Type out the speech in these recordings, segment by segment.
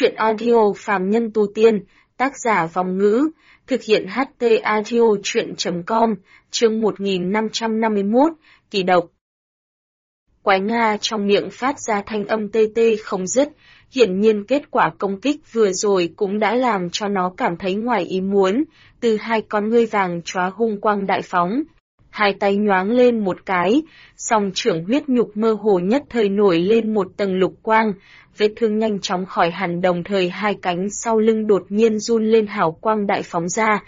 Chuyện audio phàm nhân tu tiên, tác giả Vòng Ngữ, thực hiện HT audio chuyện.com, chương 1551, kỳ độc. Quái Nga trong miệng phát ra thanh âm tê tê không dứt, hiển nhiên kết quả công kích vừa rồi cũng đã làm cho nó cảm thấy ngoài ý muốn, từ hai con ngươi vàng chóa hung quang đại phóng. Hai tay nhoáng lên một cái, song trưởng huyết nhục mơ hồ nhất thời nổi lên một tầng lục quang, vết thương nhanh chóng khỏi hẳn, đồng thời hai cánh sau lưng đột nhiên run lên hào quang đại phóng ra.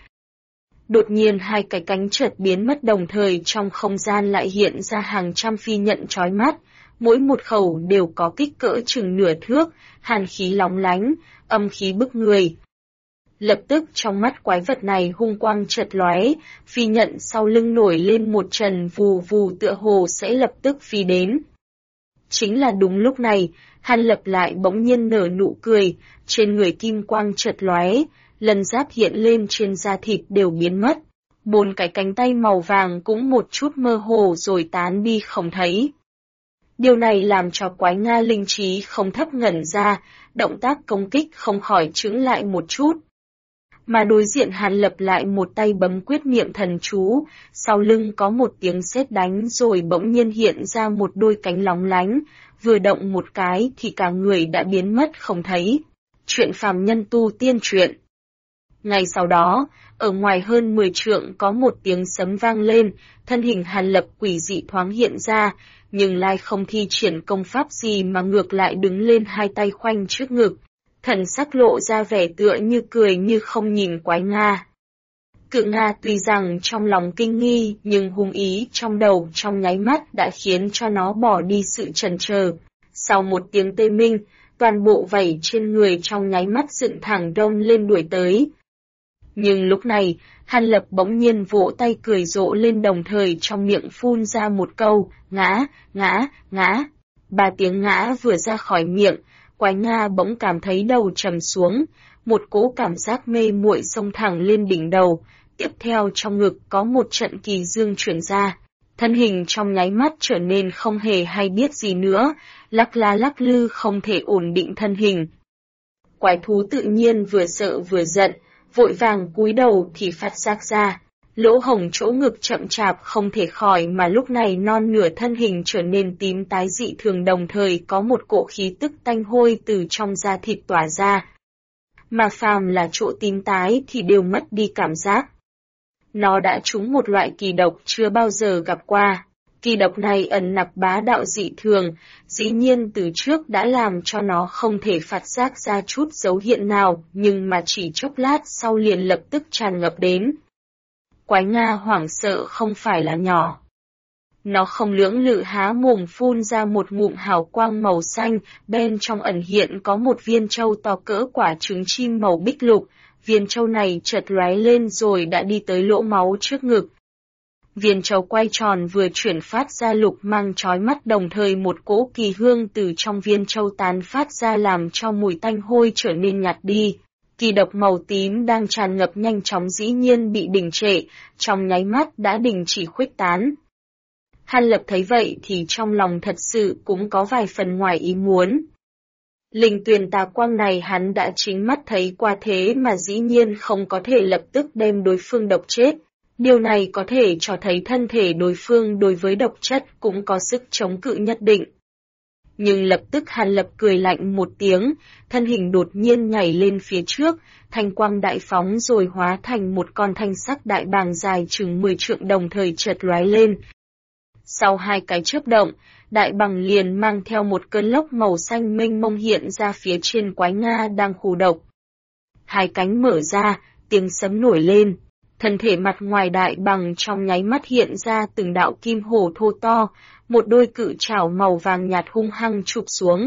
Đột nhiên hai cái cánh chợt biến mất, đồng thời trong không gian lại hiện ra hàng trăm phi nhận chói mắt, mỗi một khẩu đều có kích cỡ chừng nửa thước, hàn khí lóng lánh, âm khí bức người. Lập tức trong mắt quái vật này hung quang chợt lóe, phi nhận sau lưng nổi lên một trận vù vù tựa hồ sẽ lập tức phi đến. Chính là đúng lúc này, Hàn Lập lại bỗng nhiên nở nụ cười, trên người kim quang chợt lóe, lần giáp hiện lên trên da thịt đều biến mất. Bốn cái cánh tay màu vàng cũng một chút mơ hồ rồi tán đi không thấy. Điều này làm cho Quái Nga linh trí không thấp ngẩn ra, động tác công kích không khỏi chững lại một chút. Mà đối diện Hàn Lập lại một tay bấm quyết niệm thần chú, sau lưng có một tiếng sét đánh rồi bỗng nhiên hiện ra một đôi cánh lóng lánh, vừa động một cái thì cả người đã biến mất không thấy. Chuyện phàm nhân tu tiên truyện. Ngay sau đó, ở ngoài hơn 10 trượng có một tiếng sấm vang lên, thân hình Hàn Lập quỷ dị thoáng hiện ra, nhưng lại không thi triển công pháp gì mà ngược lại đứng lên hai tay khoanh trước ngực. Thần sắc lộ ra vẻ tựa như cười như không nhìn Quái Nga. Cự Nga tuy rằng trong lòng kinh nghi nhưng hung ý trong đầu trong nháy mắt đã khiến cho nó bỏ đi sự chần chờ. Sau một tiếng tê minh, toàn bộ vảy trên người trong nháy mắt dựng thẳng đông lên đuổi tới. Nhưng lúc này, Hàn Lập bỗng nhiên vỗ tay cười rộ lên, đồng thời trong miệng phun ra một câu, ngã, ngã, ngã. Ba tiếng ngã vừa ra khỏi miệng, Quái Nga bỗng cảm thấy đầu trầm xuống, một cỗ cảm giác mê muội xông thẳng lên đỉnh đầu, tiếp theo trong ngực có một trận kỳ dương chuyển ra, thân hình trong nháy mắt trở nên không hề hay biết gì nữa, lắc la lắc lư không thể ổn định thân hình. Quái thú tự nhiên vừa sợ vừa giận, vội vàng cúi đầu thì phát giác ra, lỗ hổng chỗ ngực chậm chạp không thể khỏi, mà lúc này non nửa thân hình trở nên tím tái dị thường, đồng thời có một cỗ khí tức tanh hôi từ trong da thịt tỏa ra. Mà phàm là chỗ tím tái thì đều mất đi cảm giác. Nó đã trúng một loại kỳ độc chưa bao giờ gặp qua. Kỳ độc này ẩn nặc bá đạo dị thường, dĩ nhiên từ trước đã làm cho nó không thể phát giác ra chút dấu hiện nào, nhưng mà chỉ chốc lát sau liền lập tức tràn ngập đến. Quái Nga hoảng sợ không phải là nhỏ. Nó không lưỡng lự há mồm phun ra một ngụm hào quang màu xanh, bên trong ẩn hiện có một viên châu to cỡ quả trứng chim màu bích lục, viên châu này chợt lóe lên rồi đã đi tới lỗ máu trước ngực. Viên châu quay tròn vừa chuyển phát ra lục mang chói mắt, đồng thời một cỗ kỳ hương từ trong viên châu tán phát ra làm cho mùi tanh hôi trở nên nhạt đi. Kỳ độc màu tím đang tràn ngập nhanh chóng dĩ nhiên bị đình trệ, trong nháy mắt đã đình chỉ khuếch tán. Hàn Lập thấy vậy thì trong lòng thật sự cũng có vài phần ngoài ý muốn. Linh tuyền tà quang này hắn đã chính mắt thấy qua, thế mà dĩ nhiên không có thể lập tức đem đối phương độc chết. Điều này có thể cho thấy thân thể đối phương đối với độc chất cũng có sức chống cự nhất định. Nhưng lập tức Hàn Lập cười lạnh một tiếng, thân hình đột nhiên nhảy lên phía trước, thanh quang đại phóng rồi hóa thành một con thanh sắc đại bàng dài chừng 10 trượng, đồng thời chợt lóe lên. Sau hai cái chớp động, đại bàng liền mang theo một cơn lốc màu xanh mênh mông hiện ra phía trên Quái Nga đang khù độc. Hai cánh mở ra, tiếng sấm nổi lên. Thân thể mặt ngoài đại bàng trong nháy mắt hiện ra từng đạo kim hổ thô to, một đôi cự trảo màu vàng nhạt hung hăng chụp xuống.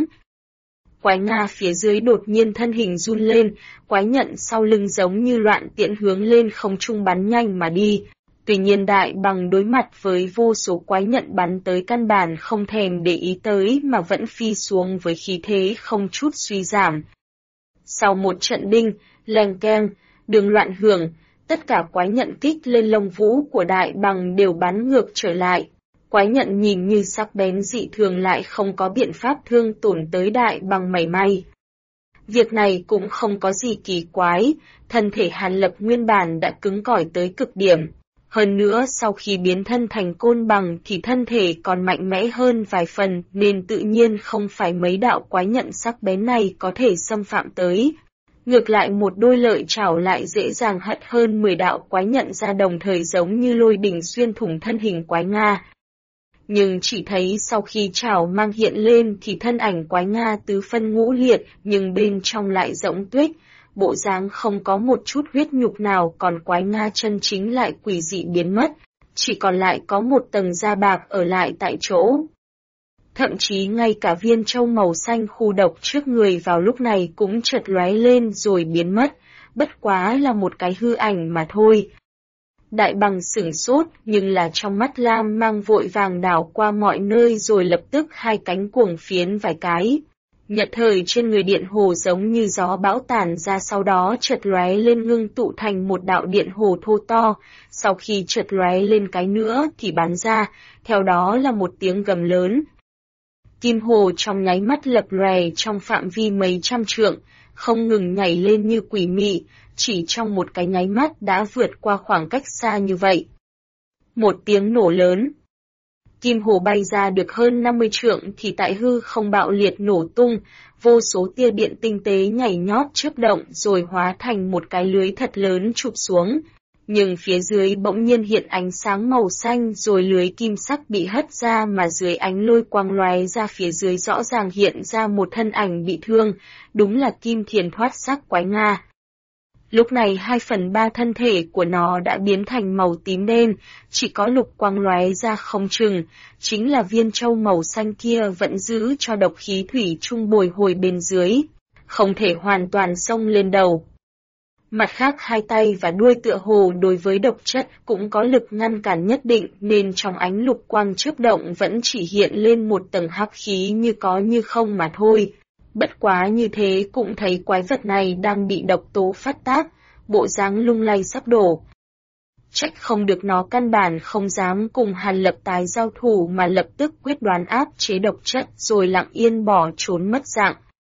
Quái Nga phía dưới đột nhiên thân hình run lên, quái nhận sau lưng giống như loạn tiễn hướng lên không trung bắn nhanh mà đi. Tuy nhiên đại bàng đối mặt với vô số quái nhận bắn tới căn bản không thèm để ý tới mà vẫn phi xuống với khí thế không chút suy giảm. Sau một trận đinh, leng keng, đường loạn hưởng, tất cả quái nhận kích lên lông vũ của đại bàng đều bắn ngược trở lại. Quái nhận nhìn như sắc bén dị thường lại không có biện pháp thương tổn tới đại bàng mảy may. Việc này cũng không có gì kỳ quái, thân thể Hàn Lập nguyên bản đã cứng cỏi tới cực điểm. Hơn nữa sau khi biến thân thành côn bằng thì thân thể còn mạnh mẽ hơn vài phần nên tự nhiên không phải mấy đạo quái nhận sắc bén này có thể xâm phạm tới. Ngược lại một đôi lợi chảo lại dễ dàng hất hơn 10 đạo quái nhận ra đồng thời giống như lôi đỉnh xuyên thủng thân hình quái Nga. Nhưng chỉ thấy sau khi chảo mang hiện lên thì thân ảnh quái Nga tứ phân ngũ liệt nhưng bên trong lại rỗng tuếch, bộ dáng không có một chút huyết nhục nào, còn quái Nga chân chính lại quỷ dị biến mất, chỉ còn lại có một tầng da bạc ở lại tại chỗ. Thậm chí ngay cả viên châu màu xanh khu độc trước người vào lúc này cũng chợt lóe lên rồi biến mất, bất quá là một cái hư ảnh mà thôi. Đại Bằng sửng sốt nhưng là trong mắt lam mang vội vàng đảo qua mọi nơi rồi lập tức hai cánh cuồng phiến vài cái. Nhật thời trên người điện hồ giống như gió bão tản ra, sau đó chợt lóe lên ngưng tụ thành một đạo điện hồ thô to, sau khi chợt lóe lên cái nữa thì bắn ra, theo đó là một tiếng gầm lớn. Kim hồ trong nháy mắt lập lòe trong phạm vi mấy trăm trượng, không ngừng nhảy lên như quỷ mị, chỉ trong một cái nháy mắt đã vượt qua khoảng cách xa như vậy. Một tiếng nổ lớn. Kim hồ bay ra được hơn 50 trượng thì tại hư không bạo liệt nổ tung, vô số tia điện tinh tế nhảy nhót chớp động rồi hóa thành một cái lưới thật lớn chụp xuống. Nhưng phía dưới bỗng nhiên hiện ánh sáng màu xanh rồi lưới kim sắc bị hất ra mà dưới ánh lôi quang lóe ra phía dưới rõ ràng hiện ra một thân ảnh bị thương, đúng là Kim Thiền thoát sắc quái Nga. Lúc này 2/3 thân thể của nó đã biến thành màu tím đen, chỉ có lục quang lóe ra không chừng, chính là viên châu màu xanh kia vẫn giữ cho độc khí thủy chung bồi hồi bên dưới, không thể hoàn toàn xông lên đầu. Mặt khác hai tay và đuôi tựa hồ đối với độc chất cũng có lực ngăn cản nhất định nên trong ánh lục quang chớp động vẫn chỉ hiện lên một tầng hắc khí như có như không mà thôi. Bất quá như thế cũng thấy quái vật này đang bị độc tố phát tác, bộ dáng lung lay sắp đổ. Trách không được nó căn bản không dám cùng Hàn Lập tái giao thủ mà lập tức quyết đoán áp chế độc chất rồi lặng yên bỏ trốn mất dạng.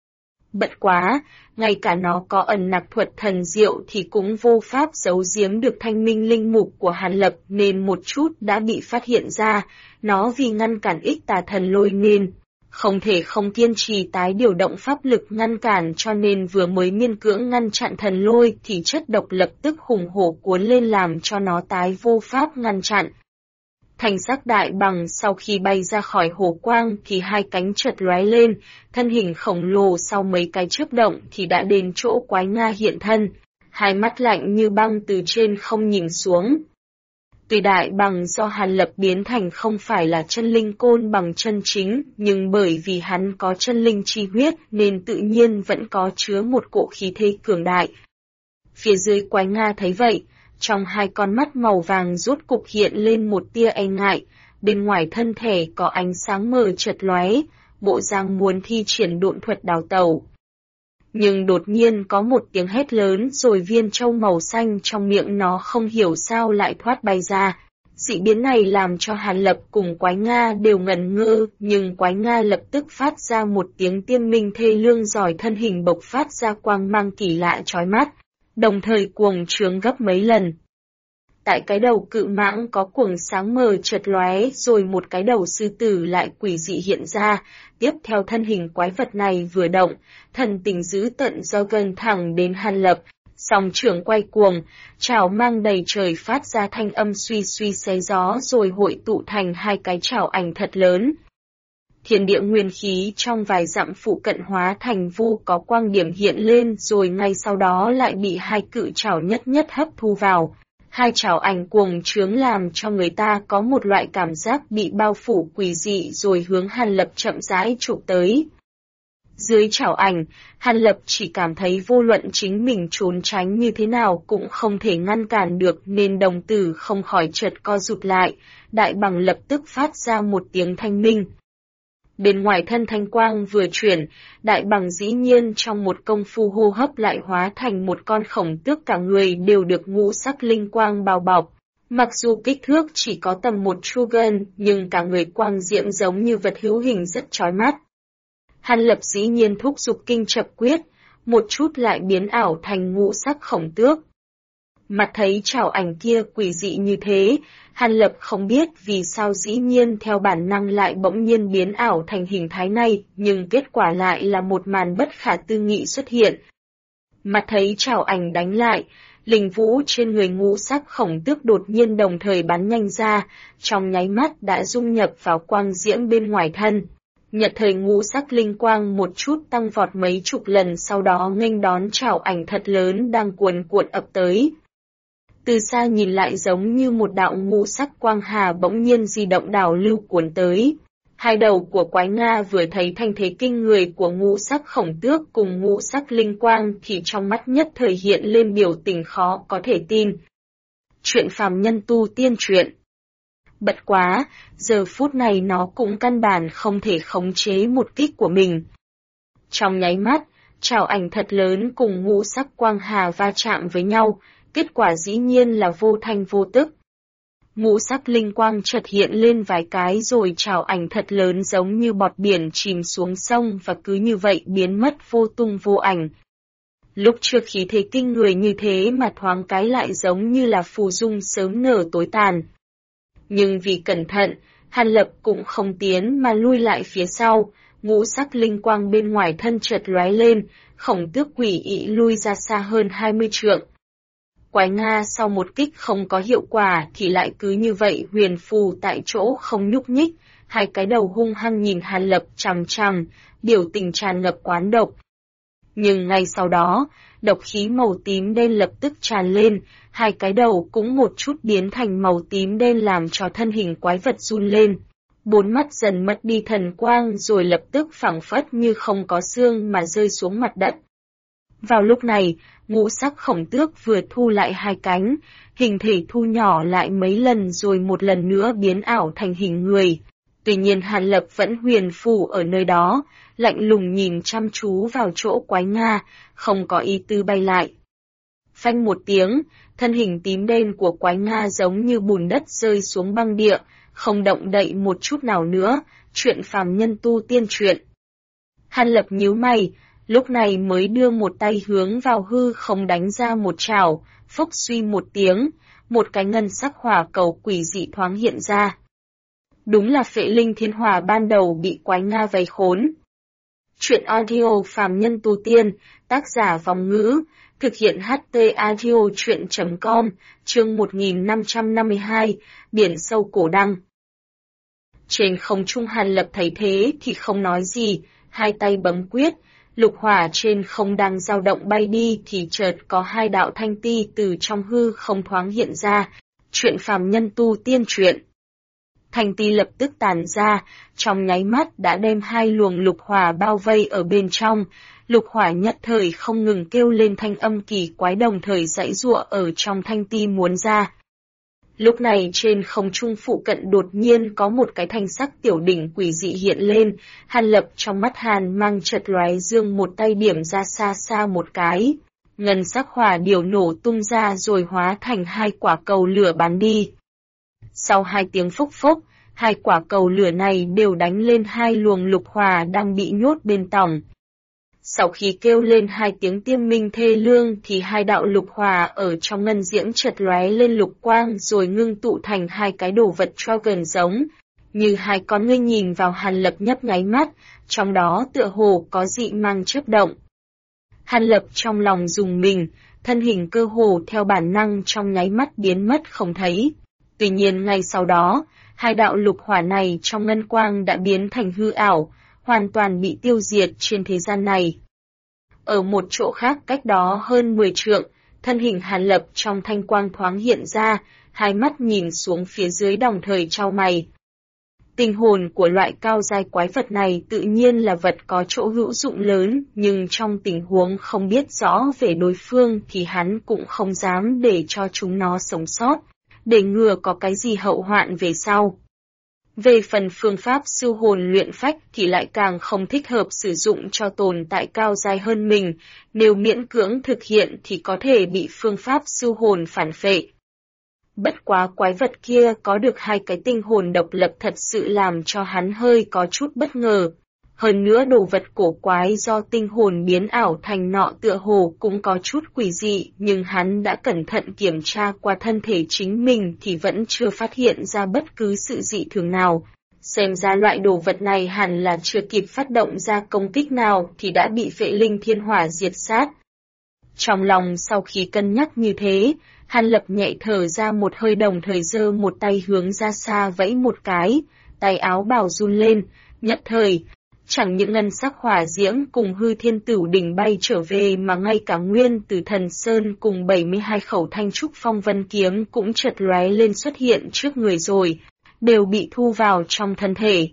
Bất quá, ngay cả nó có ẩn nặc thuật thần diệu thì cũng vô pháp giấu giếm được thanh minh linh mục của Hàn Lập nên một chút đã bị phát hiện ra, nó vì ngăn cản ích tà thần lôi nên không thể không kiên trì tái điều động pháp lực ngăn cản, cho nên vừa mới miên cưỡng ngăn chặn thần lôi thì chất độc lập tức hùng hổ cuốn lên làm cho nó tái vô pháp ngăn chặn. Thành sắc Đại Bằng sau khi bay ra khỏi hồ quang thì hai cánh chợt lóe lên, thân hình khổng lồ sau mấy cái chớp động thì đã đến chỗ quái Nga hiện thân, hai mắt lạnh như băng từ trên không nhìn xuống. Tuy Đại Bằng do Hàn Lập biến thành không phải là chân linh côn bằng chân chính, nhưng bởi vì hắn có chân linh chi huyết nên tự nhiên vẫn có chứa một cỗ khí thế cường đại. Phía dưới quái Nga thấy vậy, trong hai con mắt màu vàng rốt cục hiện lên một tia e ngại, bên ngoài thân thể có ánh sáng mờ chợt lóe, bộ dáng muốn thi triển độn thuật đào tẩu. Nhưng đột nhiên có một tiếng hét lớn rồi viên châu màu xanh trong miệng nó không hiểu sao lại thoát bay ra. Dị biến này làm cho Hàn Lập cùng quái Nga đều ngẩn ngơ, nhưng quái Nga lập tức phát ra một tiếng tiên minh thê lương rồi thân hình bộc phát ra quang mang kỳ lạ chói mắt, đồng thời cuồng trướng gấp mấy lần. Tại cái đầu cự mãng có cuồng sáng mờ chợt lóe rồi một cái đầu sư tử lại quỷ dị hiện ra, tiếp theo thân hình quái vật này vừa động, thần tình dữ tận do gần thẳng đến Hàn Lập, song trưởng quay cuồng, chảo mang đầy trời phát ra thanh âm suy suy xé gió rồi hội tụ thành hai cái chảo ảnh thật lớn. Thiên địa nguyên khí trong vài dặm phụ cận hóa thành vu có quang điểm hiện lên rồi ngay sau đó lại bị hai cự chảo nhất nhất hấp thu vào. Hai chảo ảnh cuồng trướng làm cho người ta có một loại cảm giác bị bao phủ quỷ dị rồi hướng Hàn Lập chậm rãi chụp tới. Dưới chảo ảnh, Hàn Lập chỉ cảm thấy vô luận chính mình trốn tránh như thế nào cũng không thể ngăn cản được nên đồng tử không khỏi chợt co rụt lại, Đại Bằng lập tức phát ra một tiếng thanh minh. Bên ngoài thân thanh quang vừa chuyển, Đại Bằng dĩ nhiên trong một công phu hô hấp lại hóa thành một con khổng tước cả người đều được ngũ sắc linh quang bao bọc. Mặc dù kích thước chỉ có tầm một chu gân, nhưng cả người quang diễm giống như vật hữu hình rất chói mắt. Hàn Lập dĩ nhiên thúc giục kinh chập quyết, một chút lại biến ảo thành ngũ sắc khổng tước. Mặt thấy trảo ảnh kia quỷ dị như thế, Hàn Lập không biết vì sao dĩ nhiên theo bản năng lại bỗng nhiên biến ảo thành hình thái này, nhưng kết quả lại là một màn bất khả tư nghị xuất hiện. Mặt thấy trảo ảnh đánh lại, linh vũ trên người ngũ sắc khổng tước đột nhiên đồng thời bắn nhanh ra, trong nháy mắt đã dung nhập vào quang diễm bên ngoài thân. Nhận thời ngũ sắc linh quang một chút tăng vọt mấy chục lần, sau đó nghênh đón trảo ảnh thật lớn đang cuồn cuộn ập tới. Từ xa nhìn lại giống như một đạo ngũ sắc quang hà bỗng nhiên di động đảo lưu cuốn tới. Hai đầu của quái Nga vừa thấy thanh thế kinh người của ngũ sắc khổng tước cùng ngũ sắc linh quang thì trong mắt nhất thời hiện lên biểu tình khó có thể tin. Chuyện phàm nhân tu tiên truyện. Bất quá, giờ phút này nó cũng căn bản không thể khống chế một kích của mình. Trong nháy mắt, trảo ảnh thật lớn cùng ngũ sắc quang hà va chạm với nhau, kết quả dĩ nhiên là vô thanh vô tức. Ngũ sắc linh quang chợt hiện lên vài cái rồi trảo ảnh thật lớn giống như bọt biển chìm xuống sông và cứ như vậy biến mất vô tung vô ảnh. Lúc trước khí thế kinh người như thế mà thoáng cái lại giống như là phù dung sớm nở tối tàn. Nhưng vì cẩn thận, Hàn Lập cũng không tiến mà lui lại phía sau, ngũ sắc linh quang bên ngoài thân chợt lóe lên, khổng tước quỷ ị lui ra xa hơn 20 trượng. Quái Nga sau một kích không có hiệu quả thì lại cứ như vậy huyền phù tại chỗ không nhúc nhích, hai cái đầu hung hăng nhìn Hàn Lập chằm chằm, biểu tình tràn ngập oán độc. Nhưng ngay sau đó, độc khí màu tím đen lập tức tràn lên, hai cái đầu cũng một chút biến thành màu tím đen làm cho thân hình quái vật run lên. Bốn mắt dần mất đi thần quang rồi lập tức phảng phất như không có xương mà rơi xuống mặt đất. Vào lúc này, ngũ sắc khổng tước vừa thu lại hai cánh, hình thể thu nhỏ lại mấy lần rồi một lần nữa biến ảo thành hình người. Tuy nhiên Hàn Lập vẫn huyền phù ở nơi đó, lạnh lùng nhìn chăm chú vào chỗ quái Nga, không có ý tư bay lại. Phanh một tiếng, thân hình tím đen của quái Nga giống như bùn đất rơi xuống băng địa, không động đậy một chút nào nữa, chuyện phàm nhân tu tiên truyện. Hàn Lập nhíu mày, lúc này mới đưa một tay hướng vào hư không đánh ra một trảo, phốc suy một tiếng, một cái ngân sắc hỏa cầu quỷ dị thoáng hiện ra. Đúng là phệ linh thiên hỏa ban đầu bị quái Nga vây khốn. Chuyện audio phàm nhân tu tiên, tác giả Vòng Ngữ, thực hiện HT audio chuyện.com, chương 1552, biển sâu cổ đăng. Trên không trung Hàn Lập thấy thế thì không nói gì, hai tay bấm quyết, lục hỏa trên không đang dao động bay đi thì chợt có hai đạo thanh ti từ trong hư không thoáng hiện ra, chuyện phàm nhân tu tiên truyện. Thanh ti lập tức tàn ra, trong nháy mắt đã đem hai luồng lục hỏa bao vây ở bên trong, lục hỏa nhất thời không ngừng kêu lên thanh âm kỳ quái đồng thời giãy giụa ở trong thanh ti muốn ra. Lúc này trên không trung phụ cận đột nhiên có một cái thanh sắc tiểu đỉnh quỷ dị hiện lên, Hàn Lập trong mắt Hàn mang chợt lóe dương một tay điểm ra xa xa một cái. Ngân sắc hỏa điểu nổ tung ra rồi hóa thành hai quả cầu lửa bắn đi. Sau hai tiếng phốc phốc, hai quả cầu lửa này đều đánh lên hai luồng lục hỏa đang bị nhốt bên tòng. Sau khi kêu lên hai tiếng tiêm minh thê lương thì hai đạo lục hỏa ở trong ngân diễm chợt lóe lên lục quang rồi ngưng tụ thành hai cái đồ vật dragon giống, như hai con ngươi nhìn vào Hàn Lập nhấp nháy mắt, trong đó tựa hồ có dị mang chớp động. Hàn Lập trong lòng rùng mình, thân hình cơ hồ theo bản năng trong nháy mắt biến mất không thấy. Tuy nhiên ngay sau đó, hai đạo lục hỏa này trong ngân quang đã biến thành hư ảo, hoàn toàn bị tiêu diệt trên thế gian này. Ở một chỗ khác cách đó hơn 10 trượng, thân hình Hàn Lập trong thanh quang thoáng hiện ra, hai mắt nhìn xuống phía dưới đồng thời chau mày. Tinh hồn của loại cao giai quái vật này tự nhiên là vật có chỗ hữu dụng lớn, nhưng trong tình huống không biết rõ về đối phương thì hắn cũng không dám để cho chúng nó sống sót, để ngừa có cái gì hậu hoạn về sau. Về phần phương pháp siêu hồn luyện phách thì lại càng không thích hợp sử dụng cho tồn tại cao giai hơn mình, nếu miễn cưỡng thực hiện thì có thể bị phương pháp siêu hồn phản phệ. Bất quá quái vật kia có được hai cái tinh hồn độc lập thật sự làm cho hắn hơi có chút bất ngờ. Hơn nữa đồ vật cổ quái do tinh hồn biến ảo thành nọ tựa hồ cũng có chút quỷ dị, nhưng hắn đã cẩn thận kiểm tra qua thân thể chính mình thì vẫn chưa phát hiện ra bất cứ sự dị thường nào. Xem ra loại đồ vật này hẳn là chưa kịp phát động ra công kích nào thì đã bị Phệ Linh Thiên Hỏa diệt sát. Trong lòng sau khi cân nhắc như thế, Hàn Lập nhẹ thở ra một hơi, đồng thời giơ một tay hướng ra xa vẫy một cái, tay áo bào run lên, nhất thời, chẳng những ngân sắc hỏa diễm cùng hư thiên tửu đỉnh bay trở về mà ngay cả Nguyên Tử Thần Sơn cùng 72 khẩu thanh trúc phong vân kiếm cũng chợt lóe lên xuất hiện trước người rồi, đều bị thu vào trong thân thể.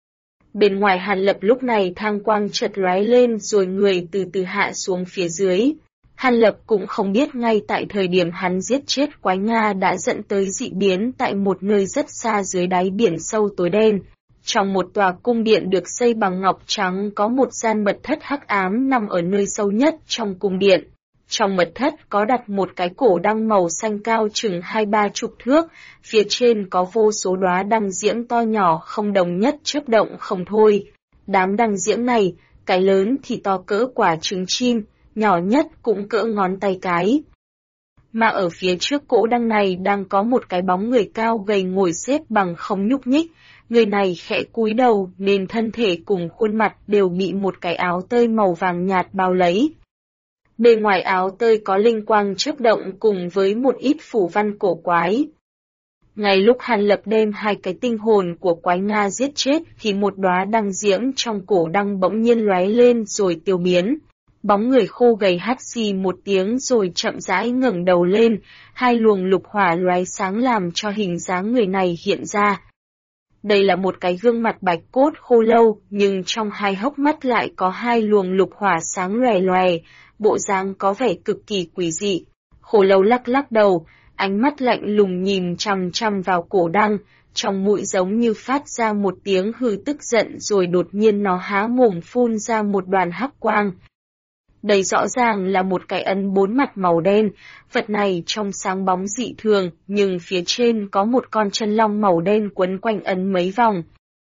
Bên ngoài Hàn Lập lúc này thang quang chợt lóe lên rồi người từ từ hạ xuống phía dưới. Hàn Lập cũng không biết ngay tại thời điểm hắn giết chết quái Nga đã dẫn tới dị biến tại một nơi rất xa dưới đáy biển sâu tối đen. Trong một tòa cung điện được xây bằng ngọc trắng có một gian mật thất hắc ám nằm ở nơi sâu nhất trong cung điện. Trong mật thất có đặt một cái cổ đăng màu xanh cao chừng 2-3 chục thước, phía trên có vô số đóa đăng diễm to nhỏ không đồng nhất chớp động không thôi. Đám đăng diễm này, cái lớn thì to cỡ quả trứng chim, nhỏ nhất cũng cỡ ngón tay cái. Mà ở phía trước cổ đăng này đang có một cái bóng người cao gầy ngồi xếp bằng không nhúc nhích, người này khẽ cúi đầu nên thân thể cùng khuôn mặt đều bị một cái áo tơi màu vàng nhạt bao lấy. Bề ngoài áo tơi có linh quang chớp động cùng với một ít phủ văn cổ quái. Ngay lúc Hàn Lập đem hai cái tinh hồn của quái Nga giết chết thì một đóa đăng diễm trong cổ đăng bỗng nhiên lóe lên rồi tiêu biến. Bóng người khô gầy hắt xì một tiếng rồi chậm rãi ngẩng đầu lên, hai luồng lục hỏa lóe sáng làm cho hình dáng người này hiện ra. Đây là một cái gương mặt bạch cốt khô lâu, nhưng trong hai hốc mắt lại có hai luồng lục hỏa sáng lòe lòe, bộ dáng có vẻ cực kỳ quỷ dị. Khô lâu lắc lắc đầu, ánh mắt lạnh lùng nhìn chằm chằm vào cổ đăng, trong mũi giống như phát ra một tiếng hừ tức giận rồi đột nhiên nó há mồm phun ra một đoàn hắc quang. Đây rõ ràng là một cái ấn 4 mặt màu đen, vật này trong sáng bóng dị thường, nhưng phía trên có một con chân long màu đen quấn quanh ấn mấy vòng.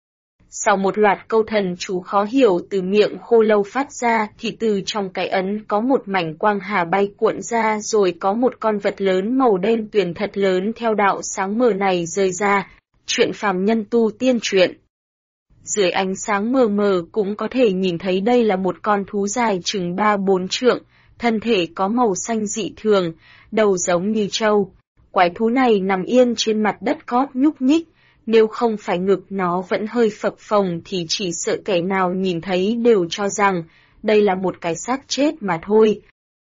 Sau một loạt câu thần chú khó hiểu từ miệng khô lâu phát ra thì từ trong cái ấn có một mảnh quang hà bay cuộn ra rồi có một con vật lớn màu đen tuyền thật lớn theo đạo sáng mờ này rơi ra. Chuyện phàm nhân tu tiên truyện. Dưới ánh sáng mờ mờ cũng có thể nhìn thấy đây là một con thú dài chừng 3-4 trượng, thân thể có màu xanh dị thường, đầu giống như trâu. Quái thú này nằm yên trên mặt đất cóp nhúc nhích, nếu không phải ngực nó vẫn hơi phập phồng thì chỉ sợ kẻ nào nhìn thấy đều cho rằng đây là một cái xác chết mà thôi.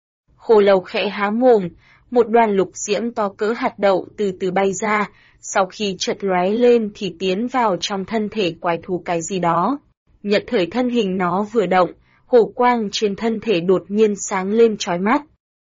Khô lâu khẽ há mồm, một đoàn lục diễm to cỡ hạt đậu từ từ bay ra, sau khi chợt lóe lên thì tiến vào trong thân thể quái thú cái gì đó. Nhật thời thân hình nó vừa động, hồ quang trên thân thể đột nhiên sáng lên chói mắt.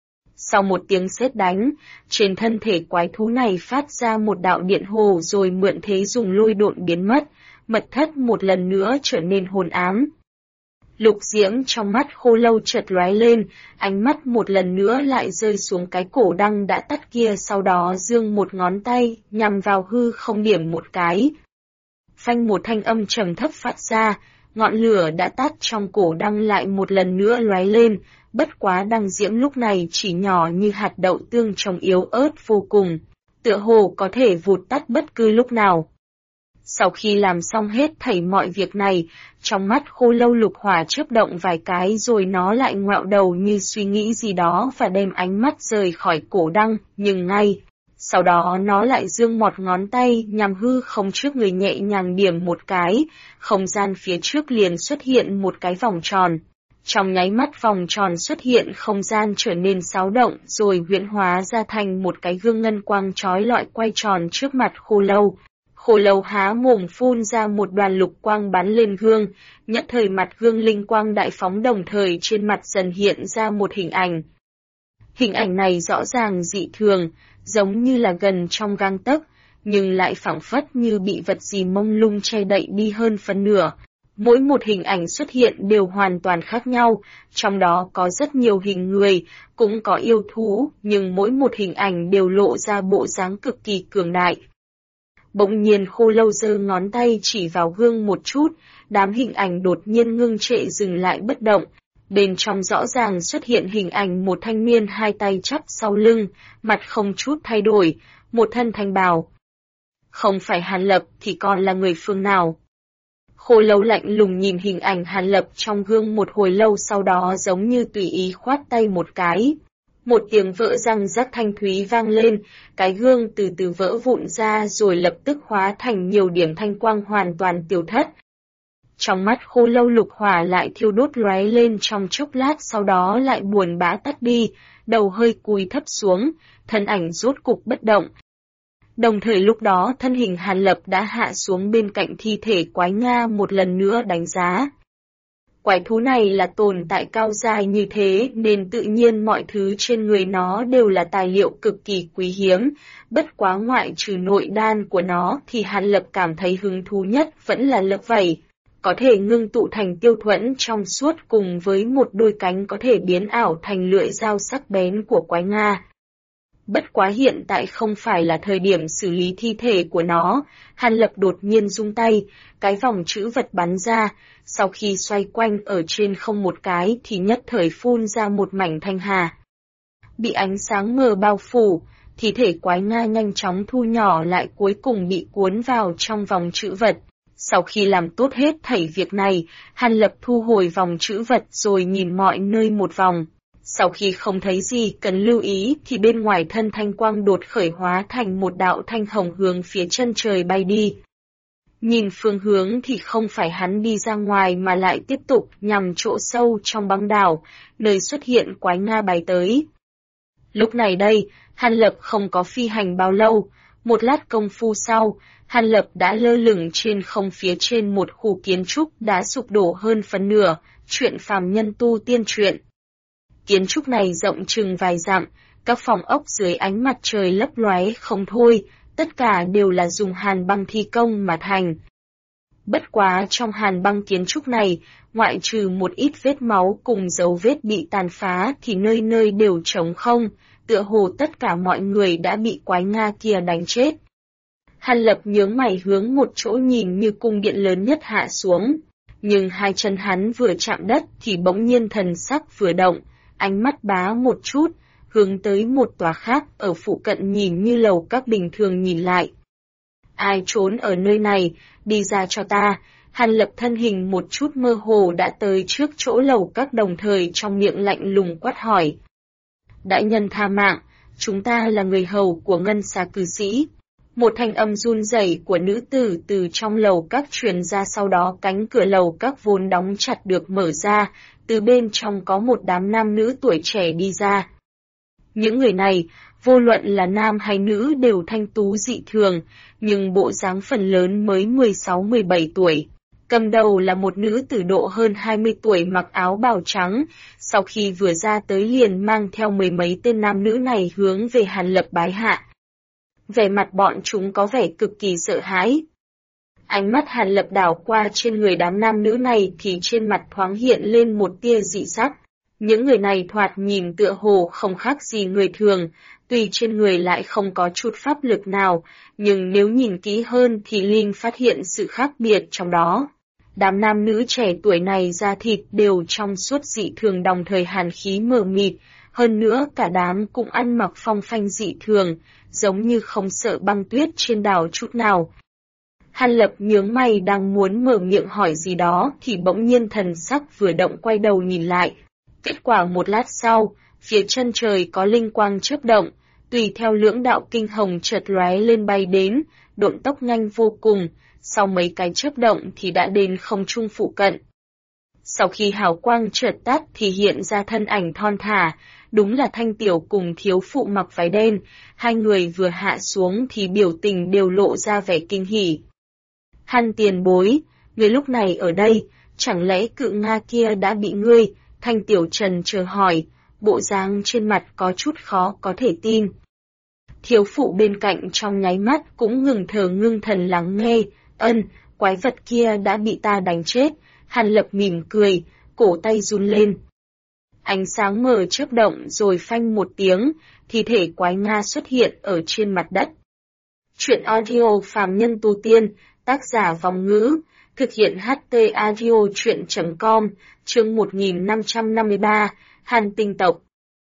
Sau một tiếng sét đánh, trên thân thể quái thú này phát ra một đạo điện hồ rồi mượn thế dùng lôi độn biến mất, mật thất một lần nữa trở nên hồn ám. Lục diễm trong mắt khô lâu chợt lóe lên, ánh mắt một lần nữa lại rơi xuống cái cổ đăng đã tắt kia, sau đó giương một ngón tay, nhằm vào hư không điểm một cái. Phanh, một thanh âm trầm thấp phát ra, ngọn lửa đã tắt trong cổ đăng lại một lần nữa lóe lên, bất quá đăng diễm lúc này chỉ nhỏ như hạt đậu tương trông yếu ớt vô cùng, tựa hồ có thể vụt tắt bất cứ lúc nào. Sau khi làm xong hết thảy mọi việc này, trong mắt khô lâu lục hỏa chớp động vài cái rồi nó lại ngoẹo đầu như suy nghĩ gì đó và đem ánh mắt rời khỏi cổ đăng, nhưng ngay sau đó nó lại giương một ngón tay nhằm hư không trước người nhẹ nhàng điểm một cái, không gian phía trước liền xuất hiện một cái vòng tròn. Trong nháy mắt vòng tròn xuất hiện, không gian trở nên xáo động rồi huyễn hóa ra thành một cái gương ngân quang chói lọi quay tròn trước mặt khô lâu. Khô lâu há mồm phun ra một đoàn lục quang bắn lên gương, nhất thời mặt gương linh quang đại phóng, đồng thời trên mặt dần hiện ra một hình ảnh. Hình ảnh này rõ ràng dị thường, giống như là gần trong gang tấc, nhưng lại phảng phất như bị vật gì mông lung che đậy đi hơn phân nửa. Mỗi một hình ảnh xuất hiện đều hoàn toàn khác nhau, trong đó có rất nhiều hình người, cũng có yêu thú, nhưng mỗi một hình ảnh đều lộ ra bộ dáng cực kỳ cường đại. Bỗng nhiên Khô Lâu giơ ngón tay chỉ vào gương một chút, đám hình ảnh đột nhiên ngưng trệ dừng lại bất động. Bên trong rõ ràng xuất hiện hình ảnh một thanh niên hai tay chắp sau lưng, mặt không chút thay đổi, một thân thanh bào. Không phải Hàn Lập thì còn là người phương nào? Khô Lâu lạnh lùng nhìn hình ảnh Hàn Lập trong gương một hồi lâu, sau đó giống như tùy ý khoát tay một cái. Một tiếng vỡ răng rắc thanh thúy vang lên, cái gương từ từ vỡ vụn ra rồi lập tức hóa thành nhiều điểm thanh quang hoàn toàn tiêu thất. Trong mắt Khô Lâu lục hỏa lại thiêu đốt lóe lên trong chốc lát, sau đó lại buồn bã tắt đi, đầu hơi cúi thấp xuống, thân ảnh rốt cục bất động. Đồng thời lúc đó thân hình Hàn Lập đã hạ xuống bên cạnh thi thể quái Nga, một lần nữa đánh giá. Quái thú này là tồn tại cao dài như thế nên tự nhiên mọi thứ trên người nó đều là tài liệu cực kỳ quý hiếm, bất quá ngoại trừ nội đan của nó thì Hàn Lập cảm thấy hứng thú nhất vẫn là lớp vảy, có thể ngưng tụ thành tiêu thuẫn trong suốt cùng với một đôi cánh có thể biến ảo thành lưỡi dao sắc bén của quái Nga. Bất quá hiện tại không phải là thời điểm xử lý thi thể của nó, Hàn Lập đột nhiên rung tay, cái vòng chữ vật bắn ra, sau khi xoay quanh ở trên không một cái thì nhất thời phun ra một mảnh thanh hà. Bị ánh sáng mờ bao phủ, thi thể quái Nga nhanh chóng thu nhỏ lại, cuối cùng bị cuốn vào trong vòng chữ vật. Sau khi làm tốt hết thảy việc này, Hàn Lập thu hồi vòng chữ vật rồi nhìn mọi nơi một vòng. Sau khi không thấy gì cần lưu ý thì bên ngoài thân thanh quang đột khởi hóa thành một đạo thanh hồng hướng phía chân trời bay đi. Nhìn phương hướng thì không phải hắn đi ra ngoài mà lại tiếp tục nhằm chỗ sâu trong băng đảo, nơi xuất hiện quái Nga bay tới. Lúc này đây, Hàn Lập không có phi hành bao lâu, một lát công phu sau, Hàn Lập đã lơ lửng trên không phía trên một khu kiến trúc đã sụp đổ hơn phần nửa, chuyện phàm nhân tu tiên truyện. Kiến trúc này rộng chừng vài dặm, các phòng ốc dưới ánh mặt trời lấp lóe không thôi, tất cả đều là dùng hàn băng thi công mà thành. Bất quá trong hàn băng kiến trúc này, ngoại trừ một ít vết máu cùng dấu vết bị tàn phá thì nơi nơi đều trống không, tựa hồ tất cả mọi người đã bị quái Nga kia đánh chết. Hàn Lập nhướng mày hướng một chỗ nhìn như cung điện lớn nhất hạ xuống, nhưng hai chân hắn vừa chạm đất thì bỗng nhiên thần sắc vừa động, ánh mắt bá một chút, hướng tới một tòa khác ở phụ cận nhìn như lầu các bình thường nhìn lại. Ai trốn ở nơi này, đi ra cho ta. Hàn Lập thân hình một chút mơ hồ đã tới trước chỗ lầu các, đồng thời trong miệng lạnh lùng quát hỏi. Đại nhân tha mạng, chúng ta là người hầu của Ngân Xà cư sĩ. Một thanh âm run rẩy của nữ tử từ trong lầu các truyền ra, sau đó cánh cửa lầu các vốn đóng chặt được mở ra, từ bên trong có một đám nam nữ tuổi trẻ đi ra. Những người này, vô luận là nam hay nữ đều thanh tú dị thường, nhưng bộ dáng phần lớn mới 16-17 tuổi. Cầm đầu là một nữ tử độ hơn 20 tuổi mặc áo bào trắng, sau khi vừa ra tới liền mang theo mười mấy tên nam nữ này hướng về Hàn Lập bái hạ. Vẻ mặt bọn chúng có vẻ cực kỳ sợ hãi. Ánh mắt Hàn Lập đảo qua trên người đám nam nữ này thì trên mặt thoáng hiện lên một tia dị sắc. Những người này thoạt nhìn tựa hồ không khác gì người thường, tuy trên người lại không có chút pháp lực nào, nhưng nếu nhìn kỹ hơn thì Linh phát hiện sự khác biệt trong đó. Đám nam nữ trẻ tuổi này da thịt đều trong suốt dị thường, đồng thời hàn khí mờ mịt, hơn nữa cả đám cũng ăn mặc phong phanh dị thường, giống như không sợ băng tuyết trên đảo chút nào. Hàn Lập nhướng mày đang muốn mở miệng hỏi gì đó thì bỗng nhiên thần sắc vừa động, quay đầu nhìn lại. Kết quả một lát sau, phía chân trời có linh quang chớp động, tùy theo lưỡng đạo kinh hồng chợt lóe lên bay đến, độn tốc nhanh vô cùng, sau mấy cái chớp động thì đã đến không trung phụ cận. Sau khi hào quang chợt tắt thì hiện ra thân ảnh thon thả, đúng là Thanh Tiểu cùng thiếu phụ mặc váy đen, hai người vừa hạ xuống thì biểu tình đều lộ ra vẻ kinh hỉ. Hàn tiền bối, người lúc này ở đây, chẳng lẽ cự Nga kia đã bị ngươi? Thanh Tiểu trần chờ hỏi, bộ dáng trên mặt có chút khó có thể tin. Thiếu phụ bên cạnh trong nháy mắt cũng ngừng thở ngưng thần lắng nghe, quái vật kia đã bị ta đánh chết. Hàn Lập mỉm cười, cổ tay run lên. Ánh sáng mờ chớp động rồi phanh một tiếng, thi thể quái Nga xuất hiện ở trên mặt đất. Truyện audio Phàm Nhân Tu Tiên, tác giả Vong Ngữ, thực hiện HT Audio Truyện.com, chương 1553, Hàn Tinh Tộc.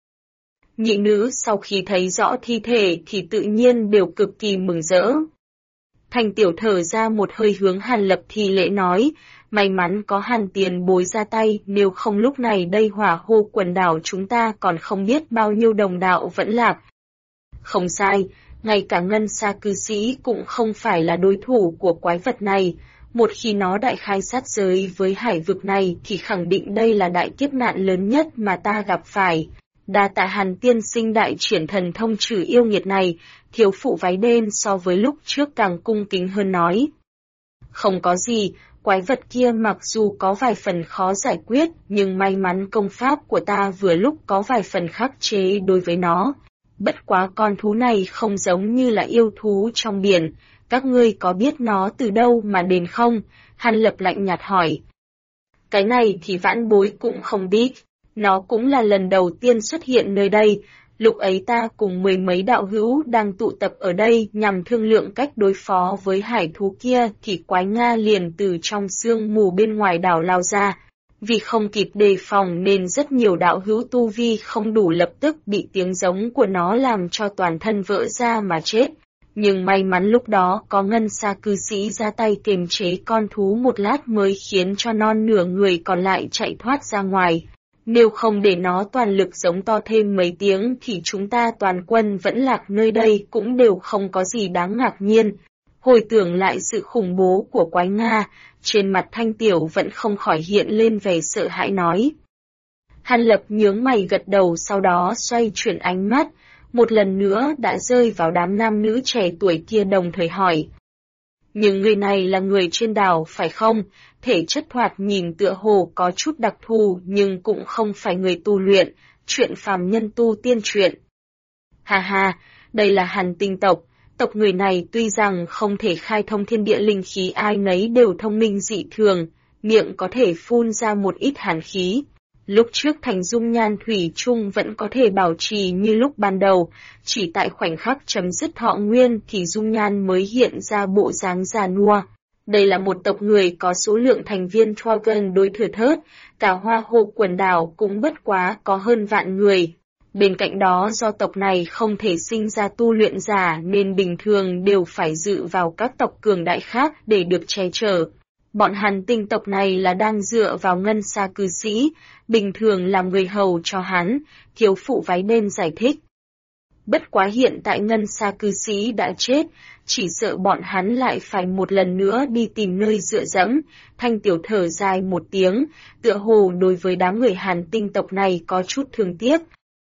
Nhị nữ sau khi thấy rõ thi thể thì tự nhiên đều cực kỳ mừng rỡ. Thanh Tiểu thở ra một hơi hướng Hàn Lập thi lễ nói, may mắn có Hàn tiền bối ra tay, nếu không lúc này đây hỏa hô quần đảo chúng ta còn không biết bao nhiêu đồng đạo vẫn lạc. Không sai, ngay cả ngân xa cư sĩ cũng không phải là đối thủ của quái vật này, một khi nó đại khai sát giới với hải vực này thì khẳng định đây là đại kiếp nạn lớn nhất mà ta gặp phải. Đa tạ Hàn tiên sinh đại triển thần thông trừ yêu nghiệt này, thiếu phụ váy đen so với lúc trước càng cung kính hơn nói. Không có gì, quái vật kia mặc dù có vài phần khó giải quyết, nhưng may mắn công pháp của ta vừa lúc có vài phần khắc chế đối với nó. Bất quá con thú này không giống như là yêu thú trong biển, các ngươi có biết nó từ đâu mà đến không? Hàn Lập lạnh nhạt hỏi. Cái này thì vãn bối cũng không biết, nó cũng là lần đầu tiên xuất hiện nơi đây, lúc ấy ta cùng mười mấy đạo hữu đang tụ tập ở đây nhằm thương lượng cách đối phó với hải thú kia thì quái Nga liền từ trong sương mù bên ngoài đảo lao ra. Vì không kịp đề phòng nên rất nhiều đạo hữu tu vi không đủ lập tức bị tiếng giống của nó làm cho toàn thân vỡ ra mà chết. Nhưng may mắn lúc đó có ngân xa cư sĩ ra tay kiềm chế con thú một lát mới khiến cho non nửa người còn lại chạy thoát ra ngoài. Nếu không để nó toàn lực giống to thêm mấy tiếng thì chúng ta toàn quân vẫn lạc nơi đây cũng đều không có gì đáng ngạc nhiên. Hồi tưởng lại sự khủng bố của quái Nga, trên mặt Thanh Tiểu vẫn không khỏi hiện lên vẻ sợ hãi nói. Hàn Lập nhướng mày gật đầu sau đó xoay chuyển ánh mắt, một lần nữa đã rơi vào đám nam nữ trẻ tuổi kia đồng thời hỏi. Nhưng người này là người trên đảo phải không? Thể chất thoạt nhìn tựa hồ có chút đặc thù nhưng cũng không phải người tu luyện, chuyện phàm nhân tu tiên truyện. Ha ha, đây là Hàn Tinh tộc. Tộc người này tuy rằng không thể khai thông thiên địa linh khí ai nấy đều thông minh dị thường, miệng có thể phun ra một ít hàn khí. Lúc trước thành dung nhan thủy chung vẫn có thể bảo trì như lúc ban đầu, chỉ tại khoảnh khắc chấm dứt thọ nguyên thì dung nhan mới hiện ra bộ dáng già nua. Đây là một tộc người có số lượng thành viên Trogan đối thừa thớt, cả hoa hồ quần đảo cũng bất quá có hơn vạn người. Bên cạnh đó do tộc này không thể sinh ra tu luyện giả nên bình thường đều phải dựa vào các tộc cường đại khác để được che chở. Bọn Hàn Tinh tộc này là đang dựa vào ngân xa cư sĩ, bình thường làm người hầu cho hắn, thiếu phụ váy đen giải thích. Bất quá hiện tại ngân xa cư sĩ đã chết, chỉ sợ bọn hắn lại phải một lần nữa đi tìm nơi dựa dẫm. Thanh Tiểu thở dài một tiếng, tựa hồ đối với đám người Hàn Tinh tộc này có chút thương tiếc.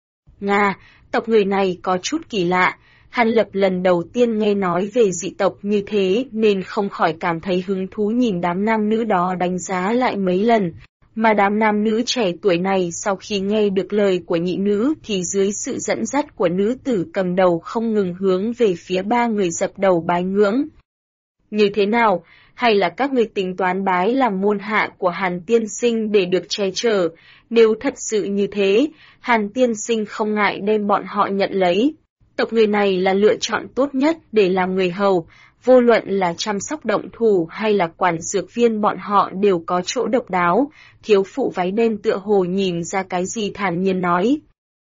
Nga, tộc người này có chút kỳ lạ, Hàn Lập lần đầu tiên nghe nói về dị tộc như thế nên không khỏi cảm thấy hứng thú nhìn đám nam nữ đó đánh giá lại mấy lần. Mà đám nam nữ trẻ tuổi này sau khi nghe được lời của nhị nữ thì dưới sự dẫn dắt của nữ tử cầm đầu không ngừng hướng về phía ba người dập đầu bái ngưỡng. Như thế nào? Hay là các người tính toán bái làm môn hạ của Hàn tiên sinh để được che chở? Nếu thật sự như thế, Hàn tiên sinh không ngại đem bọn họ nhận lấy. Tộc người này là lựa chọn tốt nhất để làm người hầu, vô luận là chăm sóc động thủ hay là quản dược viên bọn họ đều có chỗ độc đáo. Thiếu phụ váy đen tựa hồ nhìn ra cái gì thản nhiên nói.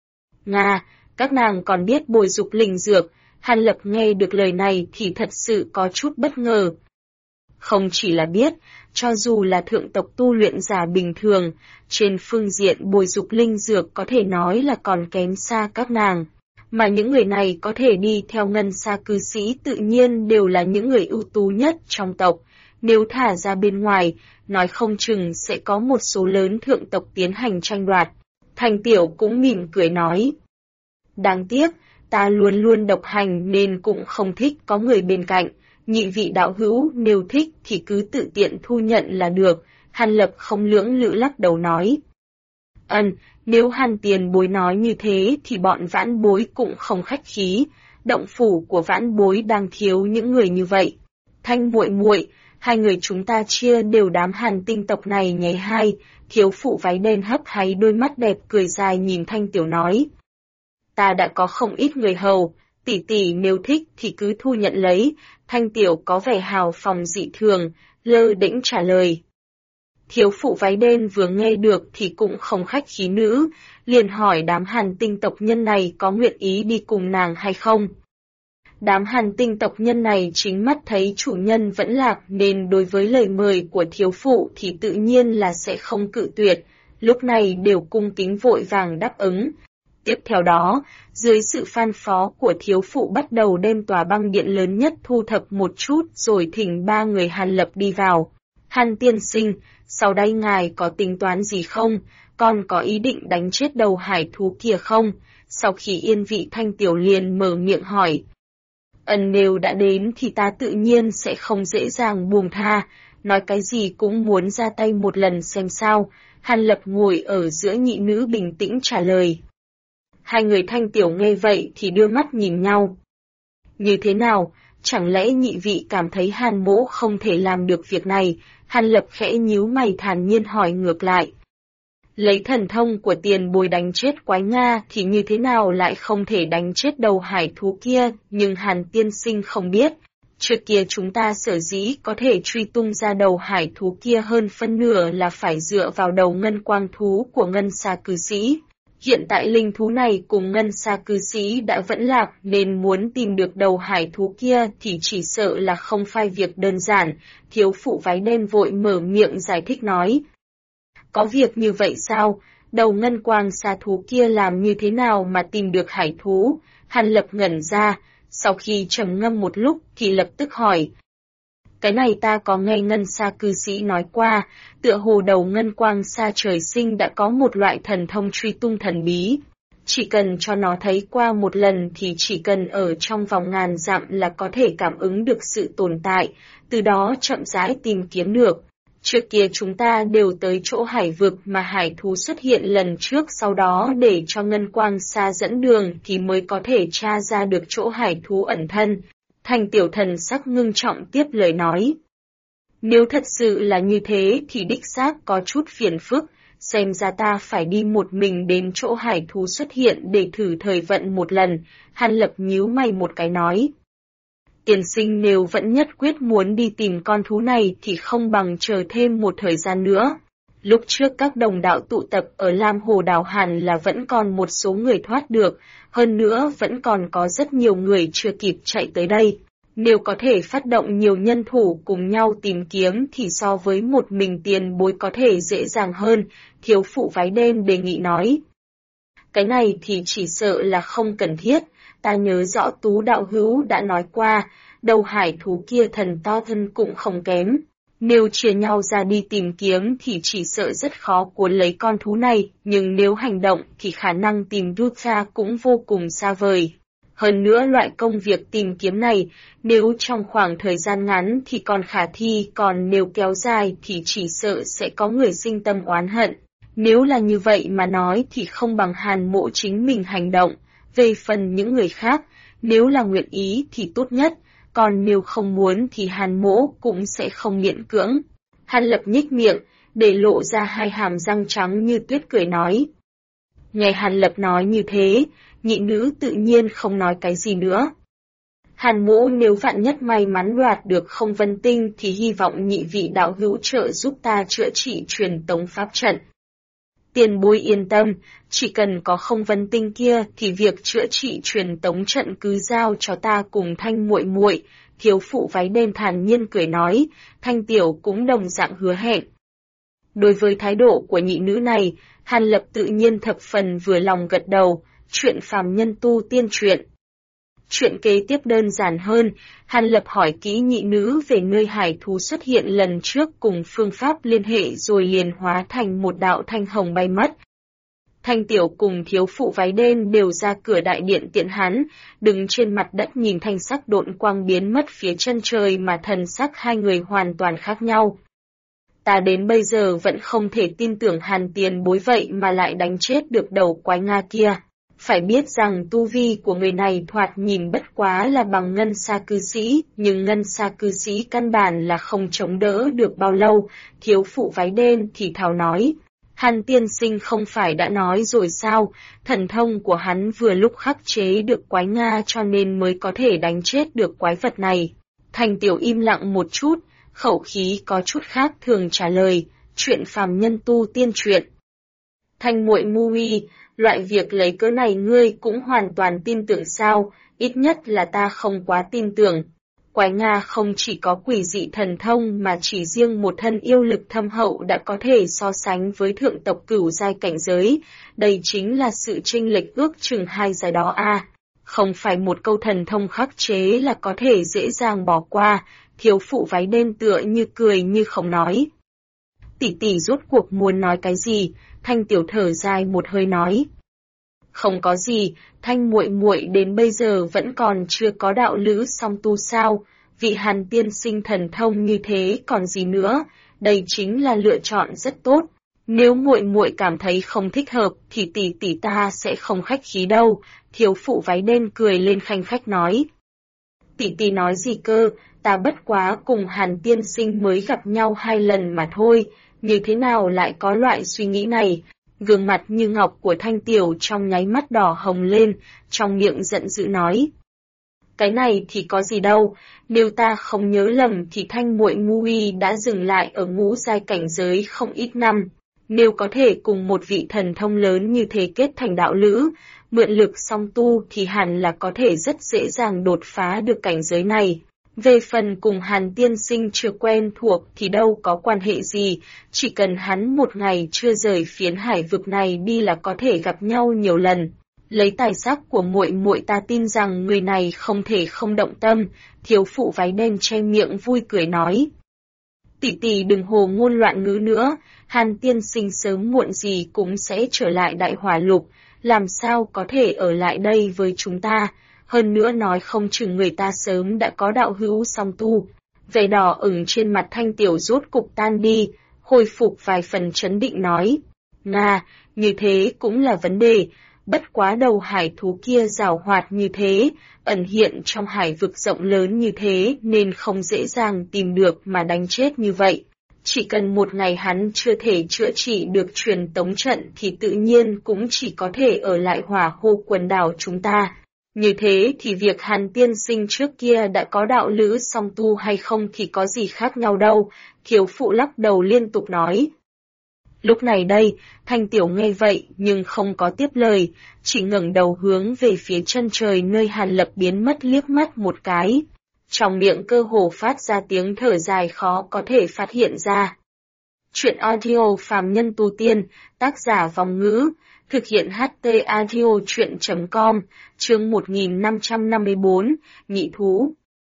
Nga, các nàng còn biết bồi dục linh dược. Hàn Lập nghe được lời này thì thật sự có chút bất ngờ. Không chỉ là biết, cho dù là thượng tộc tu luyện giả bình thường, trên phương diện bồi dục linh dược có thể nói là còn kém xa các nàng. Mà những người này có thể đi theo ngân xa cư sĩ tự nhiên đều là những người ưu tú nhất trong tộc. Nếu thả ra bên ngoài, nói không chừng sẽ có một số lớn thượng tộc tiến hành tranh đoạt. Thanh Tiểu cũng mỉm cười nói. Đáng tiếc, ta luôn luôn độc hành nên cũng không thích có người bên cạnh. Nhị vị đạo hữu nếu thích thì cứ tự tiện thu nhận là được. Hàn Lập không lưỡng lự lắc đầu nói. Nếu Hàn tiền bối nói như thế thì bọn vãn bối cũng không khách khí. Động phủ của vãn bối đang thiếu những người như vậy. Thanh muội muội, hai người chúng ta chia đều đám Hàn Tinh tộc này nhé hai. Thiếu phụ váy đen hấp háy đôi mắt đẹp cười dài nhìn Thanh Tiểu nói. Ta đã có không ít người hầu, tỷ tỷ nếu thích thì cứ thu nhận lấy, Thanh Tiểu có vẻ hào phóng dị thường, lơ đễnh trả lời. Thiếu phụ váy đen vừa nghe được thì cũng không khách khí nữ, liền hỏi đám Hàn Tinh tộc nhân này có nguyện ý đi cùng nàng hay không. Đám Hàn Tinh tộc nhân này chính mắt thấy chủ nhân vẫn lạc nên đối với lời mời của thiếu phụ thì tự nhiên là sẽ không cự tuyệt, lúc này đều cung kính vội vàng đáp ứng. Tiếp theo đó, dưới sự phân phó của thiếu phụ bắt đầu đem tòa băng điện lớn nhất thu thập một chút rồi thỉnh 3 người Hàn Lập đi vào. Hàn tiên sinh, sau đây ngài có tính toán gì không? Còn có ý định đánh chết đầu hải thú kia không? Sau khi yên vị Thanh Tiểu liền mở miệng hỏi. Nếu đã đến thì ta tự nhiên sẽ không dễ dàng buông tha, nói cái gì cũng muốn ra tay một lần xem sao. Hàn Lập ngồi ở giữa nhị nữ bình tĩnh trả lời. Hai người Thanh Tiểu nghe vậy thì đưa mắt nhìn nhau. Như thế nào, chẳng lẽ nhị vị cảm thấy Hàn mỗ không thể làm được việc này? Hàn Lập khẽ nhíu mày thản nhiên hỏi ngược lại. Lấy thần thông của tiền bối đánh chết quái Nga thì như thế nào lại không thể đánh chết đầu hải thú kia, nhưng Hàn tiên sinh không biết. Trước kia chúng ta sở dĩ có thể truy tung ra đầu hải thú kia hơn phân nửa là phải dựa vào đầu ngân quang thú của ngân xa cư sĩ. Hiện tại linh thú này cùng ngân xa cư sĩ đã vẫn lạc nên muốn tìm được đầu hải thú kia thì chỉ sợ là không phải việc đơn giản, thiếu phụ váy đen vội mở miệng giải thích nói. Có việc như vậy sao? Đầu ngân quang xa thú kia làm như thế nào mà tìm được hải thú? Hàn Lập ngẩn ra, sau khi trầm ngâm một lúc thì lập tức hỏi. Cái này ta có nghe ngân xa cư sĩ nói qua, tựa hồ đầu ngân quang xa trời sinh đã có một loại thần thông truy tung thần bí. Chỉ cần cho nó thấy qua một lần thì chỉ cần ở trong vòng ngàn dặm là có thể cảm ứng được sự tồn tại, từ đó chậm rãi tìm kiếm được. Trước kia chúng ta đều tới chỗ hải vực mà hải thú xuất hiện lần trước, sau đó để cho ngân quang xa dẫn đường thì mới có thể tra ra được chỗ hải thú ẩn thân. Thành Tiểu thần sắc ngưng trọng tiếp lời nói. Nếu thật sự là như thế thì đích xác có chút phiền phức, xem ra ta phải đi một mình đến chỗ hải thú xuất hiện để thử thời vận một lần. Hàn Lập nhíu mày một cái nói. Tiền sinh nếu vẫn nhất quyết muốn đi tìm con thú này thì không bằng chờ thêm một thời gian nữa. Lúc trước các đồng đạo tụ tập ở Lam Hồ Đảo hẳn là vẫn còn một số người thoát được, hơn nữa vẫn còn có rất nhiều người chưa kịp chạy tới đây. Nếu có thể phát động nhiều nhân thủ cùng nhau tìm kiếm thì so với một mình tiền bối có thể dễ dàng hơn, thiếu phụ váy đen đề nghị nói. Cái này thì chỉ sợ là không cần thiết, ta nhớ rõ Tú đạo hữu đã nói qua, đầu hải thú kia thần to thân cũng không kém. Nếu chia nhau ra đi tìm kiếm thì chỉ sợ rất khó cuốn lấy con thú này, nhưng nếu hành động thì khả năng tìm rút ra cũng vô cùng xa vời. Hơn nữa loại công việc tìm kiếm này, nếu trong khoảng thời gian ngắn thì còn khả thi, còn nếu kéo dài thì chỉ sợ sẽ có người sinh tâm oán hận. Nếu là như vậy mà nói thì không bằng Hàn mộ chính mình hành động. Về phần những người khác, nếu là nguyện ý thì tốt nhất, còn nếu không muốn thì Hàn mỗ cũng sẽ không miễn cưỡng. Hàn Lập nhếch miệng, để lộ ra hai hàm răng trắng như tuyết cười nói. Nghe Hàn Lập nói như thế, nhị nữ tự nhiên không nói cái gì nữa. Hàn mỗ nếu vạn nhất may mắn đoạt được không vân tinh thì hy vọng nhị vị đạo hữu trợ giúp ta chữa trị truyền tống pháp trận. Tiền bối yên tâm, chỉ cần có không vân tinh kia thì việc chữa trị truyền tống trận cứ giao cho ta cùng Thanh muội muội. Thiếu phụ váy đen thản nhiên cười nói, Thanh Tiểu cũng đồng dạng hứa hẹn. Đối với thái độ của nhị nữ này, Hàn Lập tự nhiên thập phần vừa lòng gật đầu, chuyện phàm nhân tu tiên truyện. Chuyện kế tiếp đơn giản hơn, Hàn Lập hỏi kỹ nhị nữ về nơi hải thú xuất hiện lần trước cùng phương pháp liên hệ rồi liền hóa thành một đạo thanh hồng bay mất. Thanh Tiểu cùng thiếu phụ váy đen đều ra cửa đại điện tiện hắn, đứng trên mặt đất nhìn thanh sắc độn quang biến mất phía chân trời mà thần sắc hai người hoàn toàn khác nhau. Ta đến bây giờ vẫn không thể tin tưởng Hàn tiền bối vậy mà lại đánh chết được đầu quái Nga kia. Phải biết rằng tu vi của người này thoạt nhìn bất quá là bằng ngân xa cư sĩ, nhưng ngân xa cư sĩ căn bản là không chống đỡ được bao lâu, thiếu phụ váy đen thì thào nói. Hàn tiên sinh không phải đã nói rồi sao, thần thông của hắn vừa lúc khắc chế được quái Nga cho nên mới có thể đánh chết được quái vật này. Thanh Tiểu im lặng một chút, khẩu khí có chút khác thường trả lời, chuyện phàm nhân tu tiên truyện. Thanh muội ngu y, loại việc lấy cớ này ngươi cũng hoàn toàn tin tưởng sao, ít nhất là ta không quá tin tưởng. Quái Nga không chỉ có quỷ dị thần thông mà chỉ riêng một thân yêu lực thâm hậu đã có thể so sánh với thượng tộc cửu giai cảnh giới, đây chính là sự chênh lệch ước chừng 2 giai đó a. Không phải một câu thần thông khắc chế là có thể dễ dàng bỏ qua, thiếu phụ váy đen tựa như cười như không nói. Tỷ tỷ rốt cuộc muốn nói cái gì? Thanh Tiểu thở dài một hơi nói. Không có gì, Thanh muội muội đến bây giờ vẫn còn chưa có đạo lữ song tu sao, vị Hàn tiên sinh thần thông như thế còn gì nữa, đây chính là lựa chọn rất tốt. Nếu muội muội cảm thấy không thích hợp thì tỷ tỷ ta sẽ không khách khí đâu, thiếu phụ váy đen cười lên khanh khách nói. Tỷ tỷ nói gì cơ, ta bất quá cùng Hàn tiên sinh mới gặp nhau 2 lần mà thôi, như thế nào lại có loại suy nghĩ này? Gương mặt như ngọc của Thanh Tiểu trong nháy mắt đỏ hồng lên, trong miệng giận dữ nói. Cái này thì có gì đâu, nếu ta không nhớ lầm thì Thanh muội ngu y đã dừng lại ở ngũ giai cảnh giới không ít năm. Nếu có thể cùng một vị thần thông lớn như thế kết thành đạo lữ, mượn lực song tu thì hẳn là có thể rất dễ dàng đột phá được cảnh giới này. Về phần cùng Hàn tiên sinh chưa quen thuộc thì đâu có quan hệ gì, chỉ cần hắn một ngày chưa rời phiến hải vực này đi là có thể gặp nhau nhiều lần. Lấy tài sắc của muội muội ta tin rằng người này không thể không động tâm, thiếu phụ váy đen che miệng vui cười nói. Tỷ tỷ đừng hồ ngôn loạn ngữ nữa, Hàn tiên sinh sớm muộn gì cũng sẽ trở lại Đại Hỏa Lục, làm sao có thể ở lại đây với chúng ta, hơn nữa nói không chừng người ta sớm đã có đạo hữu song tu. Vẻ đỏ ửng trên mặt Thanh Tiểu rốt cục tan đi, hồi phục vài phần trấn định nói. Nga, như thế cũng là vấn đề, bất quá đầu hải thú kia giàu hoạt như thế, ẩn hiện trong hải vực rộng lớn như thế nên không dễ dàng tìm được mà đánh chết như vậy. Chỉ cần một ngày hắn chưa thể chữa trị được truyền tống trận thì tự nhiên cũng chỉ có thể ở lại Hỏa Hô quần đảo chúng ta. Như thế thì việc Hàn tiên sinh trước kia đã có đạo lữ song tu hay không thì có gì khác nhau đâu, thiếu phụ lắc đầu liên tục nói. Lúc này đây, Thanh Tiểu nghe vậy nhưng không có tiếp lời, chỉ ngẩng đầu hướng về phía chân trời nơi Hàn Lập biến mất liếc mắt một cái. Trong miệng cơ hồ phát ra tiếng thở dài khó có thể phát hiện ra. Chuyện audio phàm nhân tu tiên, tác giả Vòng Ngữ, thực hiện HT audio chuyện.com, chương 1554, Nhị thú.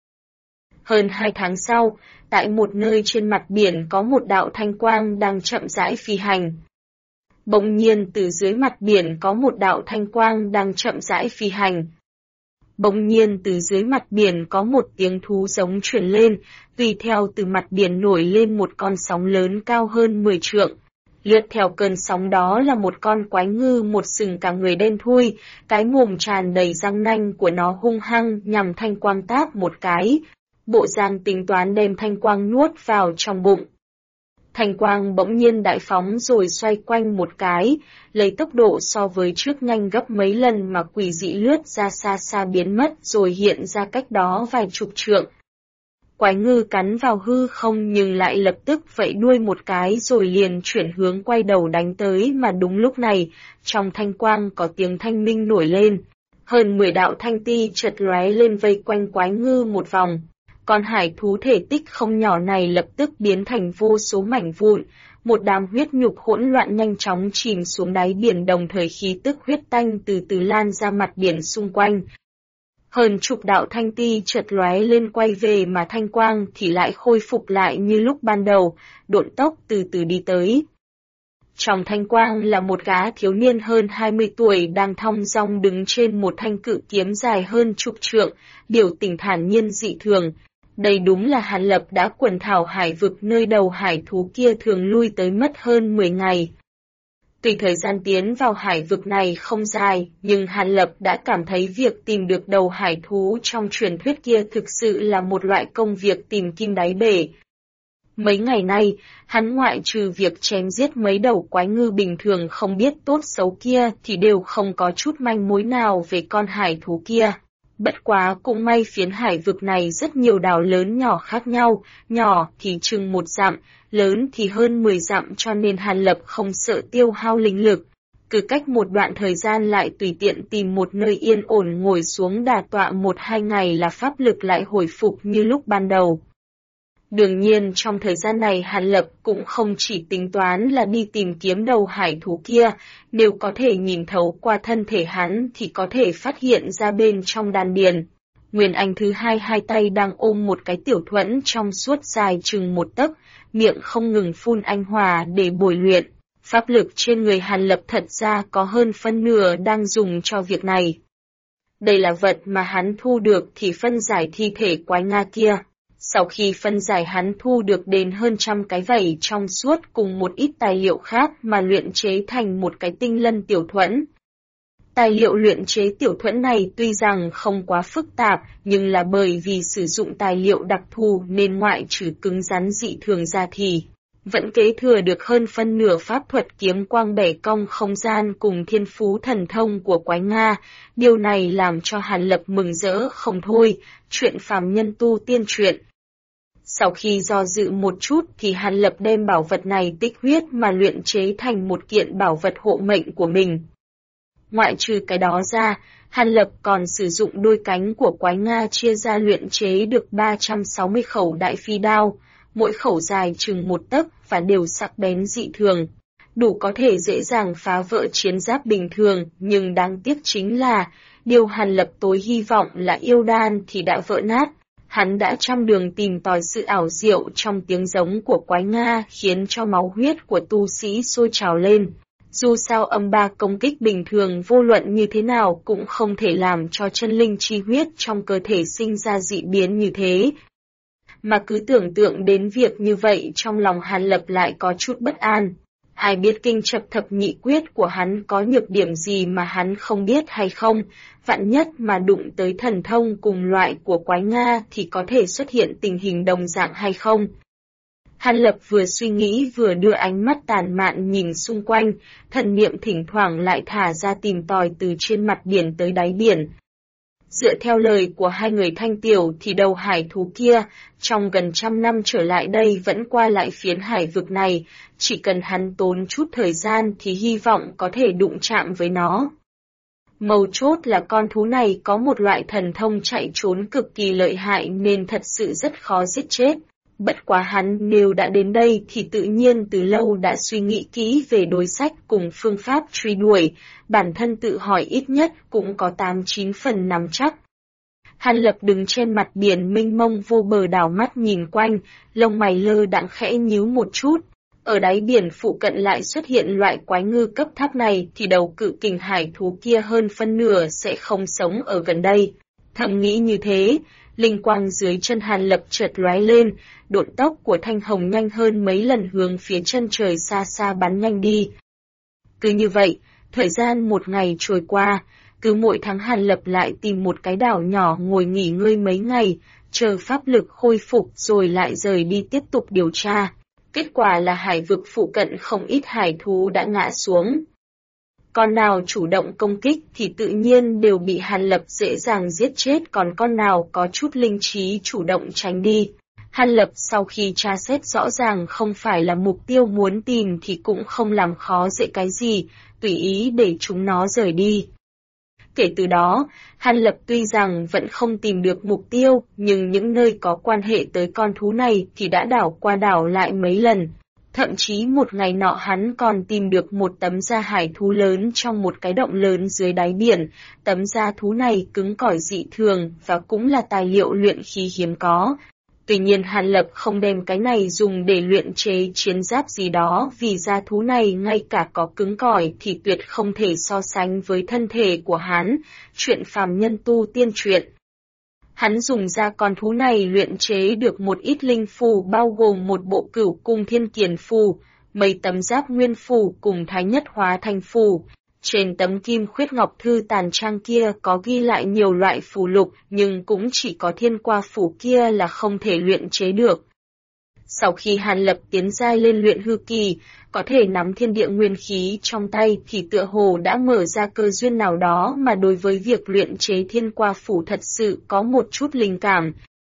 Hơn 2 tháng sau, tại một nơi trên mặt biển có một đạo thanh quang đang chậm rãi phi hành. Bỗng nhiên từ dưới mặt biển có một đạo thanh quang đang chậm rãi phi hành. Bỗng nhiên từ dưới mặt biển có một tiếng thú giống truyền lên, tùy theo từ mặt biển nổi lên một con sóng lớn cao hơn 10 trượng. Lướt theo cơn sóng đó là một con quái ngư một sừng cả người đen thui, cái mồm tràn đầy răng nanh của nó hung hăng nhằm thanh quang táp một cái. Bộ dạng tính toán đem thanh quang nuốt vào trong bụng. Thanh quang bỗng nhiên đại phóng rồi xoay quanh một cái, lấy tốc độ so với trước nhanh gấp mấy lần mà quỷ dị lướt ra xa xa biến mất rồi hiện ra cách đó vài chục trượng. Quái ngư cắn vào hư không nhưng lại lập tức vẫy đuôi một cái rồi liền chuyển hướng quay đầu đánh tới mà đúng lúc này, trong thanh quang có tiếng thanh minh nổi lên. Hơn 10 đạo thanh ti chợt lóe lên vây quanh quái ngư một vòng. Con hải thú thể tích không nhỏ này lập tức biến thành vô số mảnh vụn, một đám huyết nhục hỗn loạn nhanh chóng chìm xuống đáy biển đồng thời khí tức huyết tanh từ từ lan ra mặt biển xung quanh. Hơn chục đạo thanh ti chợt lóe lên quay về mà thanh quang thì lại khôi phục lại như lúc ban đầu, độn tốc từ từ đi tới. Trong thanh quang là một gã thiếu niên hơn 20 tuổi đang thong dong đứng trên một thanh cự kiếm dài hơn chục trượng, biểu tình thản nhiên dị thường. Đây đúng là Hàn Lập đã quần thảo hải vực nơi đầu hải thú kia thường lui tới mất hơn 10 ngày. Tuy thời gian tiến vào hải vực này không dài, nhưng Hàn Lập đã cảm thấy việc tìm được đầu hải thú trong truyền thuyết kia thực sự là một loại công việc tìm kim đáy bể. Mấy ngày nay, hắn ngoại trừ việc chém giết mấy đầu quái ngư bình thường không biết tốt xấu kia thì đều không có chút manh mối nào về con hải thú kia. Bất quá cũng may phiến hải vực này rất nhiều đảo lớn nhỏ khác nhau, nhỏ thì chừng 1 dặm, lớn thì hơn 10 dặm cho nên Hàn Lập không sợ tiêu hao linh lực. Cứ cách một đoạn thời gian lại tùy tiện tìm một nơi yên ổn ngồi xuống đả tọa 1-2 ngày là pháp lực lại hồi phục như lúc ban đầu. Đương nhiên trong thời gian này Hàn Lập cũng không chỉ tính toán là đi tìm kiếm đầu hải thú kia, nếu có thể nhìn thấu qua thân thể hắn thì có thể phát hiện ra bên trong đan điền. Nguyên Anh thứ hai tay đang ôm một cái tiểu thuẫn trong suốt dài chừng 1 tấc, miệng không ngừng phun anh hỏa để bồi luyện. Pháp lực trên người Hàn Lập thật ra có hơn phân nửa đang dùng cho việc này. Đây là vật mà hắn thu được thì phân giải thi thể quái Nga kia. Sau khi phân giải hắn thu được đến hơn 100 cái vảy trong suốt cùng một ít tài liệu khác mà luyện chế thành một cái tinh lân tiểu thuẫn. Tài liệu luyện chế tiểu thuẫn này tuy rằng không quá phức tạp, nhưng là bởi vì sử dụng tài liệu đặc thù nên ngoại trừ cứng rắn dị thường ra thì vẫn kế thừa được hơn phân nửa pháp thuật kiếm quang bẻ cong không gian cùng thiên phú thần thông của quái Nga. Điều này làm cho Hàn Lập mừng rỡ không thôi, chuyện phàm nhân tu tiên truyện. Sau khi do dự một chút thì Hàn Lập đem bảo vật này tích huyết mà luyện chế thành một kiện bảo vật hộ mệnh của mình. Ngoại trừ cái đó ra, Hàn Lập còn sử dụng đôi cánh của quái Nga chia ra luyện chế được 360 khẩu đại phi đao, mỗi khẩu dài chừng 1 tấc và đều sắc bén dị thường, đủ có thể dễ dàng phá vỡ chiến giáp bình thường, nhưng đáng tiếc chính là, điều Hàn Lập tối hy vọng là yêu đan thì đã vỡ nát. Hắn đã trăm đường tìm tòi sự ảo diệu trong tiếng giống của quái Nga khiến cho máu huyết của tu sĩ sôi trào lên. Dù sao âm ba công kích bình thường vô luận như thế nào cũng không thể làm cho chân linh chi huyết trong cơ thể sinh ra dị biến như thế. Mà cứ tưởng tượng đến việc như vậy trong lòng Hàn Lập lại có chút bất an. Ai biết kinh chập thập nhị quyết của hắn có nhược điểm gì mà hắn không biết hay không, vạn nhất mà đụng tới thần thông cùng loại của quái Nga thì có thể xuất hiện tình hình đồng dạng hay không. Hàn Lập vừa suy nghĩ vừa đưa ánh mắt tàn mạn nhìn xung quanh, thần niệm thỉnh thoảng lại thả ra tìm tòi từ trên mặt biển tới đáy biển. Dựa theo lời của hai người Thanh Tiểu thì đầu hải thú kia, trong gần 100 năm trở lại đây vẫn qua lại phiến hải vực này, chỉ cần hắn tốn chút thời gian thì hy vọng có thể đụng chạm với nó. Mấu chốt là con thú này có một loại thần thông chạy trốn cực kỳ lợi hại nên thật sự rất khó giết chết. Bất quá hắn nếu đã đến đây thì tự nhiên từ lâu đã suy nghĩ kỹ về đối sách cùng phương pháp truy đuổi, bản thân tự hỏi ít nhất cũng có 8-9 phần nắm chắc. Hàn Lập đứng trên mặt biển mênh mông vô bờ đảo mắt nhìn quanh, lông mày lơ đãng khẽ nhíu một chút. Ở đáy biển phụ cận lại xuất hiện loại quái ngư cấp thấp này thì đầu cự kình hải thú kia hơn phân nửa sẽ không sống ở gần đây. Thầm nghĩ như thế, linh quang dưới chân Hàn Lập chợt lóe lên, độn tốc của thanh hồng nhanh hơn mấy lần hướng phía chân trời xa xa bắn nhanh đi. Cứ như vậy, thời gian 1 ngày trôi qua, cứ mỗi tháng Hàn Lập lại tìm một cái đảo nhỏ ngồi nghỉ ngơi mấy ngày, chờ pháp lực khôi phục rồi lại rời đi tiếp tục điều tra. Kết quả là hải vực phụ cận không ít hải thú đã ngã xuống. Con nào chủ động công kích thì tự nhiên đều bị Hàn Lập dễ dàng giết chết, còn con nào có chút linh trí chủ động tránh đi. Hàn Lập sau khi tra xét rõ ràng không phải là mục tiêu muốn tìm thì cũng không làm khó dễ cái gì, tùy ý để chúng nó rời đi. Kể từ đó, Hàn Lập tuy rằng vẫn không tìm được mục tiêu, nhưng những nơi có quan hệ tới con thú này thì đã đảo qua đảo lại mấy lần. Thậm chí một ngày nọ hắn còn tìm được một tấm da hải thú lớn trong một cái động lớn dưới đáy biển. Tấm da thú này cứng cỏi dị thường và cũng là tài liệu luyện khí hiếm có. Tuy nhiên Hàn Lập không đem cái này dùng để luyện chế chiến giáp gì đó vì da thú này ngay cả có cứng cỏi thì tuyệt không thể so sánh với thân thể của hắn, chuyện phàm nhân tu tiên truyện. Hắn dùng da con thú này luyện chế được một ít linh phù bao gồm một bộ Cửu Cung Thiên Kiền phù, mấy tấm giáp nguyên phù cùng Thái Nhất Hóa Thành phù. Trên tấm kim khuyết ngọc thư tàn trang kia có ghi lại nhiều loại phù lục nhưng cũng chỉ có thiên qua phù kia là không thể luyện chế được. Sau khi Hàn Lập tiến giai lên luyện hư kỳ, có thể nắm thiên địa nguyên khí trong tay thì tựa hồ đã mở ra cơ duyên nào đó mà đối với việc luyện chế thiên qua phủ thật sự có một chút linh cảm.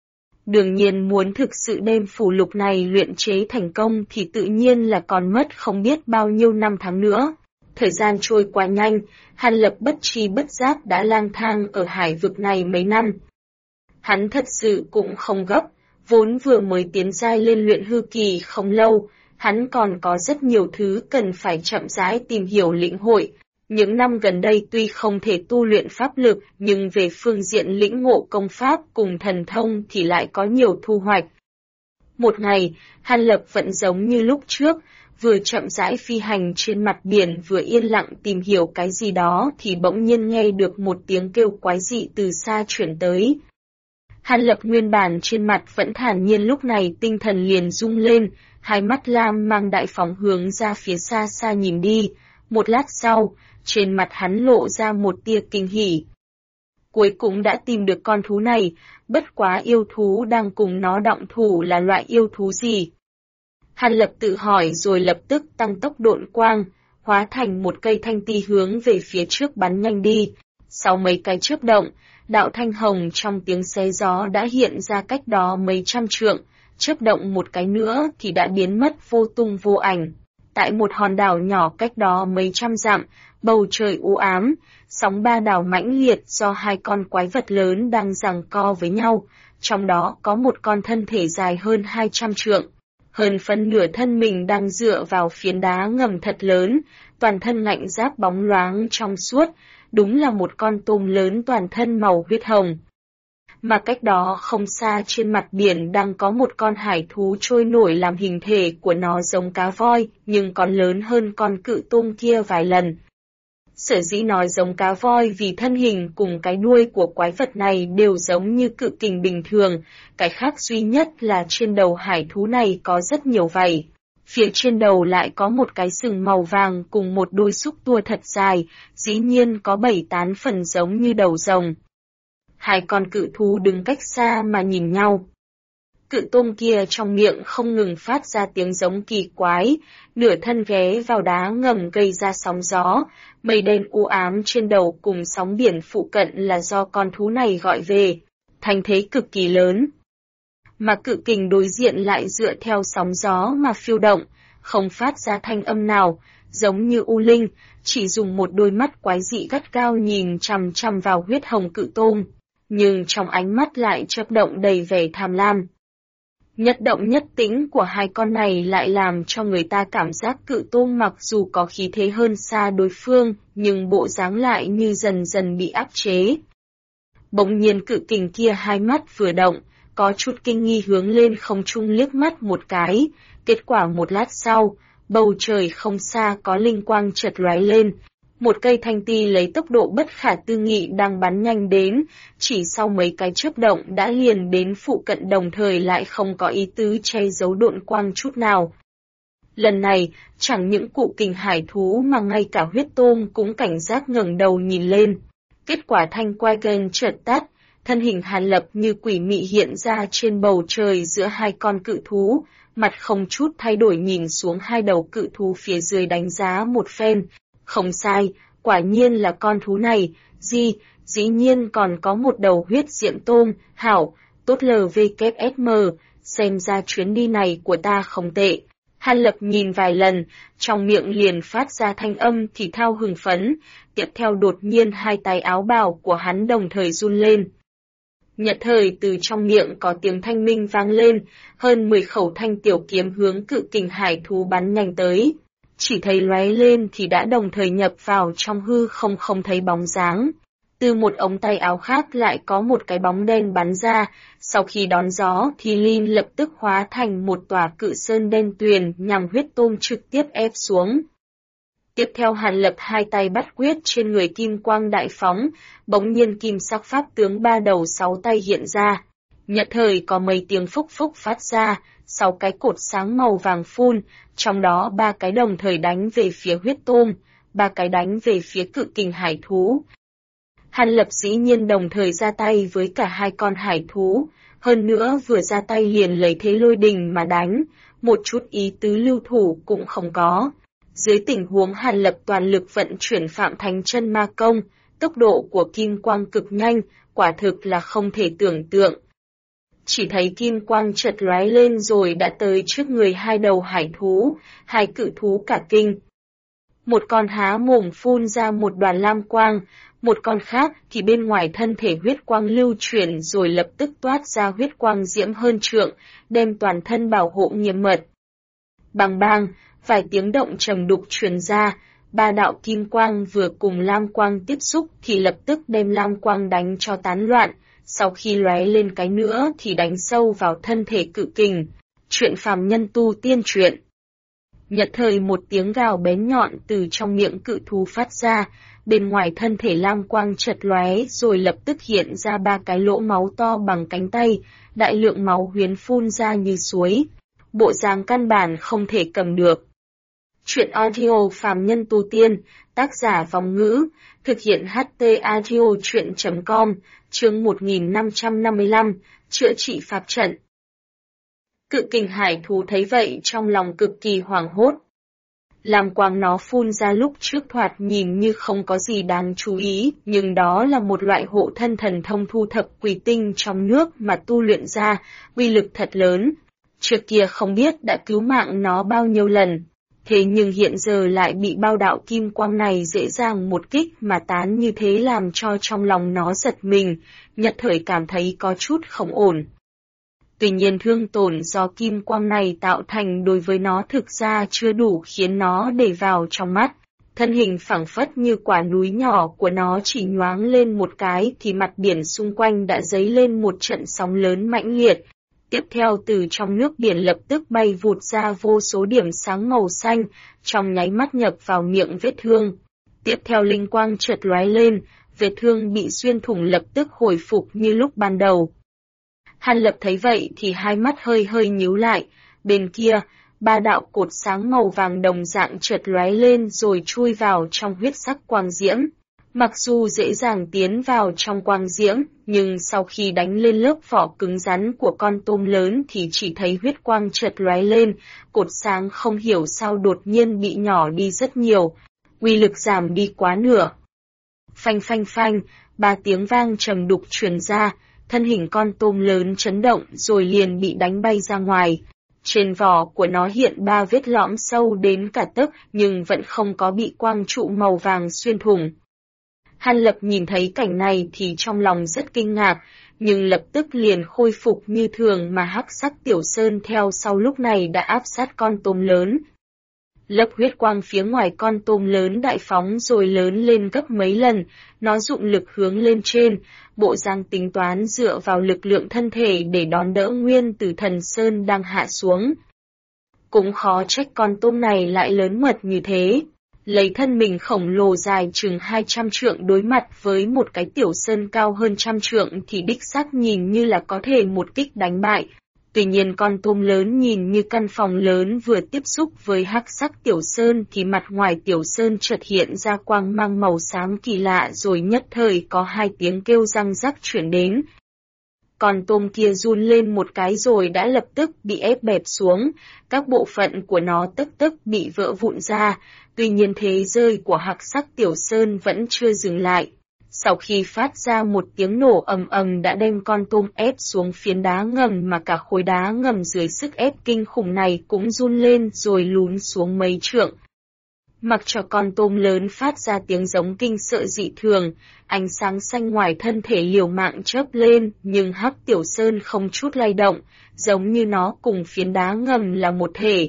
Đương nhiên muốn thực sự đem phủ lục này luyện chế thành công thì tự nhiên là còn mất không biết bao nhiêu năm tháng nữa. Thời gian trôi quá nhanh, Hàn Lập bất tri bất giác đã lang thang ở hải vực này mấy năm. Hắn thật sự cũng không gấp, vốn vừa mới tiến giai lên luyện hư kỳ không lâu, hắn còn có rất nhiều thứ cần phải chậm rãi tìm hiểu lĩnh hội. Những năm gần đây tuy không thể tu luyện pháp lực nhưng về phương diện lĩnh ngộ công pháp cùng thần thông thì lại có nhiều thu hoạch. Một ngày, Hàn Lập vẫn giống như lúc trước, vừa chậm rãi phi hành trên mặt biển vừa yên lặng tìm hiểu cái gì đó thì bỗng nhiên nghe được một tiếng kêu quái dị từ xa chuyển tới. Hàn Lập nguyên bản trên mặt vẫn thản nhiên lúc này tinh thần liền rung lên, hai mắt lam mang đại phóng hướng ra phía xa xa nhìn đi. Một lát sau, trên mặt hắn lộ ra một tia kinh hỉ. Cuối cùng đã tìm được con thú này, bất quá yêu thú đang cùng nó động thủ là loại yêu thú gì? Hàn Lập tự hỏi rồi lập tức tăng tốc độn quang, hóa thành một cây thanh ti hướng về phía trước bắn nhanh đi. Sau mấy cái chớp động, đạo thanh hồng trong tiếng xé gió đã hiện ra cách đó mấy trăm trượng, chớp động một cái nữa thì đã biến mất vô tung vô ảnh. Tại một hòn đảo nhỏ cách đó mấy trăm dặm, bầu trời u ám, sóng ba đảo mãnh liệt do hai con quái vật lớn đang giằng co với nhau, trong đó có một con thân thể dài hơn 200 trượng. Hơn phân nửa thân mình đang dựa vào phiến đá ngầm thật lớn, toàn thân ngạnh giáp bóng loáng trong suốt, đúng là một con tôm lớn toàn thân màu huyết hồng. Mà cách đó không xa trên mặt biển đang có một con hải thú trôi nổi làm hình thể của nó giống cá voi, nhưng còn lớn hơn con cự tôm kia vài lần. Sở dĩ nói giống cá voi vì thân hình cùng cái đuôi của quái vật này đều giống như cự kình bình thường, cái khác duy nhất là trên đầu hải thú này có rất nhiều vảy. Phía trên đầu lại có một cái sừng màu vàng cùng một đôi xúc tua thật dài, dĩ nhiên có 7-8 phần giống như đầu rồng. Hai con cự thú đứng cách xa mà nhìn nhau. Cự tôm kia trong miệng không ngừng phát ra tiếng giống kỳ quái, nửa thân ghé vào đá ngầm gây ra sóng gió, mây đen u ám trên đầu cùng sóng biển phụ cận là do con thú này gọi về, thành thế cực kỳ lớn. Mà cự kình đối diện lại dựa theo sóng gió mà phiêu động, không phát ra thanh âm nào, giống như u linh, chỉ dùng một đôi mắt quái dị gắt gao nhìn chằm chằm vào huyết hồng cự tôm, nhưng trong ánh mắt lại chớp động đầy vẻ tham lam. Nhất động nhất tĩnh của hai con này lại làm cho người ta cảm giác cự tôm mặc dù có khí thế hơn xa đối phương, nhưng bộ dáng lại như dần dần bị áp chế. Bỗng nhiên cự kình kia hai mắt vừa động, có chút kinh nghi hướng lên không trung liếc mắt một cái, kết quả một lát sau, bầu trời không xa có linh quang chợt lóe lên. Một cây thanh ti lấy tốc độ bất khả tư nghị đang bắn nhanh đến, chỉ sau mấy cái chớp động đã liền đến phụ cận đồng thời lại không có ý tứ che giấu độn quang chút nào. Lần này, chẳng những cụ kình hải thú mà ngay cả huyết tôm cũng cảnh giác ngẩng đầu nhìn lên. Kết quả thanh quai kênh chợt tắt, thân hình Hàn Lập như quỷ mị hiện ra trên bầu trời giữa hai con cự thú, mặt không chút thay đổi nhìn xuống hai đầu cự thú phía dưới đánh giá một phen. Không sai, quả nhiên là con thú này, dĩ nhiên còn có một đầu huyết diệm tôm, hảo, tốt LVKSM, xem ra chuyến đi này của ta không tệ. Hàn Lập nhìn vài lần, trong miệng liền phát ra thanh âm thì thao hưng phấn, tiếp theo đột nhiên hai tay áo bào của hắn đồng thời run lên. Nhất thời từ trong miệng có tiếng thanh minh vang lên, hơn 10 khẩu thanh tiểu kiếm hướng cự kình hải thú bắn nhanh tới. Chỉ thấy lóe lên thì đã đồng thời nhập vào trong hư không thấy bóng dáng. Từ một ống tay áo khác lại có một cái bóng đen bắn ra, sau khi đón gió thì Linh lập tức hóa thành một tòa cự sơn đen tuyền nhằm huyết tôm trực tiếp ép xuống. Tiếp theo Hàn Lập hai tay bắt quyết trên người kim quang đại phóng, bỗng nhiên kim sắc pháp tướng ba đầu sáu tay hiện ra. Nhất thời có mấy tiếng phúc phúc phát ra, 6 cái cột sáng màu vàng phun, trong đó 3 cái đồng thời đánh về phía huyết tôm, 3 cái đánh về phía cự kình hải thú. Hàn Lập dĩ nhiên đồng thời ra tay với cả hai con hải thú, hơn nữa vừa ra tay liền lấy thế lôi đình mà đánh, một chút ý tứ lưu thủ cũng không có. Dưới tình huống Hàn Lập toàn lực vận chuyển Phạm Thánh Chân Ma Công, tốc độ của kim quang cực nhanh, quả thực là không thể tưởng tượng. Chỉ thấy kim quang chợt lóe lên rồi đã tới trước người hai đầu hải thú, hai cự thú cả kinh. Một con há mồm phun ra một đoàn lam quang, một con khác thì bên ngoài thân thể huyết quang lưu chuyển rồi lập tức toát ra huyết quang diễm hơn trượng, đem toàn thân bảo hộ nghiêm mật. Bang bang, vài tiếng động trầm đục truyền ra, ba đạo kim quang vừa cùng lam quang tiếp xúc thì lập tức đem lam quang đánh cho tán loạn, sau khi lóe lên cái nữa thì đánh sâu vào thân thể cự kình. Chuyện phàm nhân tu tiên truyện. Nhật thời một tiếng gào bén nhọn từ trong miệng cự thú phát ra, bên ngoài thân thể lam quang chợt lóe rồi lập tức hiện ra ba cái lỗ máu to bằng cánh tay, đại lượng máu huyến phun ra như suối. Bộ dáng căn bản không thể cầm được. Chuyện audio phàm nhân tu tiên, tác giả Vong Ngữ, thực hiện HT audio chuyện.com, chương 1555, chữa trị pháp trận. Cự kình hải thú thấy vậy trong lòng cực kỳ hoảng hốt. Lam quang nó phun ra lúc trước thoạt nhìn như không có gì đáng chú ý, nhưng đó là một loại hộ thân thần thông thu thập quỷ tinh trong nước mà tu luyện ra, uy lực thật lớn. Trước kia không biết đã cứu mạng nó bao nhiêu lần, thế nhưng hiện giờ lại bị bao đạo kim quang này dễ dàng một kích mà tán như thế làm cho trong lòng nó giật mình, nhất thời cảm thấy có chút không ổn. Tuy nhiên thương tổn do kim quang này tạo thành đối với nó thực ra chưa đủ khiến nó để vào trong mắt. Thân hình phẳng phất như quả núi nhỏ của nó chỉ nhoáng lên một cái thì mặt biển xung quanh đã dấy lên một trận sóng lớn mãnh liệt. Tiếp theo từ trong nước biển lập tức bay vụt ra vô số điểm sáng màu xanh, trong nháy mắt nhập vào miệng vết thương. Tiếp theo linh quang chợt lóe lên, vết thương bị xuyên thủng lập tức hồi phục như lúc ban đầu. Hàn Lập thấy vậy thì hai mắt hơi hơi nhíu lại, bên kia, ba đạo cột sáng màu vàng đồng dạng chợt lóe lên rồi chui vào trong huyết sắc quang diễm. Mặc dù dễ dàng tiến vào trong quang diễm, nhưng sau khi đánh lên lớp vỏ cứng rắn của con tôm lớn thì chỉ thấy huyết quang chợt lóe lên, cột sáng không hiểu sao đột nhiên bị nhỏ đi rất nhiều, uy lực giảm đi quá nửa. Phanh phanh phanh, ba tiếng vang trầm đục truyền ra, thân hình con tôm lớn chấn động rồi liền bị đánh bay ra ngoài. Trên vỏ của nó hiện ba vết lõm sâu đến cả tấc nhưng vẫn không có bị quang trụ màu vàng xuyên thủng. Hàn Lập nhìn thấy cảnh này thì trong lòng rất kinh ngạc, nhưng lập tức liền khôi phục như thường mà hắc sắc tiểu sơn theo sau lúc này đã áp sát con tôm lớn. Lớp huyết quang phía ngoài con tôm lớn đại phóng rồi lớn lên gấp mấy lần, nó dụng lực hướng lên trên, bộ dáng tính toán dựa vào lực lượng thân thể để đón đỡ nguyên tử thần sơn đang hạ xuống. Cũng khó trách con tôm này lại lớn mật như thế. Lấy thân mình khổng lồ dài chừng 200 trượng đối mặt với một cái tiểu sơn cao hơn 100 trượng thì đích xác nhìn như là có thể một kích đánh bại. Tuy nhiên con tôm lớn nhìn như căn phòng lớn vừa tiếp xúc với hắc sắc tiểu sơn thì mặt ngoài tiểu sơn chợt hiện ra quang mang màu xám kỳ lạ rồi nhất thời có hai tiếng kêu răng rắc chuyển đến. Con tôm kia run lên một cái rồi đã lập tức bị ép bẹp xuống, các bộ phận của nó tức bị vỡ vụn ra, tuy nhiên thế rơi của hắc sắc tiểu sơn vẫn chưa dừng lại. Sau khi phát ra một tiếng nổ ầm ầm đã đem con tôm ép xuống phiến đá ngầm mà cả khối đá ngầm dưới sức ép kinh khủng này cũng run lên rồi lún xuống mấy trượng. Mặc cho con tôm lớn phát ra tiếng giống kinh sợ dị thường, ánh sáng xanh ngoài thân thể liều mạng chớp lên nhưng hắc tiểu sơn không chút lay động, giống như nó cùng phiến đá ngầm là một thể.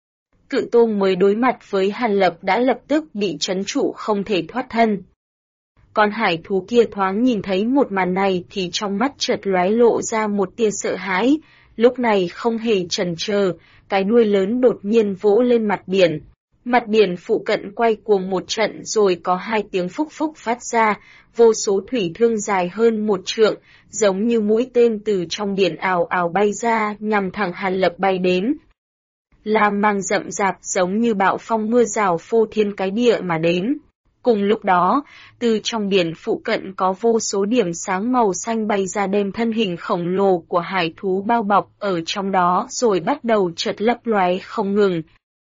Cự tôm mới đối mặt với Hàn Lập đã lập tức bị trấn trụ không thể thoát thân. Con hải thú kia thoáng nhìn thấy một màn này thì trong mắt chợt lóe lộ ra một tia sợ hãi, lúc này không hề chần chờ, cái đuôi lớn đột nhiên vỗ lên mặt biển. Mặt biển phụ cận quay cuồng một trận rồi có hai tiếng phúc phúc phát ra, vô số thủy thương dài hơn 1 trượng, giống như mũi tên từ trong biển ào ào bay ra nhằm thẳng Hàn Lập bay đến. Lam mang rậm rạp giống như bạo phong mưa rào phô thiên cái địa mà đến. Cùng lúc đó, từ trong biển phụ cận có vô số điểm sáng màu xanh bay ra đem thân hình khổng lồ của hải thú bao bọc ở trong đó rồi bắt đầu chợt lấp lóe không ngừng.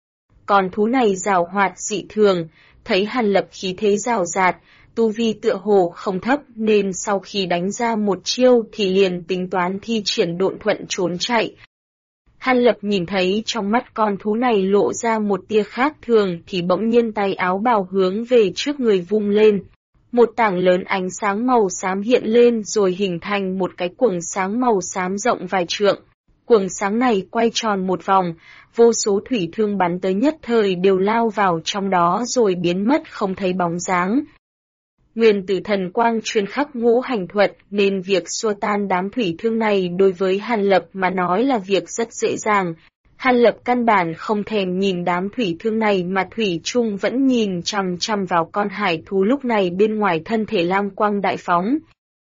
Con thú này giàu hoạt dị thường, thấy Hàn Lập khí thế rào rạt, tu vi tựa hồ không thấp nên sau khi đánh ra một chiêu thì liền tính toán thi triển độn thuận trốn chạy. Hàn Lập nhìn thấy trong mắt con thú này lộ ra một tia khác thường thì bỗng nhiên tay áo bào hướng về trước người vung lên. Một tảng lớn ánh sáng màu xám hiện lên rồi hình thành một cái quầng sáng màu xám rộng vài trượng. Quầng sáng này quay tròn một vòng, vô số thủy thương bắn tới nhất thời đều lao vào trong đó rồi biến mất không thấy bóng dáng. Nguyên tử thần quang chuyên khắc ngũ hành thuật nên việc xua tan đám thủy thương này đối với Hàn Lập mà nói là việc rất dễ dàng. Hàn Lập căn bản không thèm nhìn đám thủy thương này mà thủy chung vẫn nhìn chằm chằm vào con hải thú lúc này bên ngoài thân thể lam quang đại phóng.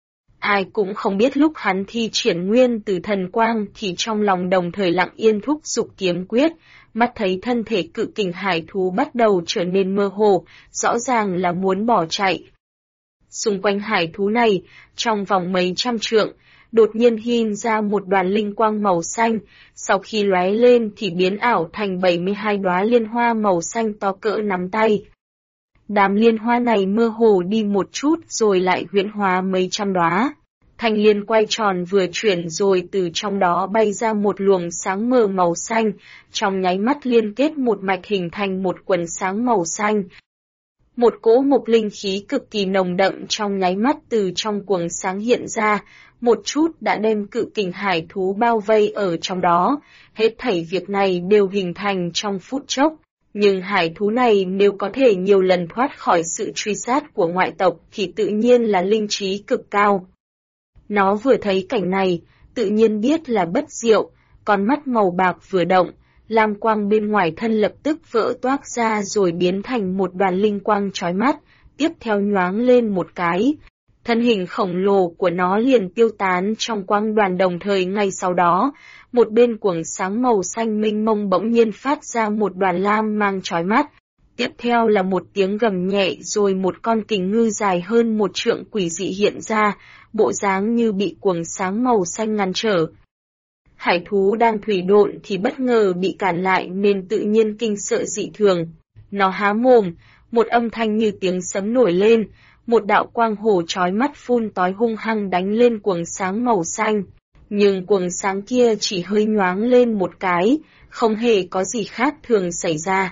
Ai cũng không biết lúc hắn thi triển nguyên tử thần quang thì trong lòng đồng thời lặng yên thúc giục kiếm quyết, mắt thấy thân thể cự kình hải thú bắt đầu trở nên mơ hồ, rõ ràng là muốn bỏ chạy. Xung quanh hải thú này, trong vòng mấy trăm trượng, đột nhiên hiện ra một đoàn linh quang màu xanh, sau khi lóe lên thì biến ảo thành 72 đóa liên hoa màu xanh to cỡ nắm tay. Đám liên hoa này mơ hồ đi một chút rồi lại huyễn hóa mấy trăm đóa. Thanh liên quay tròn vừa chuyển rồi từ trong đó bay ra một luồng sáng mờ màu xanh, trong nháy mắt liên kết một mạch hình thành một quần sáng màu xanh. Một cỗ mộc linh khí cực kỳ nồng đậm trong nháy mắt từ trong quầng sáng hiện ra, một chút đã đem cự kình hải thú bao vây ở trong đó, hết thảy việc này đều hình thành trong phút chốc. Nhưng hải thú này nếu có thể nhiều lần thoát khỏi sự truy sát của ngoại tộc thì tự nhiên là linh trí cực cao. Nó vừa thấy cảnh này, tự nhiên biết là bất diệu, con mắt màu bạc vừa động, lam quang bên ngoài thân lập tức vỡ toác ra rồi biến thành một đoàn linh quang chói mắt, tiếp theo nhoáng lên một cái. Thân hình khổng lồ của nó liền tiêu tán trong quang đoàn đồng thời ngay sau đó, một bên quầng sáng màu xanh mênh mông bỗng nhiên phát ra một đoàn lam mang chói mắt. Tiếp theo là một tiếng gầm nhẹ rồi một con kình ngư dài hơn một trượng quỷ dị hiện ra, bộ dáng như bị quầng sáng màu xanh ngăn trở. Hải thú đang thủy độn thì bất ngờ bị cản lại nên tự nhiên kinh sợ dị thường. Nó há mồm, một âm thanh như tiếng sấm nổi lên, một đạo quang hồ chói mắt phun tói hung hăng đánh lên quầng sáng màu xanh. Nhưng quầng sáng kia chỉ hơi nhoáng lên một cái, không hề có gì khác thường xảy ra.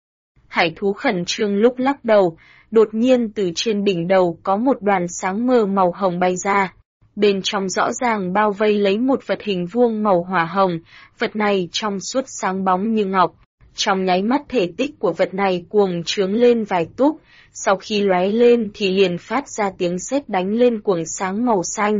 Hải thú khẩn trương lúc lắc đầu, đột nhiên từ trên đỉnh đầu có một đoàn sáng mờ màu hồng bay ra. Bên trong rõ ràng bao vây lấy một vật hình vuông màu hỏa hồng, vật này trong suốt sáng bóng như ngọc. Trong nháy mắt thể tích của vật này cuồng trướng lên vài túc, sau khi lóe lên thì liền phát ra tiếng sét đánh lên quầng sáng màu xanh.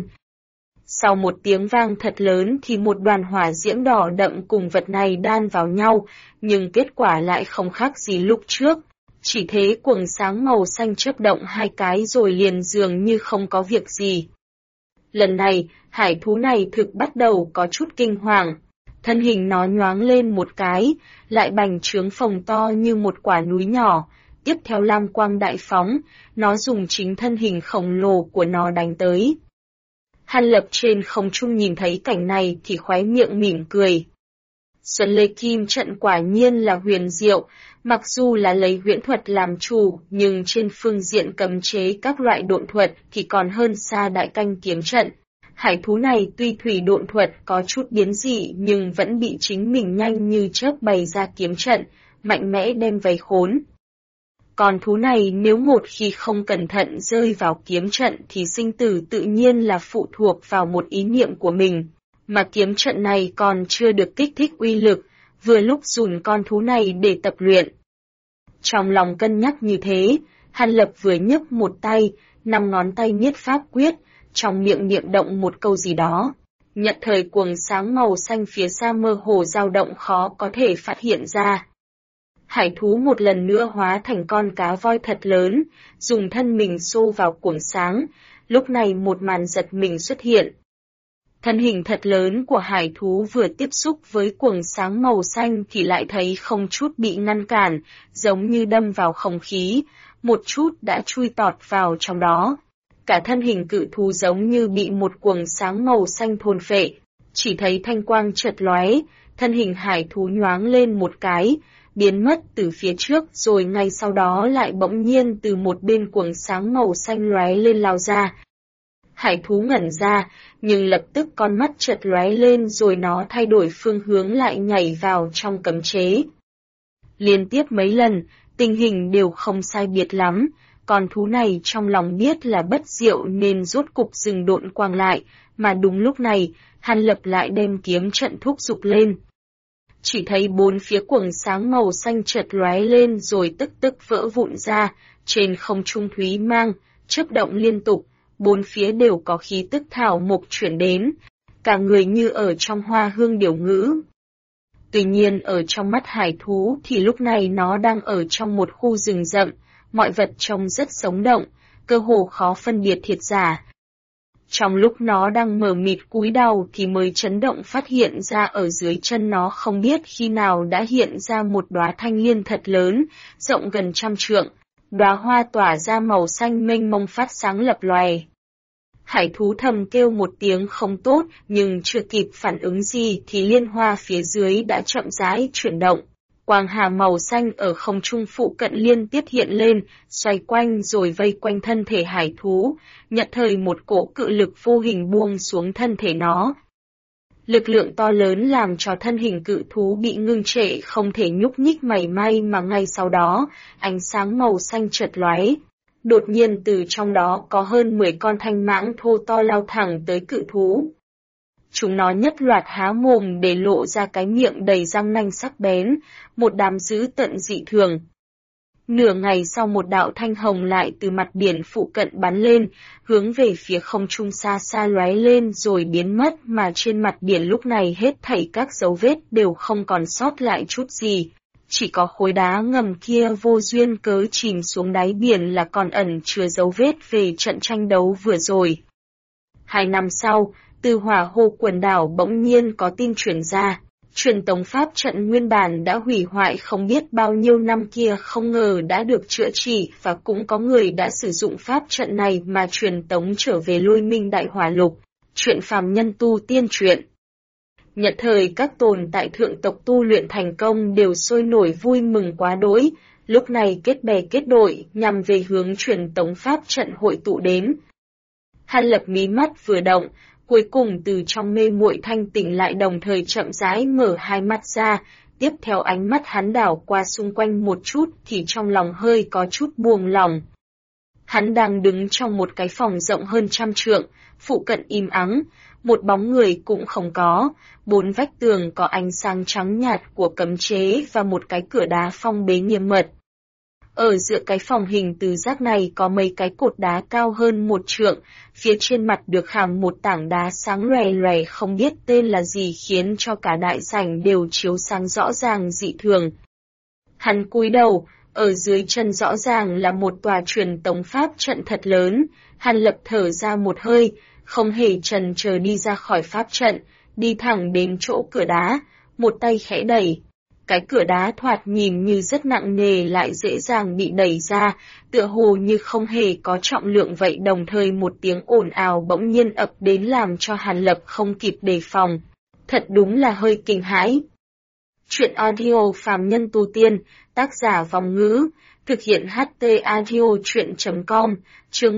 Sau một tiếng vang thật lớn thì một đoàn hỏa diễm đỏ đậm cùng vật này đan vào nhau, nhưng kết quả lại không khác gì lúc trước. Chỉ thế quầng sáng màu xanh chớp động hai cái rồi liền dường như không có việc gì. Lần này, hải thú này thực bắt đầu có chút kinh hoàng. Thân hình nó nhoáng lên một cái, lại bành trướng phồng to như một quả núi nhỏ. Tiếp theo lam quang đại phóng, nó dùng chính thân hình khổng lồ của nó đánh tới. Hàn Lập trên không trung nhìn thấy cảnh này thì khóe miệng mỉm cười. Xuân Lê Kim trận quả nhiên là huyền diệu, mặc dù là lấy huyễn thuật làm chủ, nhưng trên phương diện cấm chế các loại độn thuật thì còn hơn xa đại canh kiếm trận. Hải thú này tuy thủy độn thuật có chút biến dị nhưng vẫn bị chính mình nhanh như chớp bày ra kiếm trận, mạnh mẽ đem vây khốn. Con thú này nếu một khi không cẩn thận rơi vào kiếm trận thì sinh tử tự nhiên là phụ thuộc vào một ý niệm của mình, mà kiếm trận này còn chưa được kích thích uy lực, vừa lúc dùng con thú này để tập luyện. Trong lòng cân nhắc như thế, Hàn Lập vừa nhấc một tay, 5 ngón tay niết pháp quyết, trong miệng niệm động một câu gì đó. Nhận thời quầng sáng màu xanh phía xa mơ hồ dao động khó có thể phát hiện ra. Hải thú một lần nữa hóa thành con cá voi thật lớn, dùng thân mình xô vào quầng sáng, lúc này một màn giật mình xuất hiện. Thân hình thật lớn của hải thú vừa tiếp xúc với quầng sáng màu xanh thì lại thấy không chút bị ngăn cản, giống như đâm vào không khí, một chút đã chui tọt vào trong đó. Cả thân hình cự thú giống như bị một quầng sáng màu xanh thôn phệ, chỉ thấy thanh quang chợt lóe, thân hình hải thú nhoáng lên một cái, biến mất từ phía trước rồi ngay sau đó lại bỗng nhiên từ một bên quầng sáng màu xanh lóe lên lao ra. Hải thú ngẩn ra, nhưng lập tức con mắt chợt lóe lên rồi nó thay đổi phương hướng lại nhảy vào trong cấm chế. Liên tiếp mấy lần, tình hình đều không sai biệt lắm, con thú này trong lòng biết là bất diệu nên rốt cục dừng độn quang lại, mà đúng lúc này, Hàn Lập lại đem kiếm trận thúc giục lên. Chỉ thấy bốn phía quầng sáng màu xanh chợt lóe lên rồi tức tức vỡ vụn ra, trên không trung thúy mang, chớp động liên tục, bốn phía đều có khí tức thảo mộc chuyển đến, cả người như ở trong hoa hương điểu ngữ. Tuy nhiên ở trong mắt hải thú thì lúc này nó đang ở trong một khu rừng rậm, mọi vật trông rất sống động, cơ hồ khó phân biệt thiệt giả. Trong lúc nó đang mờ mịt cúi đầu thì mới chấn động phát hiện ra ở dưới chân nó không biết khi nào đã hiện ra một đóa thanh liên thật lớn, rộng gần 100 trượng, đóa hoa tỏa ra màu xanh mênh mông phát sáng lập lòe. Hải thú thầm kêu một tiếng không tốt, nhưng chưa kịp phản ứng gì thì liên hoa phía dưới đã chậm rãi chuyển động. Quang hà màu xanh ở không trung phụ cận liên tiếp hiện lên, xoay quanh rồi vây quanh thân thể hải thú, nhận thời một cỗ cự lực vô hình buông xuống thân thể nó. Lực lượng to lớn làm cho thân hình cự thú bị ngưng trệ không thể nhúc nhích mảy may mà ngay sau đó, ánh sáng màu xanh chợt lóe. Đột nhiên từ trong đó có hơn 10 con thanh mãng thô to lao thẳng tới cự thú. Chúng nó nhất loạt há mồm để lộ ra cái miệng đầy răng nanh sắc bén, một đám dữ tợn dị thường. Nửa ngày sau một đạo thanh hồng lại từ mặt biển phụ cận bắn lên, hướng về phía không trung xa xa lóe lên rồi biến mất mà trên mặt biển lúc này hết thảy các dấu vết đều không còn sót lại chút gì. Chỉ có khối đá ngầm kia vô duyên cớ chìm xuống đáy biển là còn ẩn chứa dấu vết về trận tranh đấu vừa rồi. 2 năm sau, từ Hỏa Hồ quần đảo bỗng nhiên có tin truyền ra, truyền tống pháp trận nguyên bản đã hủy hoại không biết bao nhiêu năm kia không ngờ đã được chữa trị và cũng có người đã sử dụng pháp trận này mà truyền tống trở về Lôi Minh Đại Hỏa Lục, chuyện phàm nhân tu tiên truyện. Nhận thời các tồn tại thượng tộc tu luyện thành công đều sôi nổi vui mừng quá đỗi, lúc này kết bè kết đội nhằm về hướng truyền tống pháp trận hội tụ đến. Hàn Lập mí mắt vừa động, cuối cùng từ trong mê muội thanh tỉnh lại đồng thời chậm rãi mở hai mắt ra, tiếp theo ánh mắt hắn đảo qua xung quanh một chút thì trong lòng hơi có chút buông lòng. Hắn đang đứng trong một cái phòng rộng hơn 100 trượng, phụ cận im ắng, một bóng người cũng không có, 4 vách tường có ánh sáng trắng nhạt của cấm chế và một cái cửa đá phong bế nghiêm mật. Ở giữa cái phòng hình tứ giác này có mấy cái cột đá cao hơn 1 trượng, phía trên mặt được khảm một tảng đá sáng lòe lòe không biết tên là gì khiến cho cả đại sảnh đều chiếu sáng rõ ràng dị thường. Hắn cúi đầu, ở dưới chân rõ ràng là một tòa truyền tống pháp trận thật lớn, Hàn Lập thở ra một hơi, không hề chần chờ đi ra khỏi pháp trận, đi thẳng đến chỗ cửa đá, một tay khẽ đẩy. Cái cửa đá thoạt nhìn như rất nặng nề lại dễ dàng bị đẩy ra, tựa hồ như không hề có trọng lượng vậy đồng thời một tiếng ồn ào bỗng nhiên ập đến làm cho Hàn Lập không kịp đề phòng. Thật đúng là hơi kinh hãi. Chuyện audio phàm nhân tu tiên, tác giả Vòng Ngữ, thực hiện HT audio chuyện.com, chương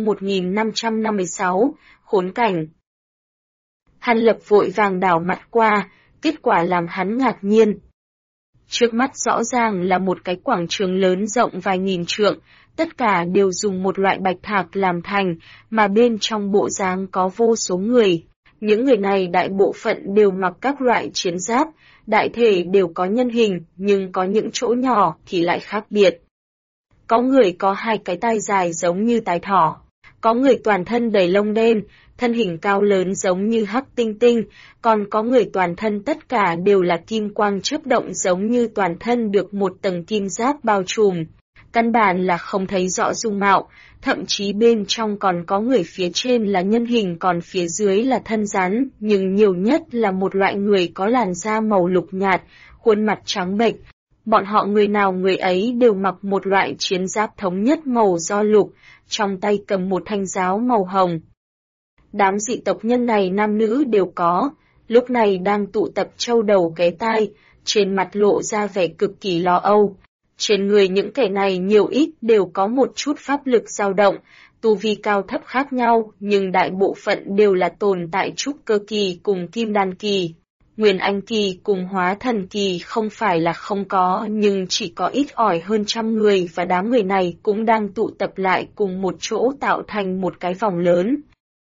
1556, khốn cảnh. Hàn Lập vội vàng đảo mặt qua, kết quả làm hắn ngạc nhiên. Trước mắt rõ ràng là một cái quảng trường lớn rộng vài nghìn trượng, tất cả đều dùng một loại bạch thạch làm thành, mà bên trong bộ dáng có vô số người. Những người này đại bộ phận đều mặc các loại chiến giáp, đại thể đều có nhân hình, nhưng có những chỗ nhỏ thì lại khác biệt. Có người có 2 cái tai dài giống như tai thỏ, có người toàn thân đầy lông đen, thân hình cao lớn giống như hắc tinh tinh, còn có người toàn thân tất cả đều là kim quang chớp động giống như toàn thân được một tầng kim giáp bao trùm. Căn bản là không thấy rõ dung mạo, thậm chí bên trong còn có người phía trên là nhân hình còn phía dưới là thân rắn, nhưng nhiều nhất là một loại người có làn da màu lục nhạt, khuôn mặt trắng bệch, Bọn họ người nào người ấy đều mặc một loại chiến giáp thống nhất màu do lục, trong tay cầm một thanh giáo màu hồng. Đám dị tộc nhân này nam nữ đều có, lúc này đang tụ tập châu đầu ghé tai, trên mặt lộ ra vẻ cực kỳ lo âu. Trên người những kẻ này nhiều ít đều có một chút pháp lực dao động, tu vi cao thấp khác nhau, nhưng đại bộ phận đều là tồn tại trúc cơ kỳ cùng kim đan kỳ. Nguyên anh kỳ cùng hóa thần kỳ không phải là không có, nhưng chỉ có ít ỏi hơn 100 người, và đám người này cũng đang tụ tập lại cùng một chỗ tạo thành một cái vòng lớn.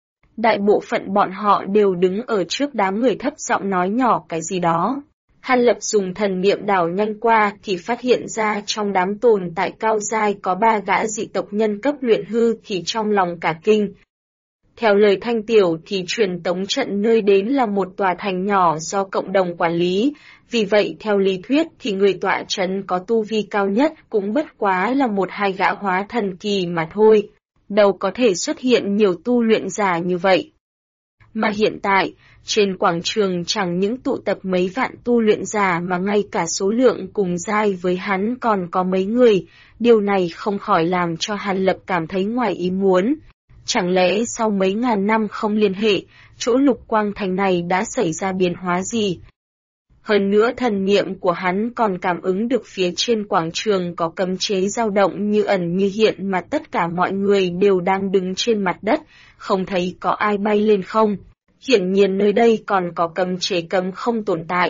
Đại bộ phận bọn họ đều đứng ở trước đám người thấp giọng nói nhỏ cái gì đó. Hàn Lập dùng thần niệm đảo nhanh qua thì phát hiện ra trong đám tồn tại cao giai có 3 gã dị tộc nhân cấp luyện hư, thì trong lòng cả kinh. Theo lời Thanh Tiểu thì truyền tống trận nơi đến là một tòa thành nhỏ do cộng đồng quản lý, vì vậy theo lý thuyết thì người tọa trấn có tu vi cao nhất cũng bất quá là 1-2 gã hóa thần kỳ mà thôi, đâu có thể xuất hiện nhiều tu luyện giả như vậy. Mà hiện tại, trên quảng trường chẳng những tụ tập mấy vạn tu luyện giả mà ngay cả số lượng cùng giai với hắn còn có mấy người, điều này không khỏi làm cho Hàn Lập cảm thấy ngoài ý muốn. Chẳng lẽ sau mấy ngàn năm không liên hệ, chỗ Lục Quang Thành này đã xảy ra biến hóa gì? Hơn nữa thần niệm của hắn còn cảm ứng được phía trên quảng trường có cấm chế dao động như ẩn như hiện, mà tất cả mọi người đều đang đứng trên mặt đất, không thấy có ai bay lên không. Hiển nhiên nơi đây còn có cấm chế cấm không tồn tại.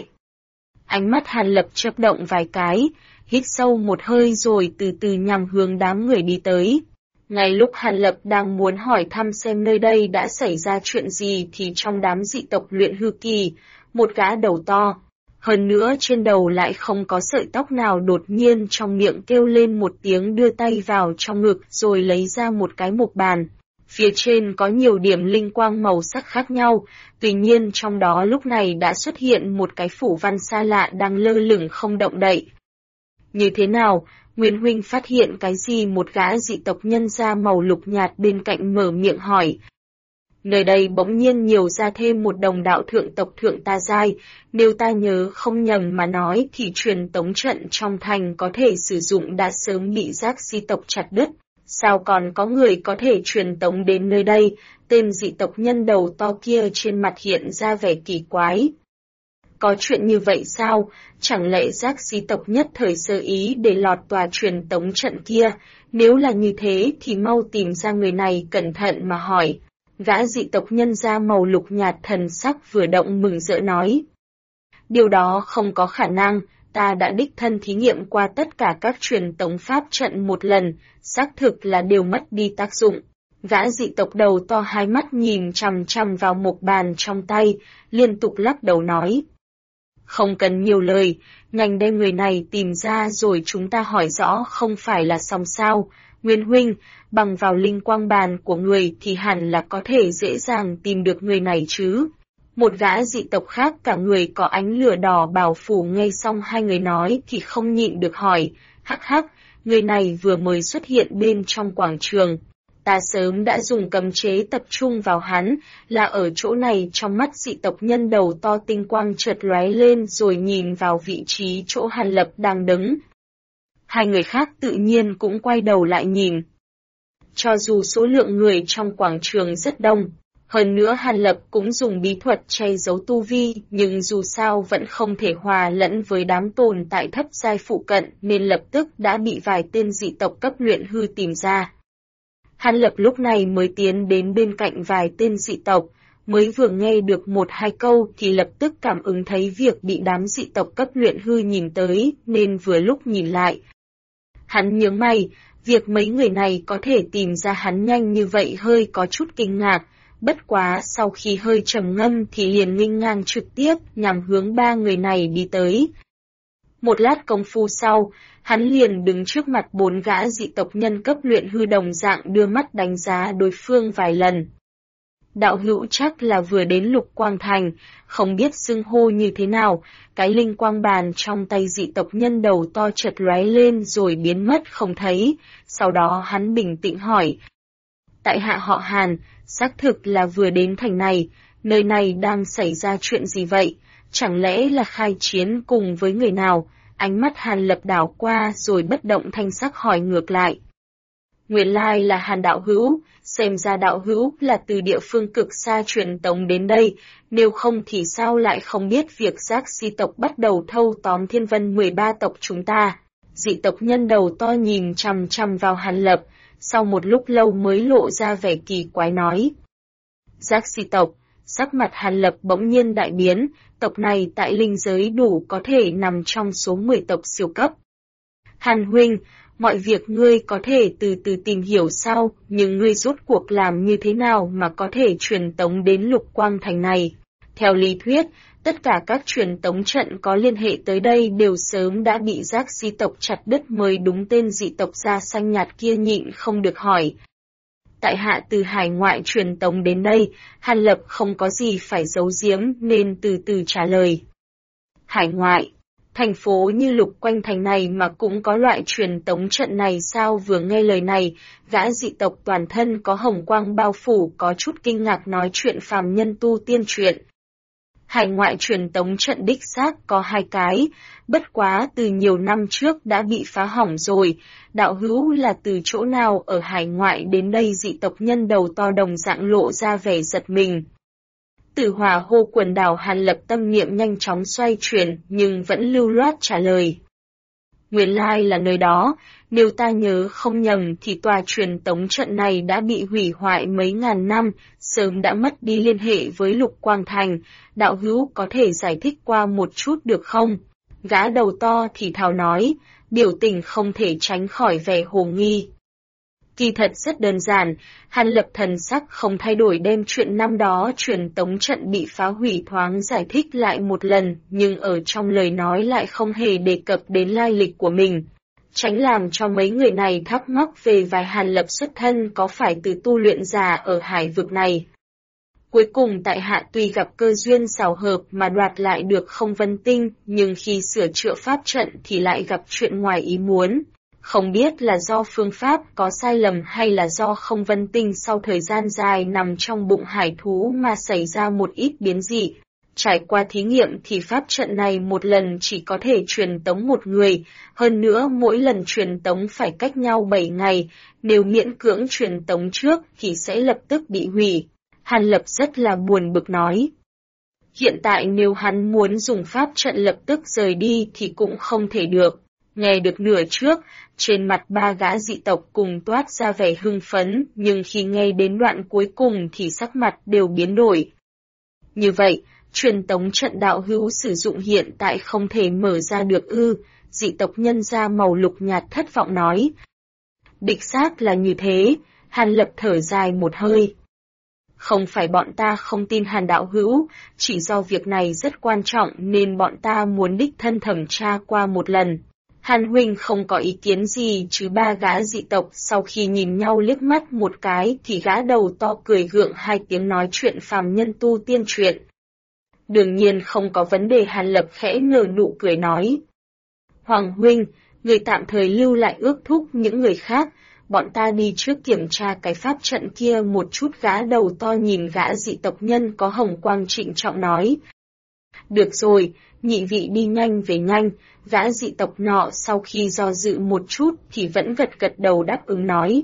Ánh mắt Hàn Lập chớp động vài cái, hít sâu một hơi rồi từ từ nhằm hướng đám người đi tới. Ngay lúc Hàn Lập đang muốn hỏi thăm xem nơi đây đã xảy ra chuyện gì thì trong đám dị tộc luyện hư kỳ, một gã đầu to, hơn nữa trên đầu lại không có sợi tóc nào, đột nhiên trong miệng kêu lên một tiếng, đưa tay vào trong ngực rồi lấy ra một cái mộc bàn. Phía trên có nhiều điểm linh quang màu sắc khác nhau, tuy nhiên trong đó lúc này đã xuất hiện một cái phủ văn xa lạ đang lơ lửng không động đậy. Như thế nào? Nguyên huynh phát hiện cái gì? Một gã dị tộc nhân da màu lục nhạt bên cạnh mở miệng hỏi. Nơi đây bỗng nhiên nhiều ra thêm một đồng đạo thượng tộc thượng ta giai, nếu ta nhớ không nhầm mà nói thì truyền tống trận trong thành có thể sử dụng đã sớm bị giác dị tộc chặt đứt. Sao còn có người có thể truyền tống đến nơi đây? Tên dị tộc nhân đầu to kia trên mặt hiện ra vẻ kỳ quái. Có chuyện như vậy sao? Chẳng lẽ giác dị tộc nhất thời sơ ý để lọt tòa truyền tống trận kia? Nếu là như thế thì mau tìm ra người này cẩn thận mà hỏi. Gã dị tộc nhân da màu lục nhạt thần sắc vừa động mừng rỡ nói. Điều đó không có khả năng, ta đã đích thân thí nghiệm qua tất cả các truyền tống pháp trận một lần, xác thực là đều mất đi tác dụng. Gã dị tộc đầu to hai mắt nhìn chằm chằm vào một bàn trong tay, liên tục lắc đầu nói. Không cần nhiều lời, nhanh đem người này tìm ra rồi chúng ta hỏi rõ không phải là xong sao. Nguyên huynh, bằng vào linh quang bàn của người thì hẳn là có thể dễ dàng tìm được người này chứ. Một gã dị tộc khác cả người có ánh lửa đỏ bào phủ nghe xong hai người nói thì không nhịn được hỏi, hắc hắc, người này vừa mới xuất hiện bên trong quảng trường. Ta sớm đã dùng cấm chế tập trung vào hắn, là ở chỗ này. Trong mắt dị tộc nhân đầu to tinh quang chợt lóe lên rồi nhìn vào vị trí chỗ Hàn Lập đang đứng. Hai người khác tự nhiên cũng quay đầu lại nhìn. Cho dù số lượng người trong quảng trường rất đông, hơn nữa Hàn Lập cũng dùng bí thuật che giấu tu vi, nhưng dù sao vẫn không thể hòa lẫn với đám tồn tại thấp giai phụ cận nên lập tức đã bị vài tên dị tộc cấp luyện hư tìm ra. Hàn Lập lúc này mới tiến đến bên cạnh vài tên dị tộc, mới vừa nghe được 1-2 câu thì lập tức cảm ứng thấy việc bị đám dị tộc cấp luyện hư nhìn tới nên vừa lúc nhìn lại. Hắn nhướng mày, việc mấy người này có thể tìm ra hắn nhanh như vậy hơi có chút kinh ngạc, bất quá sau khi hơi trầm ngâm thì liền nghênh ngang trực tiếp nhằm hướng 3 người này đi tới. Một lát công phu sau, hắn liền đứng trước mặt 4 gã dị tộc nhân cấp luyện hư đồng dạng đưa mắt đánh giá đối phương vài lần. Đạo hữu chắc là vừa đến Lục Quang Thành, không biết xưng hô như thế nào, cái linh quang bàn trong tay dị tộc nhân đầu to chợt lóe lên rồi biến mất không thấy, sau đó hắn bình tĩnh hỏi. Tại hạ họ Hàn, xác thực là vừa đến thành này, nơi này đang xảy ra chuyện gì vậy? Chẳng lẽ là khai chiến cùng với người nào? ánh mắt Hàn Lập đảo qua rồi bất động thanh sắc hỏi ngược lại. Nguyên lai là Hàn đạo hữu, xem ra đạo hữu là từ địa phương cực xa truyền tống đến đây, nếu không thì sao lại không biết việc Giác Si tộc bắt đầu thâu tóm Thiên Vân 13 tộc chúng ta. Dị tộc nhân đầu to nhìn chằm chằm vào Hàn Lập, sau một lúc lâu mới lộ ra vẻ kỳ quái nói. Giác Si tộc, sắc mặt Hàn Lập bỗng nhiên đại biến, tộc này tại linh giới đủ có thể nằm trong số 10 tộc siêu cấp. Hàn huynh, mọi việc ngươi có thể từ từ tìm hiểu sau, nhưng ngươi rốt cuộc làm như thế nào mà có thể truyền tống đến Lục Quang Thành này? Theo lý thuyết, tất cả các truyền tống trận có liên hệ tới đây đều sớm đã bị Giác Si tộc chặt đứt mới đúng. Tên dị tộc da xanh nhạt kia nhịn không được hỏi. Tại hạ từ hải ngoại truyền tống đến đây, Hàn Lập không có gì phải giấu giếm nên từ từ trả lời. Hải ngoại, thành phố như Lục Quanh Thành này mà cũng có loại truyền tống trận này sao? Vừa nghe lời này, gã dị tộc toàn thân có hồng quang bao phủ có chút kinh ngạc nói chuyện phàm nhân tu tiên chuyện. Hải ngoại truyền tống trận đích xác có 2 cái, bất quá từ nhiều năm trước đã bị phá hỏng rồi. Đạo hữu là từ chỗ nào ở hải ngoại đến đây? Dị tộc nhân đầu to đồng dạng lộ ra vẻ giật mình. Tử Hỏa Hô quần đảo. Hàn Lập tâm niệm nhanh chóng xoay chuyển nhưng vẫn lưu loát trả lời. Nguyên lai là nơi đó, nếu ta nhớ không nhầm thì tòa truyền tống trận này đã bị hủy hoại mấy ngàn năm, sớm đã mất đi liên hệ với Lục Quang Thành. Đạo hữu có thể giải thích qua một chút được không? Gã đầu to thì thào nói, biểu tình không thể tránh khỏi vẻ hồ nghi. Kỳ thật rất đơn giản, Hàn Lập thần sắc không thay đổi đem chuyện năm đó truyền tống trận bị phá hủy thoáng giải thích lại một lần, nhưng ở trong lời nói lại không hề đề cập đến lai lịch của mình. Tránh làm cho mấy người này thắc mắc về vài Hàn Lập xuất thân có phải từ tu luyện giả ở hải vực này. Cuối cùng tại hạ tuy gặp cơ duyên xảo hợp mà đoạt lại được Không Vân Tinh, nhưng khi sửa chữa pháp trận thì lại gặp chuyện ngoài ý muốn. Không biết là do phương pháp có sai lầm hay là do Không Vân Tinh sau thời gian dài nằm trong bụng hải thú mà xảy ra một ít biến dị. Trải qua thí nghiệm thì pháp trận này một lần chỉ có thể truyền tống một người, hơn nữa mỗi lần truyền tống phải cách nhau 7 ngày, nếu miễn cưỡng truyền tống trước thì sẽ lập tức bị hủy. Hàn Lập rất là buồn bực nói. Hiện tại nếu hắn muốn dùng pháp trận lập tức rời đi thì cũng không thể được. Nghe được nửa trước, trên mặt 3 gã dị tộc cùng toát ra vẻ hưng phấn, nhưng khi nghe đến đoạn cuối cùng thì sắc mặt đều biến đổi. Như vậy, truyền tống trận đạo hữu sử dụng hiện tại không thể mở ra được ư? Dị tộc nhân da màu lục nhạt thất vọng nói. Đích xác là như thế, Hàn Lập thở dài một hơi. Không phải bọn ta không tin Hàn đạo hữu, chỉ do việc này rất quan trọng nên bọn ta muốn đích thân thẩm tra qua một lần. Hàn huynh không có ý kiến gì chứ? 3 gã dị tộc sau khi nhìn nhau liếc mắt một cái thì gã đầu to cười gượng 2 tiếng nói chuyện phàm nhân tu tiên chuyện. Đương nhiên không có vấn đề. Hàn Lập khẽ nở nụ cười nói. Hoàng huynh, người tạm thời lưu lại ước thúc những người khác, bọn ta đi trước kiểm tra cái pháp trận kia một chút. Gã đầu to nhìn gã dị tộc nhân có hồng quang trịnh trọng nói. Được rồi, nhị vị đi nhanh về nhanh. Gã dị tộc nọ sau khi do dự một chút thì vẫn gật đầu đáp ứng nói.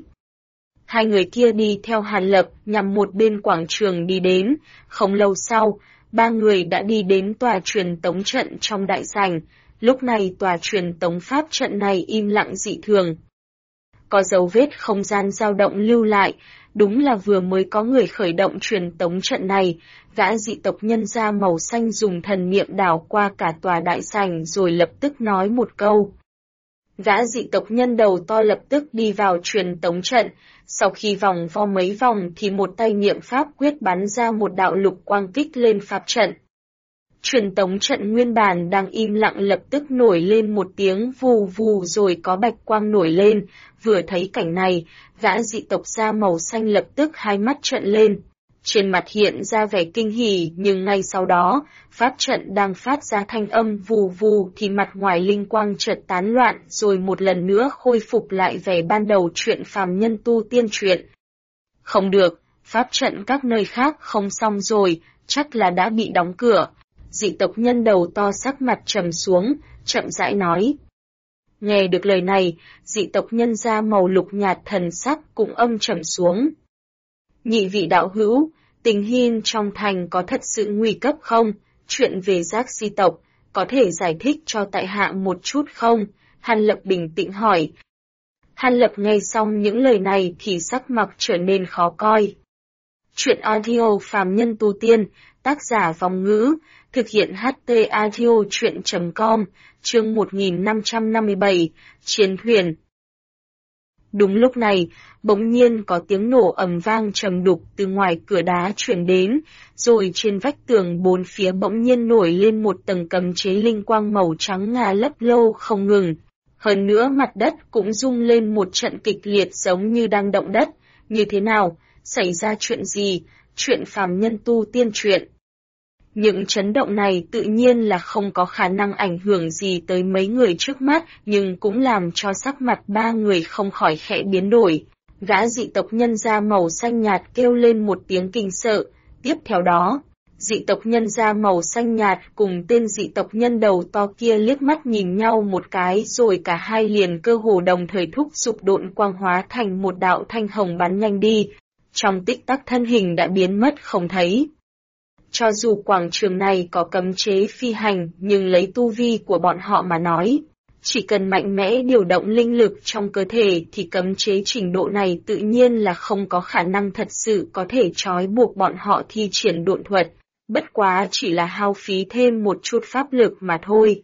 2 người kia đi theo Hàn Lập nhằm một bên quảng trường đi đến. Không lâu sau, 3 người đã đi đến tòa truyền tống trận trong đại sảnh. Lúc này tòa truyền tống pháp trận này im lặng dị thường. Có dấu vết không gian dao động lưu lại, đúng là vừa mới có người khởi động truyền tống trận này. Gã dị tộc nhân da màu xanh dùng thần niệm đảo qua cả tòa đại sảnh rồi lập tức nói một câu. Gã dị tộc nhân đầu to lập tức đi vào truyền tống trận, sau khi vòng vo mấy vòng thì một tay niệm pháp quyết bắn ra một đạo lục quang kích lên pháp trận. Truyền tống trận nguyên bản đang im lặng lập tức nổi lên một tiếng vù vù rồi có bạch quang nổi lên. Vừa thấy cảnh này, gã dị tộc da màu xanh lập tức 2 mắt trợn lên. Trên mặt hiện ra vẻ kinh hỉ, nhưng ngay sau đó, pháp trận đang phát ra thanh âm vù vù thì mặt ngoài linh quang chợt tán loạn rồi một lần nữa khôi phục lại vẻ ban đầu chuyện phàm nhân tu tiên chuyện. Không được, pháp trận các nơi khác không xong rồi, chắc là đã bị đóng cửa. Dị tộc nhân đầu to sắc mặt trầm xuống, chậm rãi nói. Nghe được lời này, dị tộc nhân da màu lục nhạt thần sắc cũng âm trầm xuống. Nhị vị đạo hữu, tình hình trong thành có thật sự nguy cấp không? Chuyện về giác di tộc, có thể giải thích cho tại hạ một chút không? Hàn Lập bình tĩnh hỏi. Hàn Lập nghe xong những lời này thì sắc mặt trở nên khó coi. Chuyện audio phàm nhân tu tiên, tác giả Vong Ngữ, thực hiện HT audio chuyện.com, chương 1557, Chiến thuyền. Đúng lúc này, bỗng nhiên có tiếng nổ ầm vang trầm đục từ ngoài cửa đá truyền đến, rồi trên vách tường bốn phía bỗng nhiên nổi lên một tầng cấm chế linh quang màu trắng ngà lấp lô không ngừng. Hơn nữa mặt đất cũng rung lên một trận kịch liệt giống như đang động đất. Như thế nào? Xảy ra chuyện gì? Chuyện phàm nhân tu tiên chuyện. Những chấn động này tự nhiên là không có khả năng ảnh hưởng gì tới mấy người trước mắt, nhưng cũng làm cho sắc mặt ba người không khỏi khẽ biến đổi. Gã dị tộc nhân da màu xanh nhạt kêu lên một tiếng kinh sợ, tiếp theo đó, dị tộc nhân da màu xanh nhạt cùng tên dị tộc nhân đầu to kia liếc mắt nhìn nhau một cái rồi cả hai liền cơ hồ đồng thời thúc giục độn quang hóa thành một đạo thanh hồng bắn nhanh đi. Trong tích tắc thân hình đã biến mất không thấy. Cho dù quảng trường này có cấm chế phi hành, nhưng lấy tu vi của bọn họ mà nói, chỉ cần mạnh mẽ điều động linh lực trong cơ thể thì cấm chế trình độ này tự nhiên là không có khả năng thật sự có thể trói buộc bọn họ thi triển độn thuật, bất quá chỉ là hao phí thêm một chút pháp lực mà thôi.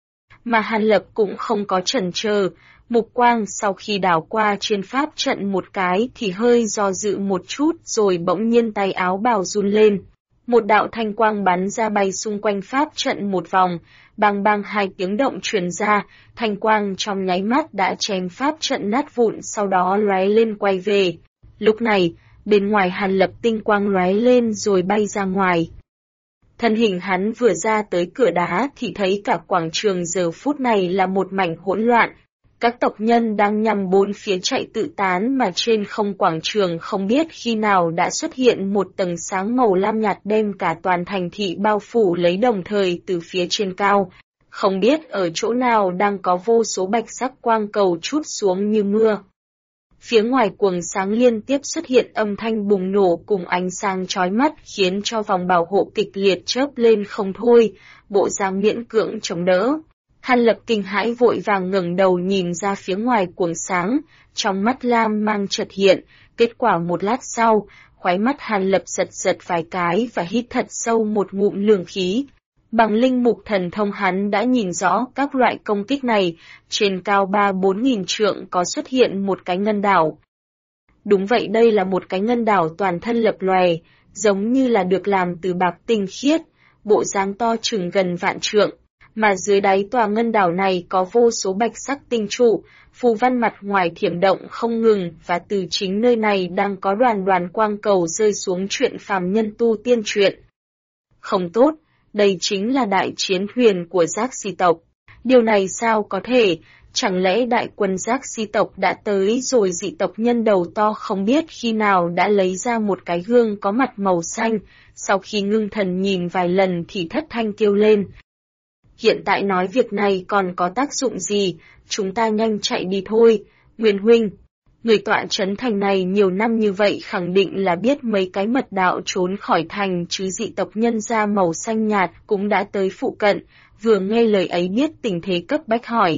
Mà Hàn Lập cũng không có chần chờ, mục quang sau khi đảo qua trên pháp trận một cái thì hơi do dự một chút rồi bỗng nhiên tay áo bào run lên. Một đạo thanh quang bắn ra bay xung quanh pháp trận một vòng, bang bang hai tiếng động truyền ra, thanh quang trong nháy mắt đã chém pháp trận nát vụn sau đó lóe lên quay về. Lúc này, bên ngoài Hàn Lập tinh quang lóe lên rồi bay ra ngoài. Thân hình hắn vừa ra tới cửa đá thì thấy cả quảng trường giờ phút này là một mảnh hỗn loạn. Các tộc nhân đang nhằm bốn phía chạy tự tán mà trên không quảng trường không biết khi nào đã xuất hiện một tầng sáng màu lam nhạt đem cả toàn thành thị bao phủ lấy đồng thời từ phía trên cao. Không biết ở chỗ nào đang có vô số bạch sắc quang cầu trút xuống như mưa. Phía ngoài quầng sáng liên tiếp xuất hiện âm thanh bùng nổ cùng ánh sáng chói mắt khiến cho vòng bảo hộ kịch liệt chớp lên không thôi, bộ dáng miễn cưỡng chống đỡ. Hàn Lập kinh hãi vội vàng ngẩng đầu nhìn ra phía ngoài quầng sáng, trong mắt lam mang chợt hiện, kết quả một lát sau, khóe mắt Hàn Lập giật giật vài cái và hít thật sâu một ngụm lương khí. Bằng linh mục thần thông hắn đã nhìn rõ các loại công kích này, trên cao 3-4 nghìn trượng có xuất hiện một cái ngân đảo. Đúng vậy, đây là một cái ngân đảo toàn thân lập lòe, giống như là được làm từ bạc tinh khiết, bộ dáng to chừng gần vạn trượng. Mà dưới đáy tòa ngân đảo này có vô số bạch sắc tinh trụ, phù văn mặt ngoài thiểm động không ngừng và từ chính nơi này đang có đoàn đoàn quang cầu rơi xuống chuyện phàm nhân tu tiên truyện. Không tốt, đây chính là đại chiến thuyền của giác di tộc. Điều này sao có thể, chẳng lẽ đại quân giác di tộc đã tới rồi? Dị tộc nhân đầu to không biết khi nào đã lấy ra một cái gương có mặt màu xanh, sau khi ngưng thần nhìn vài lần thì thất thanh kêu lên. Hiện tại nói việc này còn có tác dụng gì, chúng ta nhanh chạy đi thôi. Nguyên huynh, người tọa trấn thành này nhiều năm như vậy khẳng định là biết mấy cái mật đạo trốn khỏi thành chứ. Dị tộc nhân da màu xanh nhạt cũng đã tới phụ cận, vừa nghe lời ấy biết tình thế cấp bách hỏi.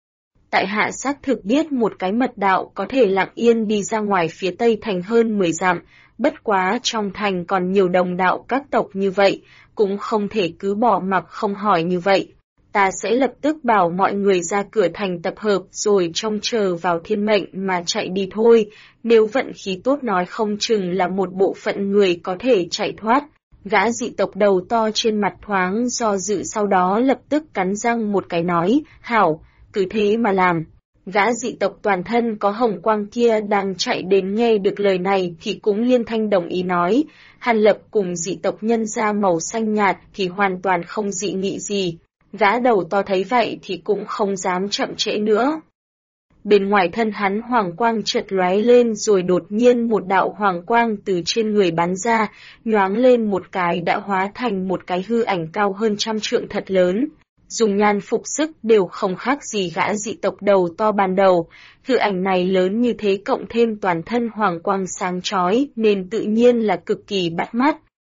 Tại hạ xác thực biết một cái mật đạo có thể lặng yên đi ra ngoài phía tây thành hơn 10 dặm, bất quá trong thành còn nhiều đồng đạo các tộc như vậy, cũng không thể cứ bỏ mặc không hỏi như vậy. Ta sẽ lập tức bảo mọi người ra cửa thành tập hợp rồi trông chờ vào thiên mệnh mà chạy đi thôi, nếu vận khí tốt nói không chừng là một bộ phận người có thể chạy thoát. Gã dị tộc đầu to trên mặt thoáng do dự sau đó lập tức cắn răng một cái nói, hảo, cứ thế mà làm. Gã dị tộc toàn thân có hồng quang kia đang chạy đến nghe được lời này thì cũng liên thanh đồng ý nói. Hàn Lập cùng dị tộc nhân da màu xanh nhạt thì hoàn toàn không dị nghị gì. Gã đầu to thấy vậy thì cũng không dám chậm trễ nữa. Bên ngoài thân hắn hoàng quang chợt lóe lên rồi đột nhiên một đạo hoàng quang từ trên người bắn ra, nhoáng lên một cái đã hóa thành một cái hư ảnh cao hơn 100 trượng thật lớn. Dùng nhan phục sức đều không khác gì gã dị tộc đầu to ban đầu, hư ảnh này lớn như thế cộng thêm toàn thân hoàng quang sáng chói nên tự nhiên là cực kỳ bắt mắt.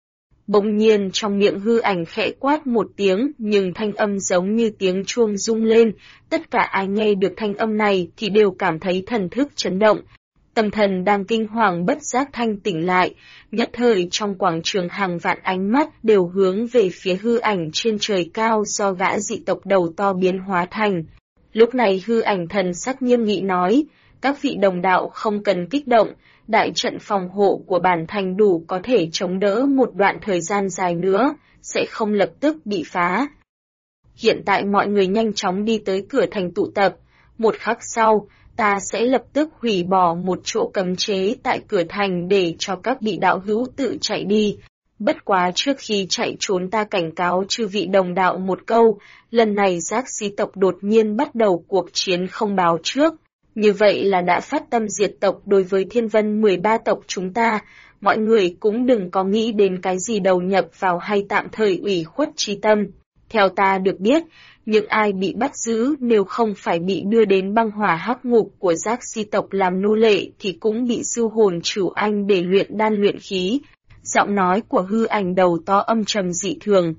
Bỗng nhiên trong miệng hư ảnh khẽ quát một tiếng nhưng thanh âm giống như tiếng chuông rung lên, tất cả ai nghe được thanh âm này thì đều cảm thấy thần thức chấn động. Tâm thần đang kinh hoàng bất giác thanh tỉnh lại, nhất thời trong quảng trường hàng vạn ánh mắt đều hướng về phía hư ảnh trên trời cao do gã dị tộc đầu to biến hóa thành. Lúc này hư ảnh thần sắc nghiêm nghị nói, các vị đồng đạo không cần kích động, đại trận phòng hộ của bản thành đủ có thể chống đỡ một đoạn thời gian dài nữa, sẽ không lập tức bị phá. Hiện tại mọi người nhanh chóng đi tới cửa thành tụ tập, một khắc sau, ta sẽ lập tức hủy bỏ một chỗ cấm chế tại cửa thành để cho các vị đạo hữu tự chạy đi. Bất quá trước khi chạy trốn ta cảnh cáo chư vị đồng đạo một câu, lần này giác sĩ tộc đột nhiên bắt đầu cuộc chiến không báo trước. Như vậy là đã phát tâm diệt tộc đối với thiên vân 13 tộc chúng ta, mọi người cũng đừng có nghĩ đến cái gì đầu nhập vào hay tạm thời ủy khuất trí tâm. Theo ta được biết, những ai bị bắt giữ nếu không phải bị đưa đến băng hỏa hắc ngục của giác si tộc làm nô lệ thì cũng bị siêu hồn chủ anh để luyện đan luyện khí. Giọng nói của hư ảnh đầu to âm trầm dị thường.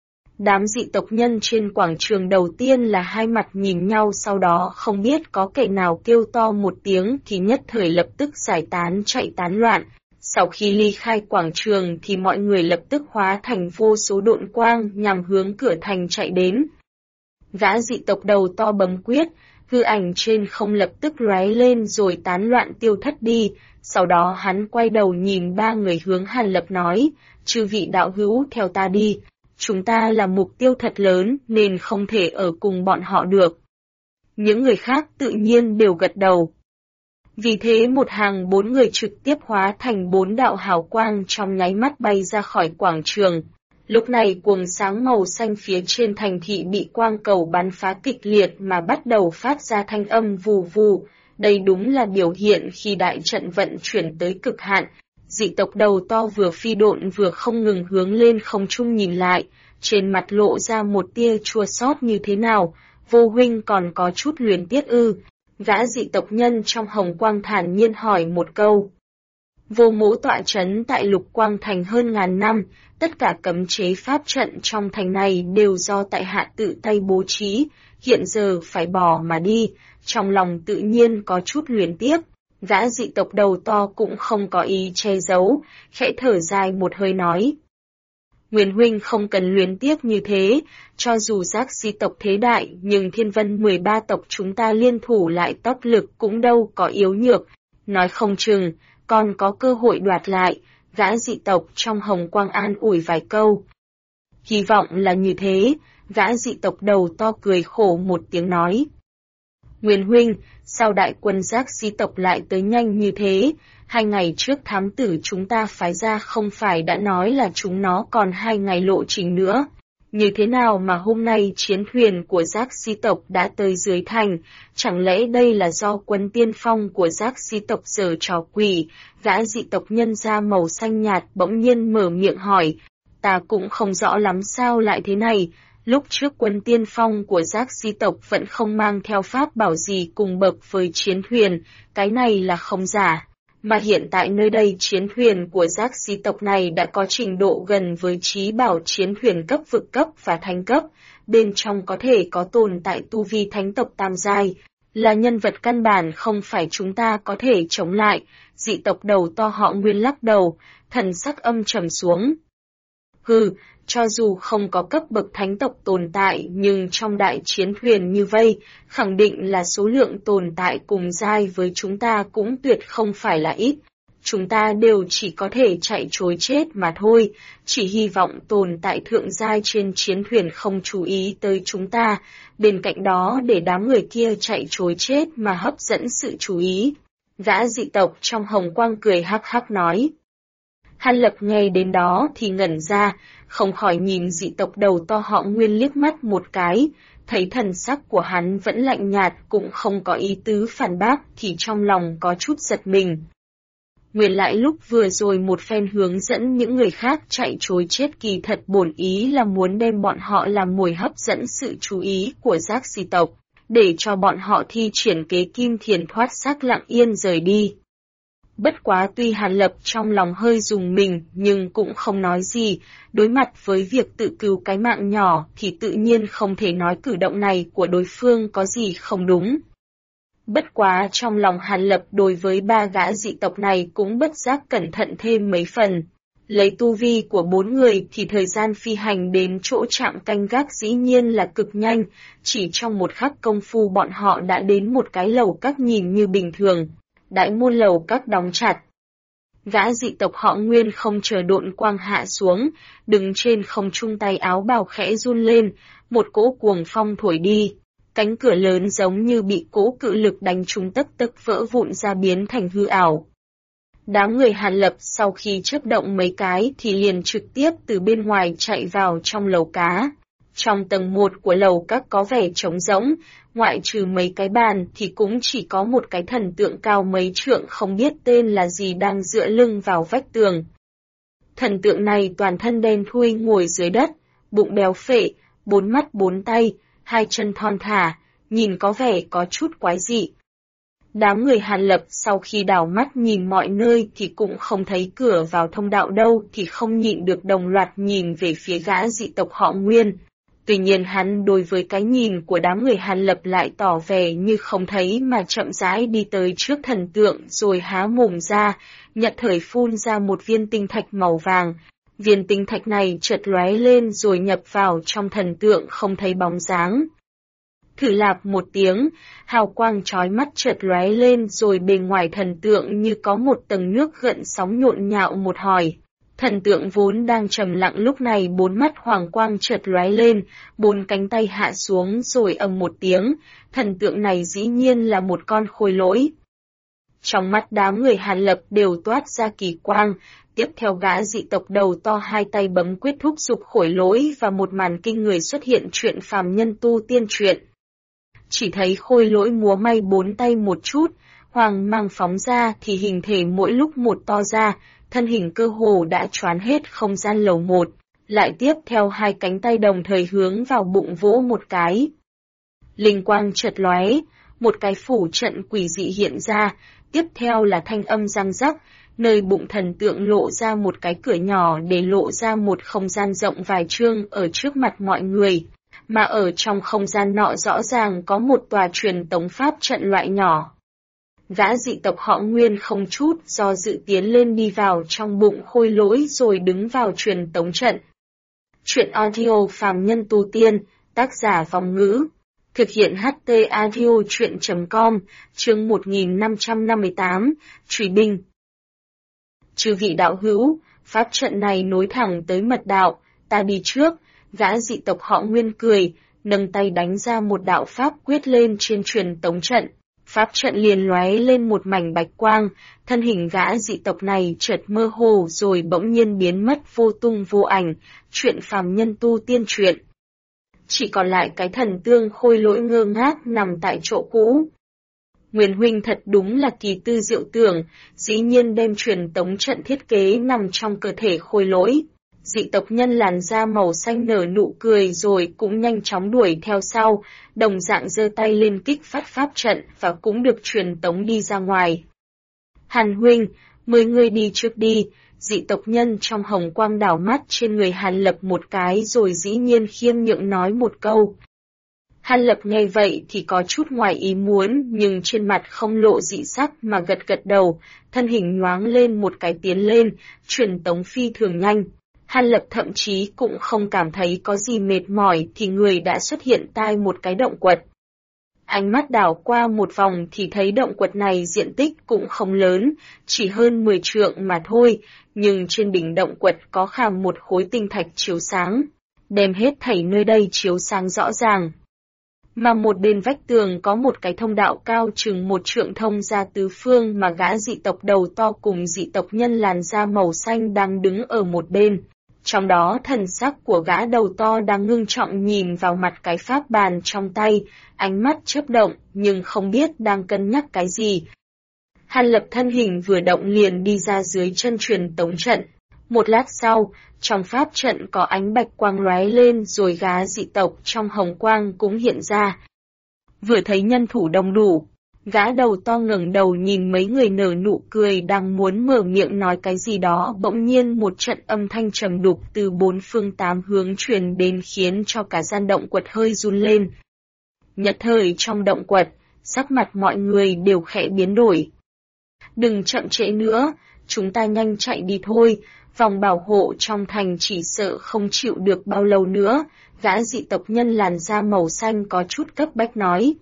Đám dị tộc nhân trên quảng trường đầu tiên là hai mặt nhìn nhau, sau đó không biết có kẻ nào kêu to một tiếng thì nhất thời lập tức giải tán chạy tán loạn. Sau khi ly khai quảng trường thì mọi người lập tức hóa thành vô số độn quang nhằm hướng cửa thành chạy đến. Gã dị tộc đầu to bấm quyết, hư ảnh trên không lập tức lóe lên rồi tán loạn tiêu thất đi. Sau đó hắn quay đầu nhìn ba người hướng Hàn Lập nói, chư vị đạo hữu theo ta đi. Chúng ta là mục tiêu thật lớn nên không thể ở cùng bọn họ được. Những người khác tự nhiên đều gật đầu. Vì thế một hàng 4 người trực tiếp hóa thành 4 đạo hào quang trong nháy mắt bay ra khỏi quảng trường. Lúc này cuồng sáng màu xanh phía trên thành thị bị quang cầu bắn phá kịch liệt mà bắt đầu phát ra thanh âm vù vù. Đây đúng là biểu hiện khi đại trận vận chuyển tới cực hạn. Dị tộc đầu to vừa phi độn vừa không ngừng hướng lên không trung nhìn lại, trên mặt lộ ra một tia chua xót như thế nào, vô huynh còn có chút luyến tiếc ư? Gã dị tộc nhân trong hồng quang thản nhiên hỏi một câu. Vô mỗ tọa trấn tại Lục Quang Thành hơn ngàn năm, tất cả cấm chế pháp trận trong thành này đều do tại hạ tự tay bố trí, hiện giờ phải bỏ mà đi, trong lòng tự nhiên có chút luyến tiếc. Gã dị tộc đầu to cũng không có ý che giấu, khẽ thở dài một hơi nói. Nguyên huynh không cần luyến tiếc như thế, cho dù giác di tộc thế đại nhưng thiên vân 13 tộc chúng ta liên thủ lại tốc lực cũng đâu có yếu nhược, nói không chừng, còn có cơ hội đoạt lại, gã dị tộc trong hồng quang an ủi vài câu. Hy vọng là như thế, gã dị tộc đầu to cười khổ một tiếng nói. Nguyên huynh, sao đại quân giác di tộc lại tới nhanh như thế? 2 ngày trước thám tử chúng ta phái ra không phải đã nói là chúng nó còn 2 ngày lộ trình nữa. Như thế nào mà hôm nay chiến thuyền của giác di tộc đã tới dưới thành? Chẳng lẽ đây là do quân tiên phong của giác di tộc giở trò quỷ? Gã dị tộc nhân da màu xanh nhạt bỗng nhiên mở miệng hỏi. Ta cũng không rõ lắm sao lại thế này. Lúc trước quân tiên phong của giác di tộc vẫn không mang theo pháp bảo gì cùng bậc với chiến thuyền, cái này là không giả. Mà hiện tại nơi đây chiến thuyền của giác di tộc này đã có trình độ gần với trí bảo chiến thuyền cấp vực cấp và thánh cấp, bên trong có thể có tồn tại tu vi thánh tộc tam giai, là nhân vật căn bản không phải chúng ta có thể chống lại. Dị tộc đầu to họ Nguyên lắc đầu, thần sắc âm trầm xuống. Hừ, cho dù không có cấp bậc thánh tộc tồn tại nhưng trong đại chiến thuyền như vây, khẳng định là số lượng tồn tại cùng giai với chúng ta cũng tuyệt không phải là ít. Chúng ta đều chỉ có thể chạy trối chết mà thôi, chỉ hy vọng tồn tại thượng giai trên chiến thuyền không chú ý tới chúng ta, bên cạnh đó để đám người kia chạy trối chết mà hấp dẫn sự chú ý. Gã dị tộc trong hồng quang cười hắc hắc nói. Hàn Lập nghe đến đó thì ngẩn ra, không khỏi nhìn dị tộc đầu to họ Nguyên liếc mắt một cái, thấy thần sắc của hắn vẫn lạnh nhạt cũng không có ý tứ phản bác thì trong lòng có chút giật mình. Nguyên lại lúc vừa rồi một phen hướng dẫn những người khác chạy trối chết kỳ thật bổn ý là muốn đem bọn họ làm mồi hấp dẫn sự chú ý của giác dị tộc, để cho bọn họ thi triển kế kim thiền thoát xác lặng yên rời đi. Bất quá tuy Hàn Lập trong lòng hơi rùng mình nhưng cũng không nói gì, đối mặt với việc tự cứu cái mạng nhỏ thì tự nhiên không thể nói cử động này của đối phương có gì không đúng. Bất quá trong lòng Hàn Lập đối với ba gã dị tộc này cũng bất giác cẩn thận thêm mấy phần. Lấy tu vi của 4 người thì thời gian phi hành đến chỗ trạm canh gác dĩ nhiên là cực nhanh, chỉ trong một khắc công phu bọn họ đã đến một cái lầu các nhìn như bình thường. Đại môn lầu các đóng chặt. Gã dị tộc họ Nguyên không chờ độn quang hạ xuống, đứng trên không trung tay áo bào khẽ run lên, một cỗ cuồng phong thổi đi. Cánh cửa lớn giống như bị cỗ cự lực đánh trúng tấc tấc vỡ vụn ra biến thành hư ảo. Đám người Hàn Lập sau khi chớp động mấy cái thì liền trực tiếp từ bên ngoài chạy vào trong lầu cá. Trong tầng 1 của lầu các có vẻ trống rỗng, ngoại trừ mấy cái bàn thì cũng chỉ có một cái thần tượng cao mấy trượng không biết tên là gì đang dựa lưng vào vách tường. Thần tượng này toàn thân đen thui ngồi dưới đất, bụng béo phệ, 4 mắt 4 tay, 2 chân thon thả, nhìn có vẻ có chút quái dị. Đám người Hàn Lập sau khi đảo mắt nhìn mọi nơi thì cũng không thấy cửa vào thông đạo đâu thì không nhịn được đồng loạt nhìn về phía gã dị tộc họ Nguyên. Tuy nhiên hắn đối với cái nhìn của đám người Hàn Lập lại tỏ vẻ như không thấy mà chậm rãi đi tới trước thần tượng rồi há mồm ra, nhận thời phun ra một viên tinh thạch màu vàng. Viên tinh thạch này chợt lóe lên rồi nhập vào trong thần tượng không thấy bóng dáng. Thử lạp một tiếng, hào quang chói mắt chợt lóe lên rồi bề ngoài thần tượng như có một tầng nước gợn sóng nhộn nhạo một hồi. Thần tượng vốn đang trầm lặng lúc này 4 mắt hoàng quang chợt lóe lên, 4 cánh tay hạ xuống rồi ầm một tiếng, thần tượng này dĩ nhiên là một con khôi lỗi. Trong mắt đám người Hàn Lập đều toát ra kỳ quang, tiếp theo gã dị tộc đầu to 2 tay bấm quyết thúc giục khôi lỗi và một màn kinh người xuất hiện chuyện phàm nhân tu tiên truyện. Chỉ thấy khôi lỗi múa may 4 tay một chút, hoàng mang phóng ra thì hình thể mỗi lúc một to ra, thân hình cơ hồ đã choán hết không gian lầu 1, lại tiếp theo 2 cánh tay đồng thời hướng vào bụng vỗ một cái. Linh quang chợt lóe, một cái phủ trận quỷ dị hiện ra, tiếp theo là thanh âm răng rắc, nơi bụng thần tượng lộ ra một cái cửa nhỏ để lộ ra một không gian rộng vài trượng ở trước mặt mọi người, mà ở trong không gian nọ rõ ràng có một tòa truyền tống pháp trận loại nhỏ. Gã dị tộc họ Nguyên không chút do dự tiến lên đi vào trong bụng khôi lỗi rồi đứng vào truyền tống trận. Chuyện audio phàm nhân tu tiên, tác giả Vong Ngữ. Thực hiện HT audio chuyện.com, chương 1558, Truy binh. Chư vị đạo hữu, pháp trận này nối thẳng tới mật đạo, ta đi trước. Gã dị tộc họ Nguyên cười, nâng tay đánh ra một đạo pháp quyết lên trên truyền tống trận. Pháp trận liền lóe lên một mảnh bạch quang, thân hình gã dị tộc này chợt mơ hồ rồi bỗng nhiên biến mất vô tung vô ảnh, chuyện phàm nhân tu tiên truyện. Chỉ còn lại cái thần tương khôi lỗi ngơ ngác nằm tại chỗ cũ. Nguyên huynh thật đúng là kỳ tư diệu tưởng, dĩ nhiên đem truyền tống trận thiết kế nằm trong cơ thể khôi lỗi. Dị tộc nhân làn da màu xanh nở nụ cười rồi cũng nhanh chóng đuổi theo sau, đồng dạng giơ tay lên kích phát pháp trận và cũng được truyền tống đi ra ngoài. Hàn huynh, mời ngươi đi trước đi, dị tộc nhân trong hồng quang đảo mắt trên người Hàn Lập một cái rồi dĩ nhiên khiêm nhượng nói một câu. Hàn Lập nghe vậy thì có chút ngoài ý muốn nhưng trên mặt không lộ dị sắc mà gật gật đầu, thân hình nhoáng lên một cái tiến lên, truyền tống phi thường nhanh. Hàn Lập thậm chí cũng không cảm thấy có gì mệt mỏi thì người đã xuất hiện tại một cái động quật. Ánh mắt đảo qua một vòng thì thấy động quật này diện tích cũng không lớn, chỉ hơn 10 trượng mà thôi, nhưng trên đỉnh động quật có khảm một khối tinh thạch chiếu sáng, đem hết thảy nơi đây chiếu sáng rõ ràng. mà một bên vách tường có một cái thông đạo cao chừng 1 trượng thông ra tứ phương mà gã dị tộc đầu to cùng dị tộc nhân làn da màu xanh đang đứng ở một bên. Trong đó thần sắc của gã đầu to đang ngưng trọng nhìn vào mặt cái pháp bàn trong tay, ánh mắt chớp động nhưng không biết đang cân nhắc cái gì. Hàn Lập thân hình vừa động liền đi ra dưới chân truyền tống trận. Một lát sau, trong pháp trận có ánh bạch quang lóe lên rồi gã dị tộc trong hồng quang cũng hiện ra. Vừa thấy nhân thủ đông đủ, gã đầu to ngẩng đầu nhìn mấy người nở nụ cười đang muốn mở miệng nói cái gì đó, bỗng nhiên một trận âm thanh trầm đục từ 4 phương 8 hướng truyền đến khiến cho cả gian động quật hơi run lên. Nhất thời trong động quật, sắc mặt mọi người đều khẽ biến đổi. Đừng chậm trễ nữa, chúng ta nhanh chạy đi thôi, vòng bảo hộ trong thành chỉ sợ không chịu được bao lâu nữa, gã dị tộc nhân làn da màu xanh có chút cấp bách nói.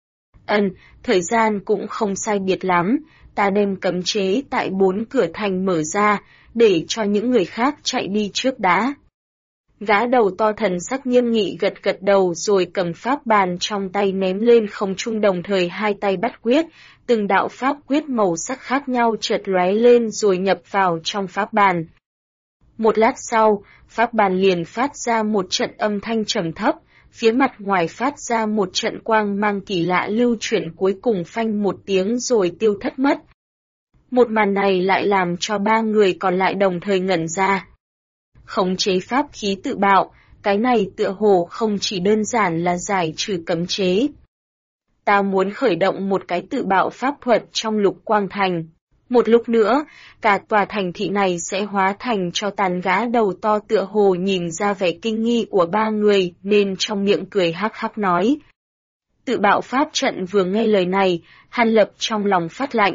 Thời gian cũng không sai biệt lắm, ta đem cấm chế tại 4 cửa thành mở ra, để cho những người khác chạy đi trước đã. Gã đầu to thần sắc nghiêm nghị gật gật đầu rồi cầm pháp bàn trong tay ném lên không trung, đồng thời hai tay bắt quyết, từng đạo pháp quyết màu sắc khác nhau chợt lóe lên rồi nhập vào trong pháp bàn. Một lát sau, pháp bàn liền phát ra một trận âm thanh trầm thấp, phía mặt ngoài phát ra một trận quang mang kỳ lạ lưu chuyển, cuối cùng phanh một tiếng rồi tiêu thất mất. Một màn này lại làm cho 3 người còn lại đồng thời ngẩn ra. Khống chế pháp khí tự bạo, cái này tựa hồ không chỉ đơn giản là giải trừ cấm chế. Ta muốn khởi động một cái tự bạo pháp thuật trong Lục Quang Thành. Một lúc nữa, cả tòa thành thị này sẽ hóa thành cho tàn. Gã đầu to tựa hồ nhìn ra vẻ kinh nghi của 3 người nên trong miệng cười hắc hắc nói. Tự bạo pháp trận. Vừa nghe lời này, Hàn Lập trong lòng phát lạnh.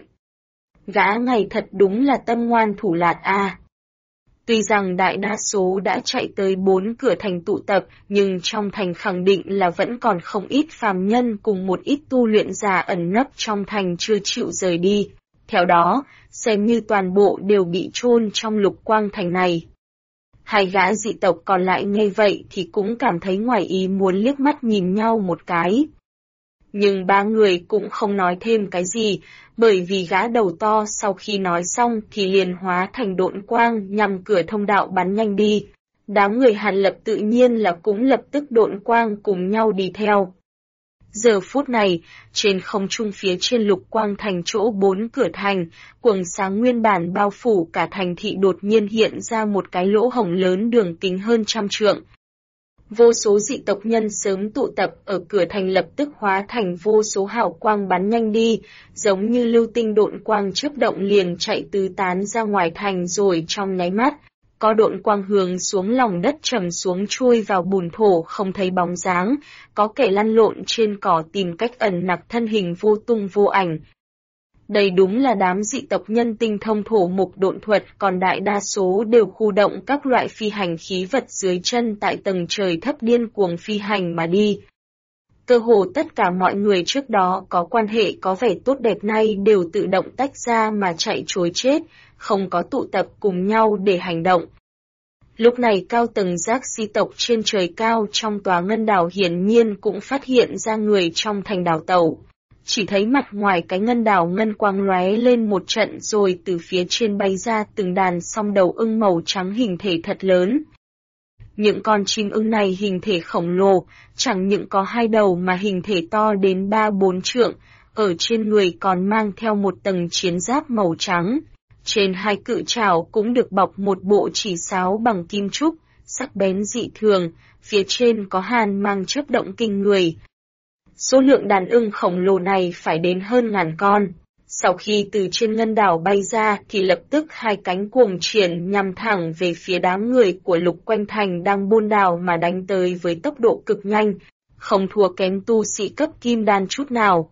Gã này thật đúng là tâm ngoan thủ lạt a. Tuy rằng đại đa số đã chạy tới 4 cửa thành tụ tập, nhưng trong thành khẳng định là vẫn còn không ít phàm nhân cùng một ít tu luyện giả ẩn nấp trong thành chưa chịu rời đi. Theo đó, xem như toàn bộ đều bị chôn trong Lục Quang Thành này. Hai gã dị tộc còn lại nghe vậy thì cũng cảm thấy ngoài ý muốn, liếc mắt nhìn nhau một cái. Nhưng 3 người cũng không nói thêm cái gì, bởi vì gã đầu to sau khi nói xong thì liền hóa thành độn quang nhằm cửa thông đạo bắn nhanh đi. Đám người Hàn Lập tự nhiên là cũng lập tức độn quang cùng nhau đi theo. Giờ phút này, trên không trung phía trên Lục Quang Thành chỗ 4 cửa thành, quầng sáng nguyên bản bao phủ cả thành thị đột nhiên hiện ra một cái lỗ hổng lớn đường kính hơn 100 trượng. Vô số dị tộc nhân sớm tụ tập ở cửa thành lập tức hóa thành vô số hào quang bắn nhanh đi, giống như lưu tinh độn quang chớp động liền chạy tứ tán ra ngoài thành, rồi trong nháy mắt, có độn quang hướng xuống lòng đất trầm xuống chui vào bùn thổ không thấy bóng dáng, có kẻ lăn lộn trên cỏ tìm cách ẩn nặc thân hình vô tung vô ảnh. Đây đúng là đám dị tộc nhân tinh thông thổ mục độn thuật, còn đại đa số đều khu động các loại phi hành khí vật dưới chân tại tầng trời thấp điên cuồng phi hành mà đi. Cơ hồ tất cả mọi người trước đó có quan hệ có vẻ tốt đẹp nay đều tự động tách ra mà chạy trối chết, không có tụ tập cùng nhau để hành động. Lúc này cao tầng giác di tộc trên trời cao trong tòa ngân đảo hiển nhiên cũng phát hiện ra người trong thành đảo tàu. Chỉ thấy mặt ngoài cái ngân đảo ngân quang lóe lên một trận rồi từ phía trên bay ra từng đàn song đầu ưng màu trắng hình thể thật lớn. Những con chim ưng này hình thể khổng lồ, chẳng những có 2 đầu mà hình thể to đến 3-4 trượng, ở trên người còn mang theo một tầng chiến giáp màu trắng. Trên 2 cự trảo cũng được bọc một bộ chỉ sáo bằng kim trúc, sắc bén dị thường, phía trên có hàn mang chớp động kinh người. Số lượng đàn ưng khổng lồ này phải đến hơn 1000 con. Sau khi từ trên ngân đảo bay ra thì lập tức 2 cánh cuồng triển nhằm thẳng về phía đám người của Lục Quanh Thành đang bôn đảo mà đánh tới với tốc độ cực nhanh, không thua kém tu sĩ cấp kim đan chút nào.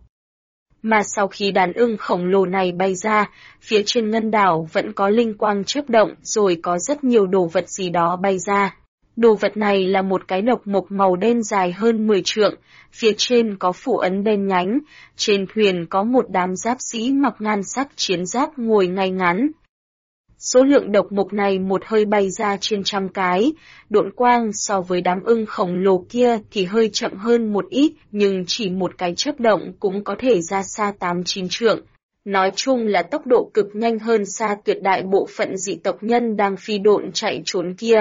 Mà sau khi đàn ưng khổng lồ này bay ra, phía trên ngân đảo vẫn có linh quang chớp động rồi có rất nhiều đồ vật gì đó bay ra. Đồ vật này là một cái độc mộc màu đen dài hơn 10 trượng, phía trên có phủ ấn đen nhánh, trên thuyền có một đám giáp sĩ mặc nhan sắc chiến giáp ngồi ngay ngắn. Số lượng độc mộc này một hơi bay ra trên 100 cái, độn quang so với đám ưng khổng lồ kia thì hơi chậm hơn một ít, nhưng chỉ một cái chớp động cũng có thể ra xa 8-9 trượng. Nói chung là tốc độ cực nhanh hơn xa tuyệt đại bộ phận dị tộc nhân đang phi độn chạy trốn kia.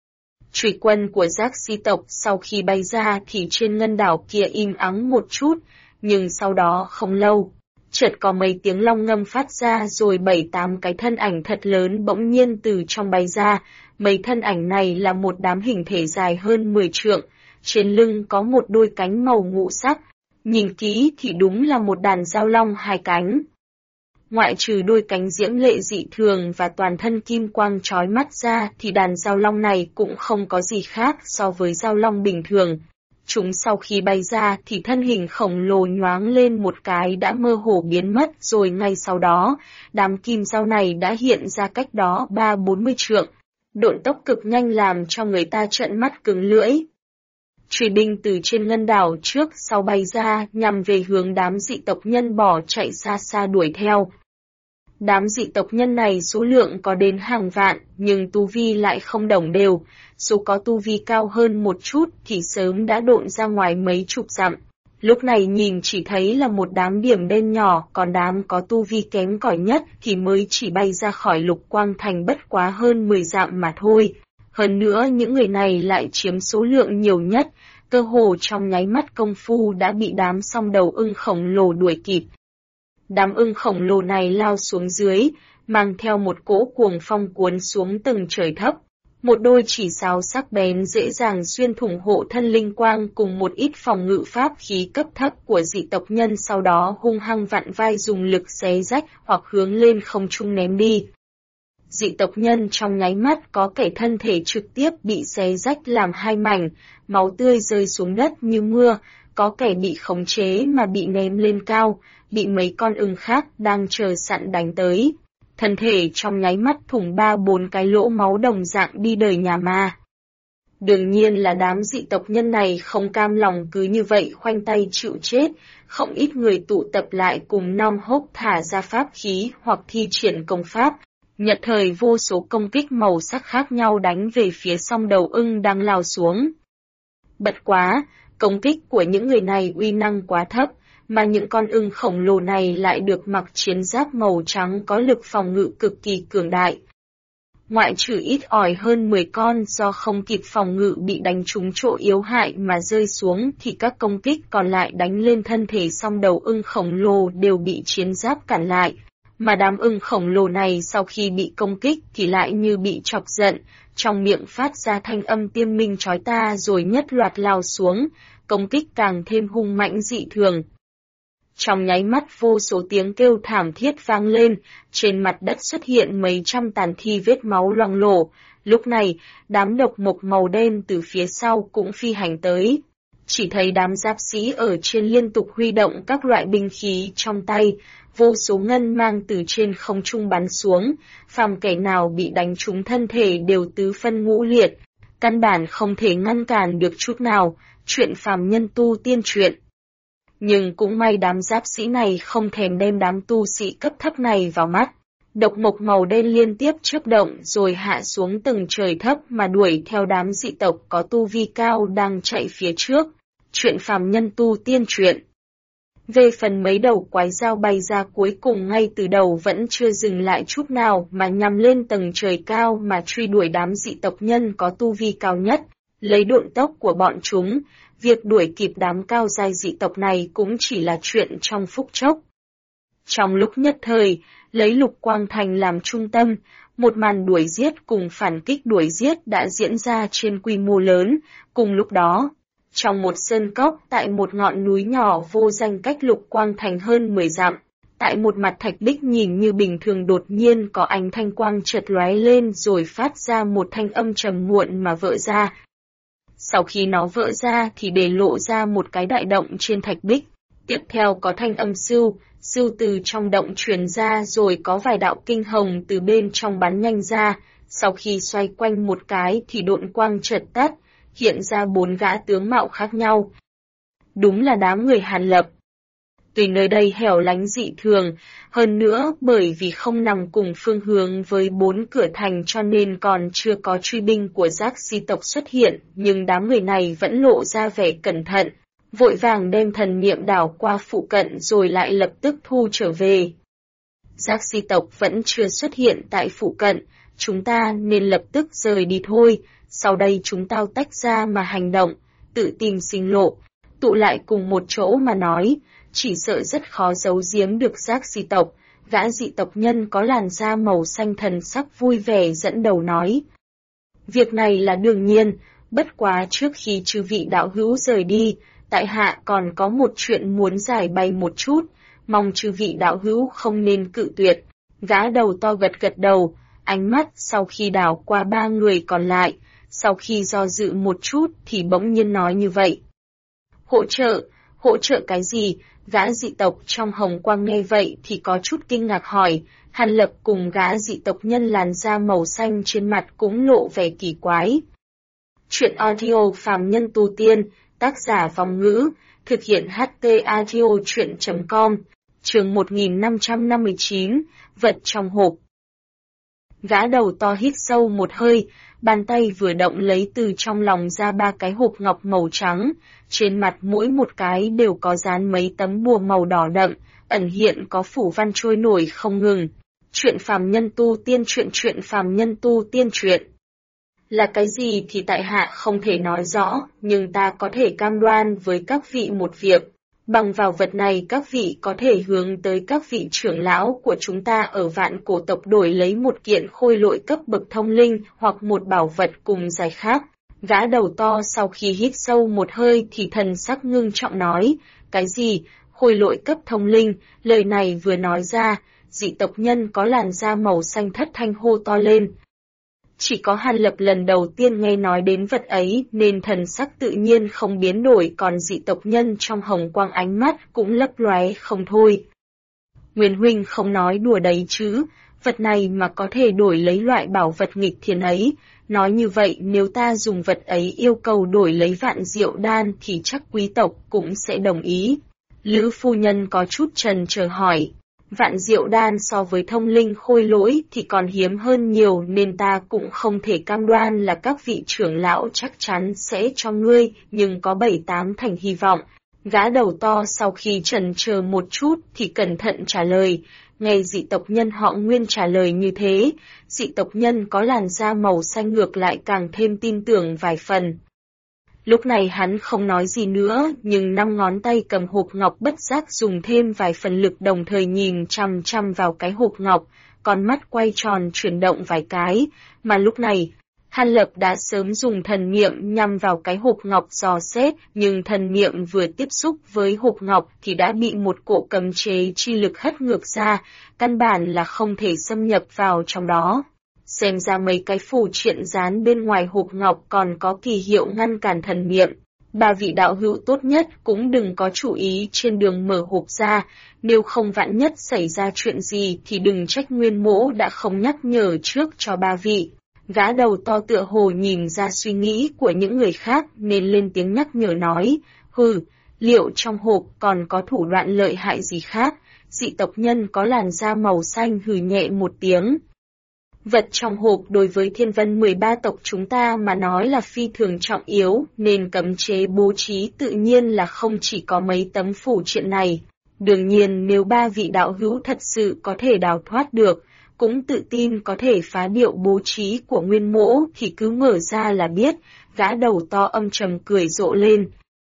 Chủy quân của giác si tộc sau khi bay ra thì trên ngân đảo kia im ắng một chút, nhưng sau đó không lâu, chợt có mấy tiếng long ngâm phát ra rồi 7-8 cái thân ảnh thật lớn bỗng nhiên từ trong bay ra. Mấy thân ảnh này là một đám hình thể dài hơn 10 trượng, trên lưng có một đôi cánh màu ngũ sắc, nhìn kỹ thì đúng là một đàn dao long 2 cánh. Ngoại trừ đôi cánh diễm lệ dị thường và toàn thân kim quang chói mắt ra thì đàn dao long này cũng không có gì khác so với dao long bình thường. Chúng sau khi bay ra thì thân hình khổng lồ nhoáng lên một cái đã mơ hồ biến mất, rồi ngay sau đó, đám kim dao này đã hiện ra cách đó 30-40 trượng. Độn tốc cực nhanh làm cho người ta trợn mắt cứng lưỡi. Truy binh từ trên ngân đảo trước sau bay ra nhằm về hướng đám dị tộc nhân bỏ chạy xa xa đuổi theo. Đám dị tộc nhân này số lượng có đến hàng vạn, nhưng tu vi lại không đồng đều. Số có tu vi cao hơn một chút thì sớm đã độn ra ngoài mấy chục dặm. Lúc này nhìn chỉ thấy là một đám điểm đen nhỏ, còn đám có tu vi kém cỏi nhất thì mới chỉ bay ra khỏi Lục Quang Thành bất quá hơn 10 dặm mà thôi. Hơn nữa những người này lại chiếm số lượng nhiều nhất, cơ hồ trong nháy mắt công phu đã bị đám song đầu ưng khổng lồ đuổi kịp. Đám ưng khổng lồ này lao xuống dưới, mang theo một cỗ cuồng phong cuốn xuống tầng trời thấp. Một đôi chỉ sáo sắc bén dễ dàng xuyên thủng hộ thân linh quang cùng một ít phòng ngự pháp khí cấp thấp của dị tộc nhân, sau đó hung hăng vặn vai dùng lực xé rách hoặc hướng lên không trung ném đi. Dị tộc nhân trong nháy mắt có kẻ thân thể trực tiếp bị xé rách làm 2 mảnh, máu tươi rơi xuống đất như mưa, có kẻ bị khống chế mà bị ném lên cao, bị mấy con ưng khác đang chờ sẵn đánh tới. Thân thể trong nháy mắt thủng 3-4 cái lỗ máu đồng dạng đi đời nhà ma. Đương nhiên là đám dị tộc nhân này không cam lòng cứ như vậy khoanh tay chịu chết, không ít người tụ tập lại cùng nom hốc thả ra pháp khí hoặc thi triển công pháp, nhận thời vô số công kích màu sắc khác nhau đánh về phía song đầu ưng đang lao xuống. Bật quá, công kích của những người này uy năng quá thấp, mà những con ưng khổng lồ này lại được mặc chiến giáp màu trắng có lực phòng ngự cực kỳ cường đại. Ngoại trừ ít ỏi hơn 10 con do không kịp phòng ngự bị đánh trúng chỗ yếu hại mà rơi xuống thì các công kích còn lại đánh lên thân thể song đầu ưng khổng lồ đều bị chiến giáp cản lại. Mà đám ưng khổng lồ này sau khi bị công kích thì lại như bị chọc giận, trong miệng phát ra thanh âm tiêm minh chói ta rồi nhất loạt lao xuống, công kích càng thêm hung mãnh dị thường. Trong nháy mắt vô số tiếng kêu thảm thiết vang lên, trên mặt đất xuất hiện mấy trăm tàn thi vết máu loang lổ. Lúc này, đám độc mộc màu đen từ phía sau cũng phi hành tới. Chỉ thấy đám giáp sĩ ở trên liên tục huy động các loại binh khí trong tay, vô số ngân mang từ trên không trung bắn xuống, phàm kẻ nào bị đánh trúng thân thể đều tứ phân ngũ liệt, căn bản không thể ngăn cản được chút nào, chuyện phàm nhân tu tiên chuyện. Nhưng cũng may đám giáp sĩ này không thèm đem đám tu sĩ cấp thấp này vào mắt. Độc mộc màu đen liên tiếp chớp động rồi hạ xuống từng trời thấp mà đuổi theo đám dị tộc có tu vi cao đang chạy phía trước. Chuyện phàm nhân tu tiên chuyện. Về phần mấy đầu quái dao bay ra cuối cùng ngay từ đầu vẫn chưa dừng lại chút nào mà nhằm lên tầng trời cao mà truy đuổi đám dị tộc nhân có tu vi cao nhất. Lấy độn tốc của bọn chúng, việc đuổi kịp đám cao giai dị tộc này cũng chỉ là chuyện trong phút chốc. Trong lúc nhất thời, lấy Lục Quang Thành làm trung tâm, một màn đuổi giết cùng phản kích đuổi giết đã diễn ra trên quy mô lớn. Cùng lúc đó, trong một sơn cốc tại một ngọn núi nhỏ vô danh cách Lục Quang Thành hơn 10 dặm, tại một mặt thạch bích nhìn như bình thường đột nhiên có ánh thanh quang chợt lóe lên rồi phát ra một thanh âm trầm muộn mà vỡ ra. Sau khi nó vỡ ra thì để lộ ra một cái đại động trên thạch bích. Tiếp theo có thanh âm sưu từ trong động truyền ra rồi có vài đạo kinh hồng từ bên trong bắn nhanh ra. Sau khi xoay quanh một cái thì độn quang chợt tắt, hiện ra 4 gã tướng mạo khác nhau. Đúng là đám người Hàn Lập. Tuy nơi đây hẻo lánh dị thường, hơn nữa bởi vì không nằm cùng phương hướng với 4 cửa thành cho nên còn chưa có truy binh của giác di tộc xuất hiện, nhưng đám người này vẫn lộ ra vẻ cẩn thận, vội vàng đem thần niệm đảo qua phụ cận rồi lại lập tức thu trở về. Giác di tộc vẫn chưa xuất hiện tại phụ cận, chúng ta nên lập tức rời đi thôi, sau đây chúng ta tách ra mà hành động, tự tìm sinh lộ, tụ lại cùng một chỗ mà nói, chỉ sợ rất khó giấu giếm được giác di tộc. Gã dị tộc nhân có làn da màu xanh thần sắc vui vẻ dẫn đầu nói. Việc này là đương nhiên, bất quá trước khi chư vị đạo hữu rời đi, tại hạ còn có một chuyện muốn giải bày một chút, mong chư vị đạo hữu không nên cự tuyệt. Gã đầu to gật gật đầu, ánh mắt sau khi đảo qua 3 người còn lại, sau khi do dự một chút thì bỗng nhiên nói như vậy. Hỗ trợ cái gì? Gã dị tộc trong hồng quang nghe vậy thì có chút kinh ngạc hỏi, Hàn Lập cùng gã dị tộc nhân làn da màu xanh trên mặt cũng lộ vẻ kỳ quái. Chuyện audio phàm nhân tu tiên, tác giả Vong Ngữ, thực hiện HT audio chuyện.com, chương 1559, vật trong hộp. Gã đầu to hít sâu một hơi, bàn tay vừa động lấy từ trong lòng ra 3 cái hộp ngọc màu trắng, trên mặt mỗi một cái đều có dán mấy tấm bùa màu đỏ đậm, ẩn hiện có phủ văn trôi nổi không ngừng. Chuyện phàm nhân tu tiên chuyện phàm nhân tu tiên chuyện. Là cái gì thì tại hạ không thể nói rõ, nhưng ta có thể cam đoan với các vị một việc. Bằng vào vật này các vị có thể hướng tới các vị trưởng lão của chúng ta ở vạn cổ tộc đổi lấy một kiện khôi lỗi cấp bậc thông linh hoặc một bảo vật cùng giải khác. Gã đầu to sau khi hít sâu một hơi thì thần sắc ngưng trọng nói, cái gì, khôi lỗi cấp thông linh, lời này vừa nói ra, dị tộc nhân có làn da màu xanh thất thanh hô to lên. Chỉ có Hàn Lập lần đầu tiên nghe nói đến vật ấy nên thần sắc tự nhiên không biến đổi, còn dị tộc nhân trong hồng quang ánh mắt cũng lấp lóe không thôi. Nguyên huynh không nói đùa đấy chứ, vật này mà có thể đổi lấy loại bảo vật nghịch thiên ấy, nói như vậy nếu ta dùng vật ấy yêu cầu đổi lấy vạn diệu đan thì chắc quý tộc cũng sẽ đồng ý. Lữ phu nhân có chút chần chờ hỏi. Vạn diệu đan so với thông linh khôi lỗi thì còn hiếm hơn nhiều nên ta cũng không thể cam đoan là các vị trưởng lão chắc chắn sẽ cho ngươi, nhưng có 7-8 thành hy vọng. Gã đầu to sau khi chần chờ một chút thì cẩn thận trả lời, nghe dị tộc nhân họ Nguyên trả lời như thế, dị tộc nhân có làn da màu xanh ngược lại càng thêm tin tưởng vài phần. Lúc này hắn không nói gì nữa, nhưng 5 ngón tay cầm hộp ngọc bất giác dùng thêm vài phần lực đồng thời nhìn chằm chằm vào cái hộp ngọc, con mắt quay tròn chuyển động vài cái, mà lúc này, Hàn Lập đã sớm dùng thần niệm nhằm vào cái hộp ngọc dò xét, nhưng thần niệm vừa tiếp xúc với hộp ngọc thì đã bị một cỗ cấm chế chi lực hất ngược ra, căn bản là không thể xâm nhập vào trong đó. Xem ra mấy cái phù triện dán bên ngoài hộp ngọc còn có kỳ hiệu ngăn cản thần niệm. 3 vị đạo hữu tốt nhất cũng đừng có chủ ý trên đường mở hộp ra, nếu không vạn nhất xảy ra chuyện gì thì đừng trách Nguyên Mỗ đã không nhắc nhở trước cho 3 vị. Gã đầu to tựa hồ nhìn ra suy nghĩ của những người khác nên lên tiếng nhắc nhở nói, liệu trong hộp còn có thủ đoạn lợi hại gì khác? Dị tộc nhân có làn da màu xanh hừ nhẹ một tiếng. Vật trong hộp đối với thiên vân 13 tộc chúng ta mà nói là phi thường trọng yếu, nên cấm chế bố trí tự nhiên là không chỉ có mấy tấm phủ triện này. Đương nhiên nếu 3 vị đạo hữu thật sự có thể đào thoát được, cũng tự tin có thể phá điệu bố trí của Nguyên Mỗ thì cứ mở ra là biết, gã đầu to âm trầm cười rộ lên.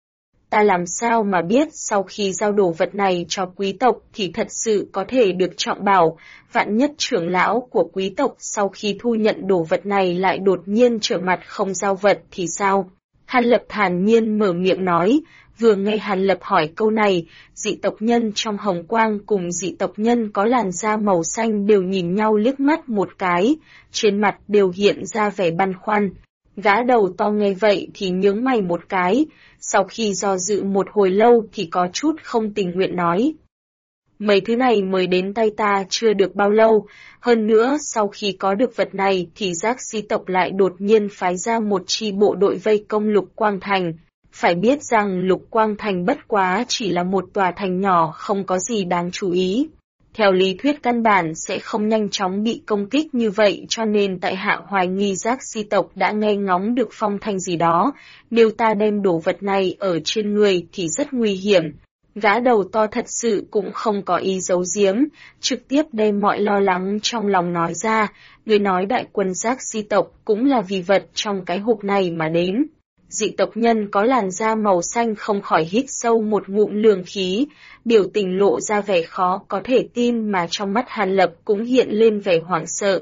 Ta làm sao mà biết sau khi giao đồ vật này cho quý tộc thì thật sự có thể được trọng bảo, vạn nhất trưởng lão của quý tộc sau khi thu nhận đồ vật này lại đột nhiên trở mặt không giao vật thì sao? Hàn Lập thản nhiên mở miệng nói, vừa nghe Hàn Lập hỏi câu này, dị tộc nhân trong hồng quang cùng dị tộc nhân có làn da màu xanh đều nhìn nhau liếc mắt một cái, trên mặt đều hiện ra vẻ băn khoăn. Gã đầu to nghe vậy thì nhướng mày một cái, sau khi do dự một hồi lâu thì có chút không tình nguyện nói. Mấy thứ này mới đến tay ta chưa được bao lâu, hơn nữa sau khi có được vật này thì giác di tộc lại đột nhiên phái ra một chi bộ đội vây công Lục Quang Thành. Phải biết rằng Lục Quang Thành bất quá chỉ là một tòa thành nhỏ không có gì đáng chú ý. Theo lý thuyết căn bản sẽ không nhanh chóng bị công kích như vậy, cho nên tại hạ hoài nghi giác si tộc đã nghe ngóng được phong thanh gì đó. Nếu ta đem đồ vật này ở trên người thì rất nguy hiểm. Gã đầu to thật sự cũng không có ý giấu giếm, trực tiếp đem mọi lo lắng trong lòng nói ra. Người nói đại quân giác si tộc cũng là vì vật trong cái hộp này mà đến. Dị tộc nhân có làn da màu xanh không khỏi hít sâu một ngụm lường khí, biểu tình lộ ra vẻ khó có thể tin, mà trong mắt Hàn Lập cũng hiện lên vẻ hoảng sợ.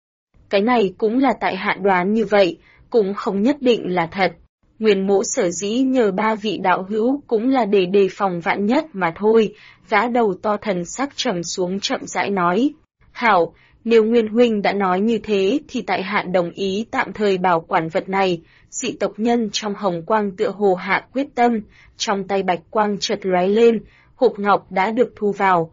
Cái này cũng là tại hạ đoán như vậy, cũng không nhất định là thật. Nguyên Mỗ sở dĩ nhờ ba vị đạo hữu cũng là để đề phòng vạn nhất mà thôi. Gã đầu to thần sắc trầm xuống chậm rãi nói. Hảo, nếu Nguyên huynh đã nói như thế thì tại hạ đồng ý tạm thời bảo quản vật này. Dị tộc nhân trong hồng quang tựa hồ hạ quyết tâm, trong tay bạch quang chợt lóe lên, hộp ngọc đã được thu vào.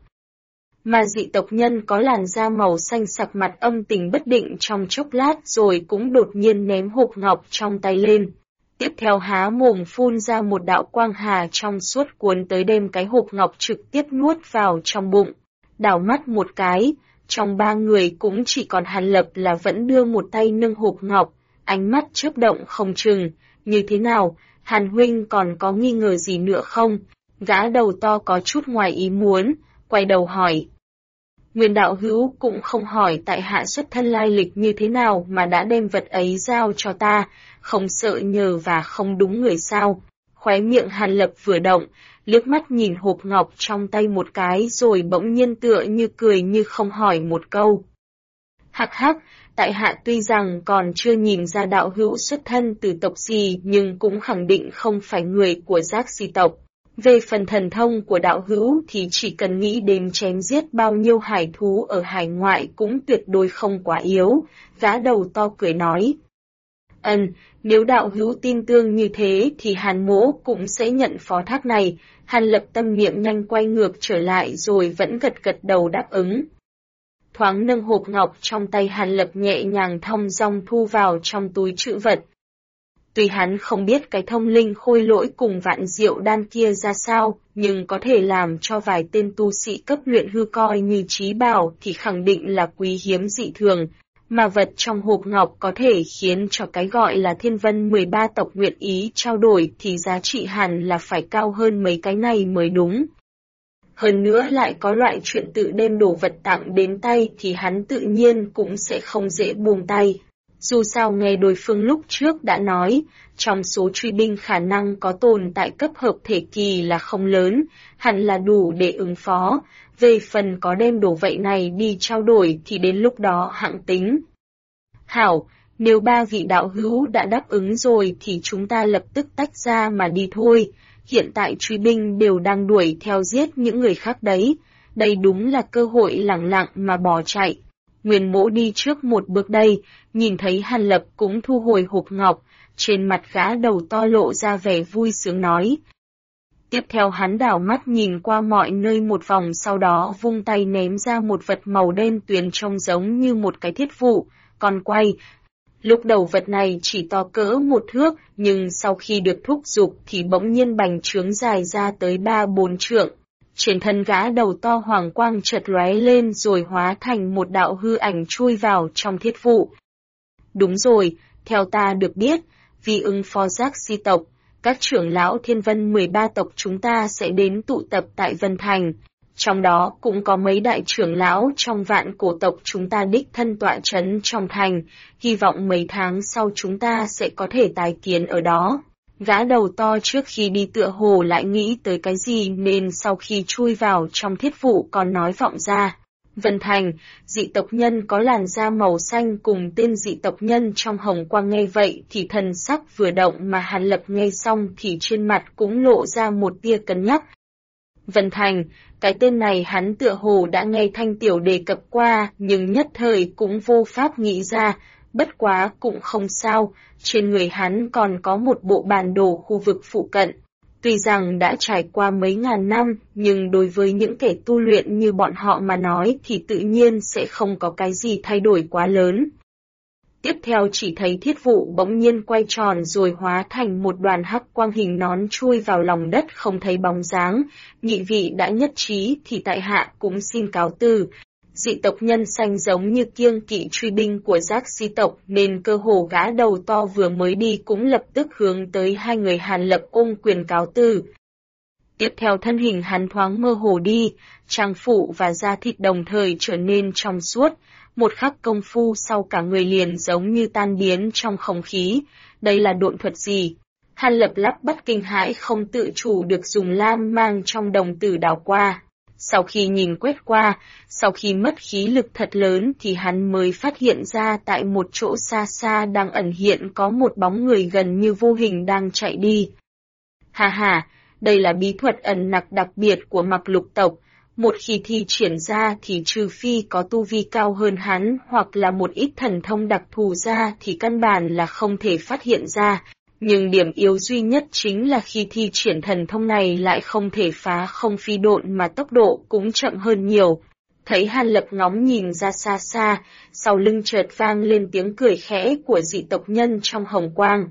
Mà dị tộc nhân có làn da màu xanh sặc mặt âm tình bất định trong chốc lát rồi cũng đột nhiên ném hộp ngọc trong tay lên. Tiếp theo há mồm phun ra một đạo quang hà trong suốt cuốn tới, đem cái hộp ngọc trực tiếp nuốt vào trong bụng. Đảo mắt một cái, trong ba người cũng chỉ còn Hàn Lập là vẫn đưa một tay nâng hộp ngọc, ánh mắt chớp động không chừng. Như thế nào, Hàn huynh còn có nghi ngờ gì nữa không? Gã đầu to có chút ngoài ý muốn, quay đầu hỏi. Nguyên đạo hữu cũng không hỏi tại hạ xuất thân lai lịch như thế nào mà đã đem vật ấy giao cho ta, không sợ nhờ và không đúng người sao? Khóe miệng Hàn Lập vừa động, liếc mắt nhìn hộp ngọc trong tay một cái rồi bỗng nhiên tựa như cười như không hỏi một câu. Hắc hắc, tại hạ tuy rằng còn chưa nhìn ra đạo hữu xuất thân từ tộc gì nhưng cũng khẳng định không phải người của giác si tộc. Về phần thần thông của đạo hữu thì chỉ cần nghĩ đến chém giết bao nhiêu hải thú ở hải ngoại cũng tuyệt đối không quá yếu. Gã đầu to cười nói. Nếu đạo hữu tin tương như thế thì Hàn mỗ cũng sẽ nhận phó thác này. Hàn Lập tâm niệm nhanh quay ngược trở lại rồi vẫn gật gật đầu đáp ứng. Thoáng nâng hộp ngọc trong tay, Hàn Lập nhẹ nhàng thong dong thu vào trong túi trữ vật. Tuy hắn không biết cái thông linh khôi lỗi cùng vạn diệu đan kia ra sao, nhưng có thể làm cho vài tên tu sĩ cấp luyện hư coi như trí bảo thì khẳng định là quý hiếm dị thường, mà vật trong hộp ngọc có thể khiến cho cái gọi là Thiên Vân 13 tộc nguyện ý trao đổi thì giá trị hẳn là phải cao hơn mấy cái này mới đúng. Hơn nữa lại có loại chuyện tự đem đồ vật tặng đến tay thì hắn tự nhiên cũng sẽ không dễ buông tay. Dù sao nghe đối phương lúc trước đã nói, trong số truy binh khả năng có tồn tại cấp hợp thể kỳ là không lớn, hẳn là đủ để ứng phó. Về phần có đem đồ vậy này đi trao đổi thì đến lúc đó hạng tính. Hảo, nếu ba vị đạo hữu đã đáp ứng rồi thì chúng ta lập tức tách ra mà đi thôi. Hiện tại truy binh đều đang đuổi theo giết những người khác đấy. Đây đúng là cơ hội lẳng lặng mà bỏ chạy. Nguyên Mỗ đi trước một bước đây, nhìn thấy Hàn Lập cũng thu hồi hộp ngọc, trên mặt gã đầu to lộ ra vẻ vui sướng nói. Tiếp theo hắn đảo mắt nhìn qua mọi nơi một vòng, sau đó vung tay ném ra một vật màu đen tuyền trông giống như một cái thiết vụ, còn quay. Lúc đầu vật này chỉ to cỡ một thước, nhưng sau khi được thúc giục thì bỗng nhiên bành trướng dài ra tới 3-4 trượng. Trên thân gã đầu to hoàng quang chợt lóe lên rồi hóa thành một đạo hư ảnh chui vào trong thiết vụ. Đúng rồi, theo ta được biết, vì ứng phó giác si tộc, các trưởng lão Thiên Vân 13 tộc chúng ta sẽ đến tụ tập tại Vân Thành. Trong đó cũng có mấy đại trưởng lão trong vạn cổ tộc chúng ta đích thân tọa trấn trong thành, hy vọng mấy tháng sau chúng ta sẽ có thể tái kiến ở đó. Gã đầu to trước khi đi tựa hồ lại nghĩ tới cái gì nên sau khi chui vào trong thiết vụ còn nói vọng ra. Vân Thành, dị tộc nhân có làn da màu xanh cùng tên dị tộc nhân trong hồng quang nghe vậy thì thần sắc vừa động, mà Hàn Lập nghe xong thì trên mặt cũng lộ ra một tia cân nhắc. Vân Thành, cái tên này hắn tựa hồ đã nghe Thanh Tiểu đề cập qua nhưng nhất thời cũng vô pháp nghĩ ra. Bất quá cũng không sao, trên người hắn còn có một bộ bản đồ khu vực phụ cận. Tuy rằng đã trải qua mấy ngàn năm, nhưng đối với những kẻ tu luyện như bọn họ mà nói thì tự nhiên sẽ không có cái gì thay đổi quá lớn. Tiếp theo chỉ thấy thiết vụ bỗng nhiên quay tròn rồi hóa thành một đoàn hắc quang hình nón chui vào lòng đất không thấy bóng dáng. Nhị vị đã nhất trí thì tại hạ cũng xin cáo từ. Dị tộc nhân xanh giống như kiêng kỵ truy binh của giác si tộc nên cơ hồ gã đầu to vừa mới đi cũng lập tức hướng tới hai người Hàn Lập ôm quyền cáo từ. Tiếp theo thân hình hắn thoáng mơ hồ đi, trang phụ và da thịt đồng thời trở nên trong suốt, một khắc công phu sau cả người liền giống như tan biến trong không khí. Đây là độn thuật gì? Hàn Lập lắp bắp kinh hãi không tự chủ được dùng lam mang trong đồng tử đảo qua. Sau khi nhìn quét qua, sau khi mất khí lực thật lớn thì hắn mới phát hiện ra tại một chỗ xa xa đang ẩn hiện có một bóng người gần như vô hình đang chạy đi. Hà hà, đây là bí thuật ẩn nặc đặc biệt của Mặc Lục tộc. Một khi thi triển ra thì trừ phi có tu vi cao hơn hắn hoặc là một ít thần thông đặc thù ra thì căn bản là không thể phát hiện ra. Nhưng điểm yếu duy nhất chính là khi thi triển thần thông này lại không thể phá không phi độn mà tốc độ cũng chậm hơn nhiều. Thấy Hàn Lập ngóng nhìn ra xa xa, sau lưng chợt vang lên tiếng cười khẽ của dị tộc nhân trong hồng quang.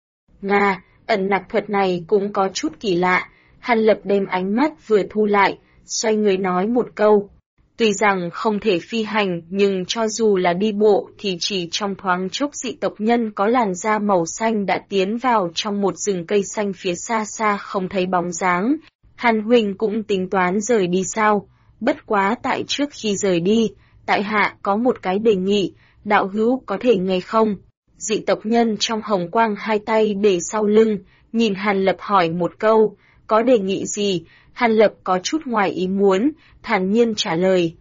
Nga, ẩn nặc thuật này cũng có chút kỳ lạ. Hàn Lập đem ánh mắt vừa thu lại, xoay người nói một câu. Tuy rằng không thể phi hành nhưng cho dù là đi bộ thì chỉ trong thoáng chốc dị tộc nhân có làn da màu xanh đã tiến vào trong một rừng cây xanh phía xa xa không thấy bóng dáng. Hàn huynh cũng tính toán rời đi sao? Bất quá tại trước khi rời đi, tại hạ có một cái đề nghị, đạo hữu có thể nghe không? Dị tộc nhân trong hồng quang hai tay để sau lưng, nhìn Hàn Lập hỏi một câu, có đề nghị gì? Hàn Lập có chút ngoài ý muốn, thản nhiên trả lời.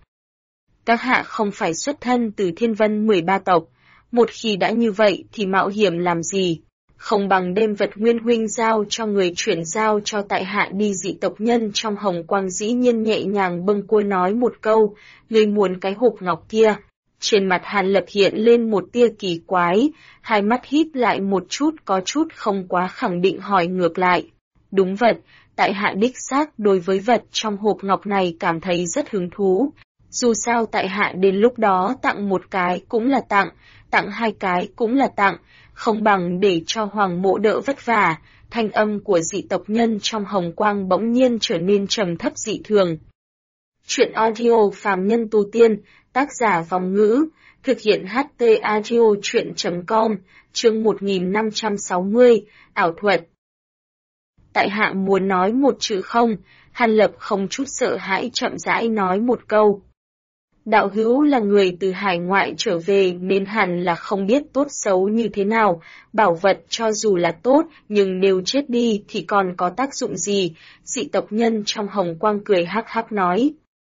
Các hạ không phải xuất thân từ Thiên Vân 13 tộc, một khi đã như vậy thì mạo hiểm làm gì? Không bằng đem vật nguyên huynh giao cho người chuyển giao cho tại hạ đi. Dị tộc nhân trong hồng quang dĩ nhiên nhẹ nhàng bâng cua nói một câu, ngươi muốn cái hộp ngọc kia. Trên mặt Hàn Lập hiện lên một tia kỳ quái, hai mắt híp lại một chút có chút không quá khẳng định hỏi ngược lại. Đúng vật, tại hạ đích xác đối với vật trong hộp ngọc này cảm thấy rất hứng thú. Dù sao tại hạ đến lúc đó tặng một cái cũng là tặng hai cái cũng là tặng, không bằng để cho Hoàng Mộ đỡ vất vả. Thanh âm của dị tộc nhân trong hồng quang bỗng nhiên trở nên trầm thấp dị thường. Chuyện audio phàm nhân tu tiên, tác giả Vòng Ngữ, thực hiện HT audio chuyện.com, chương 1560, ảo thuật. Tại hạ muốn nói một chữ không? Hàn Lập không chút sợ hãi chậm rãi nói một câu. Đạo hữu là người từ hải ngoại trở về nên hẳn là không biết tốt xấu như thế nào, bảo vật cho dù là tốt nhưng nếu chết đi thì còn có tác dụng gì? Dị tộc nhân trong hồng quang cười hắc hắc nói.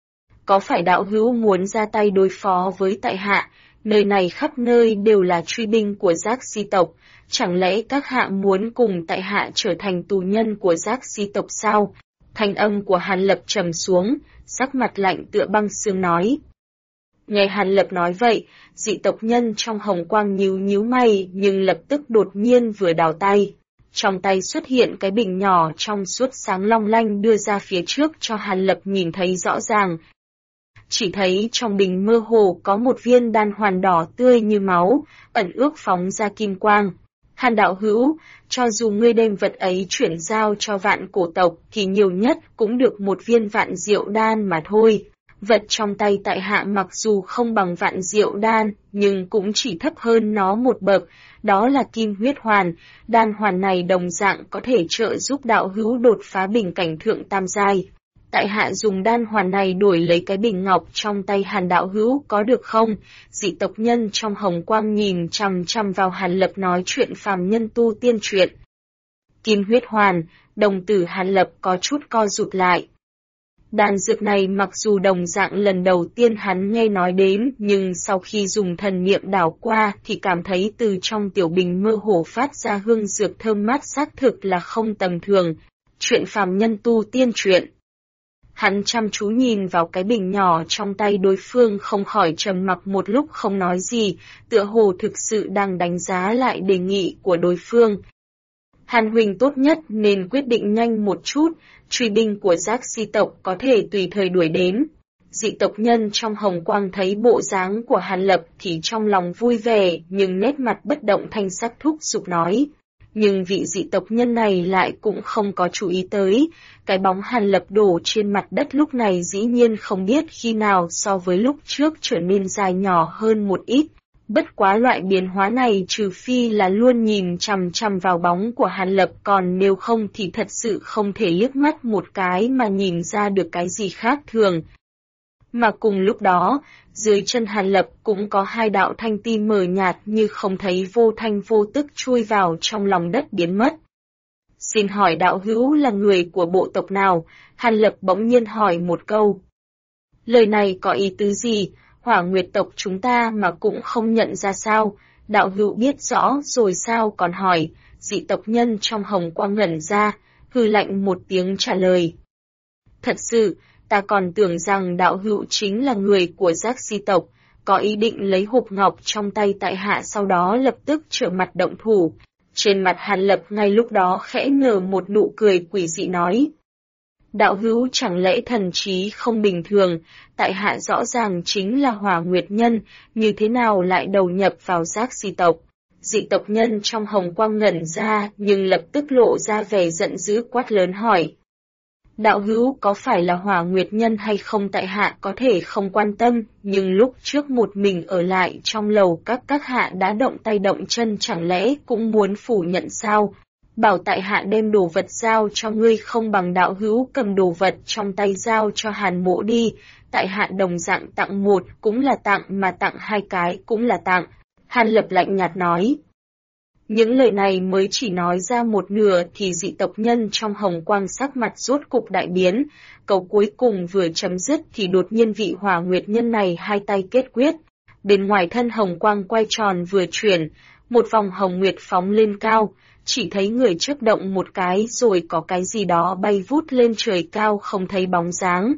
Có phải đạo hữu muốn ra tay đối phó với tại hạ? Nơi này khắp nơi đều là truy binh của giác si tộc, chẳng lẽ các hạ muốn cùng tại hạ trở thành tù nhân của giác si tộc sao? Thanh âm của Hàn Lập trầm xuống, sắc mặt lạnh tựa băng xương nói. Nghe Hàn Lập nói vậy, dị tộc nhân trong hồng quang nhíu mày nhưng lập tức đột nhiên vừa đảo tay. Trong tay xuất hiện cái bình nhỏ trong suốt sáng long lanh đưa ra phía trước cho Hàn Lập nhìn thấy rõ ràng. Chỉ thấy trong bình mơ hồ có một viên đan hoàn đỏ tươi như máu, ẩn ước phóng ra kim quang. Hàn đạo hữu, cho dù ngươi đem vật ấy chuyển giao cho vạn cổ tộc thì nhiều nhất cũng được một viên vạn diệu đan mà thôi. Vật trong tay tại hạ mặc dù không bằng vạn diệu đan, nhưng cũng chỉ thấp hơn nó một bậc, đó là kim huyết hoàn. Đan hoàn này đồng dạng có thể trợ giúp đạo hữu đột phá bình cảnh thượng tam giai. Tại hạ dùng đan hoàn này đổi lấy cái bình ngọc trong tay Hàn đạo hữu có được không? Dị tộc nhân trong hồng quang nhìn chằm chằm vào Hàn Lập nói chuyện phàm nhân tu tiên truyện. Kim huyết hoàn, đồng tử Hàn Lập có chút co rụt lại. Đan dược này mặc dù đồng dạng lần đầu tiên hắn nghe nói đến, nhưng sau khi dùng thần niệm đảo qua thì cảm thấy từ trong tiểu bình mơ hồ phát ra hương dược thơm mát xác thực là không tầm thường. Chuyện phàm nhân tu tiên truyện. Hắn chăm chú nhìn vào cái bình nhỏ trong tay đối phương không khỏi trầm mặc một lúc không nói gì, tựa hồ thực sự đang đánh giá lại đề nghị của đối phương. Hàn huynh tốt nhất nên quyết định nhanh một chút, truy binh của giác si tộc có thể tùy thời đuổi đến. Dị tộc nhân trong hồng quang thấy bộ dáng của Hàn Lập thì trong lòng vui vẻ, nhưng nét mặt bất động thanh sắc thúc giục nói. Nhưng vị dị tộc nhân này lại cũng không có chú ý tới, cái bóng Hàn Lập đổ trên mặt đất lúc này dĩ nhiên không biết khi nào so với lúc trước trở nên dài nhỏ hơn một ít. Bất quá loại biến hóa này trừ phi là luôn nhìn chằm chằm vào bóng của Hàn Lập, còn nếu không thì thật sự không thể liếc mắt một cái mà nhìn ra được cái gì khác thường. Mà cùng lúc đó, dưới chân Hàn Lập cũng có hai đạo thanh ti mờ nhạt như không thấy vô thanh vô tức chui vào trong lòng đất biến mất. Xin hỏi đạo hữu là người của bộ tộc nào? Hàn Lập bỗng nhiên hỏi một câu. Lời này có ý tứ gì? Hỏa Nguyệt tộc chúng ta mà cũng không nhận ra sao? Đạo hữu biết rõ rồi sao còn hỏi? Dị tộc nhân trong hồng quang ngẩn ra, hừ lạnh một tiếng trả lời. Thật sự, ta còn tưởng rằng đạo hữu chính là người của Giác Si tộc, có ý định lấy hộp ngọc trong tay tại hạ sau đó lập tức trở mặt động thủ. Trên mặt Hàn Lập ngay lúc đó khẽ nở một nụ cười quỷ dị nói. Đạo hữu chẳng lẽ thần trí không bình thường, tại hạ rõ ràng chính là Hỏa Nguyệt nhân, như thế nào lại đầu nhập vào Giác Si tộc? Dị tộc nhân trong hồng quang ngẩn ra nhưng lập tức lộ ra vẻ giận dữ quát lớn hỏi. Đạo hữu có phải là Hỏa Nguyệt nhân hay không tại hạ có thể không quan tâm, nhưng lúc trước một mình ở lại trong lầu các hạ đã động tay động chân chẳng lẽ cũng muốn phủ nhận sao? Bảo tại hạ đem đồ vật giao cho ngươi không bằng đạo hữu cầm đồ vật trong tay giao cho Hàn Mỗ đi, tại hạ đồng dạng tặng một cũng là tặng mà tặng hai cái cũng là tặng. Hàn Lập lạnh nhạt nói. Những lời này mới chỉ nói ra một nửa thì dị tộc nhân trong hồng quang sắc mặt rốt cục đại biến, câu cuối cùng vừa chấm dứt thì đột nhiên vị Hỏa Nguyệt nhân này hai tay kết quyết, bên ngoài thân hồng quang quay tròn vừa chuyển, một vòng hồng nguyệt phóng lên cao, chỉ thấy người chớp động một cái rồi có cái gì đó bay vút lên trời cao không thấy bóng dáng.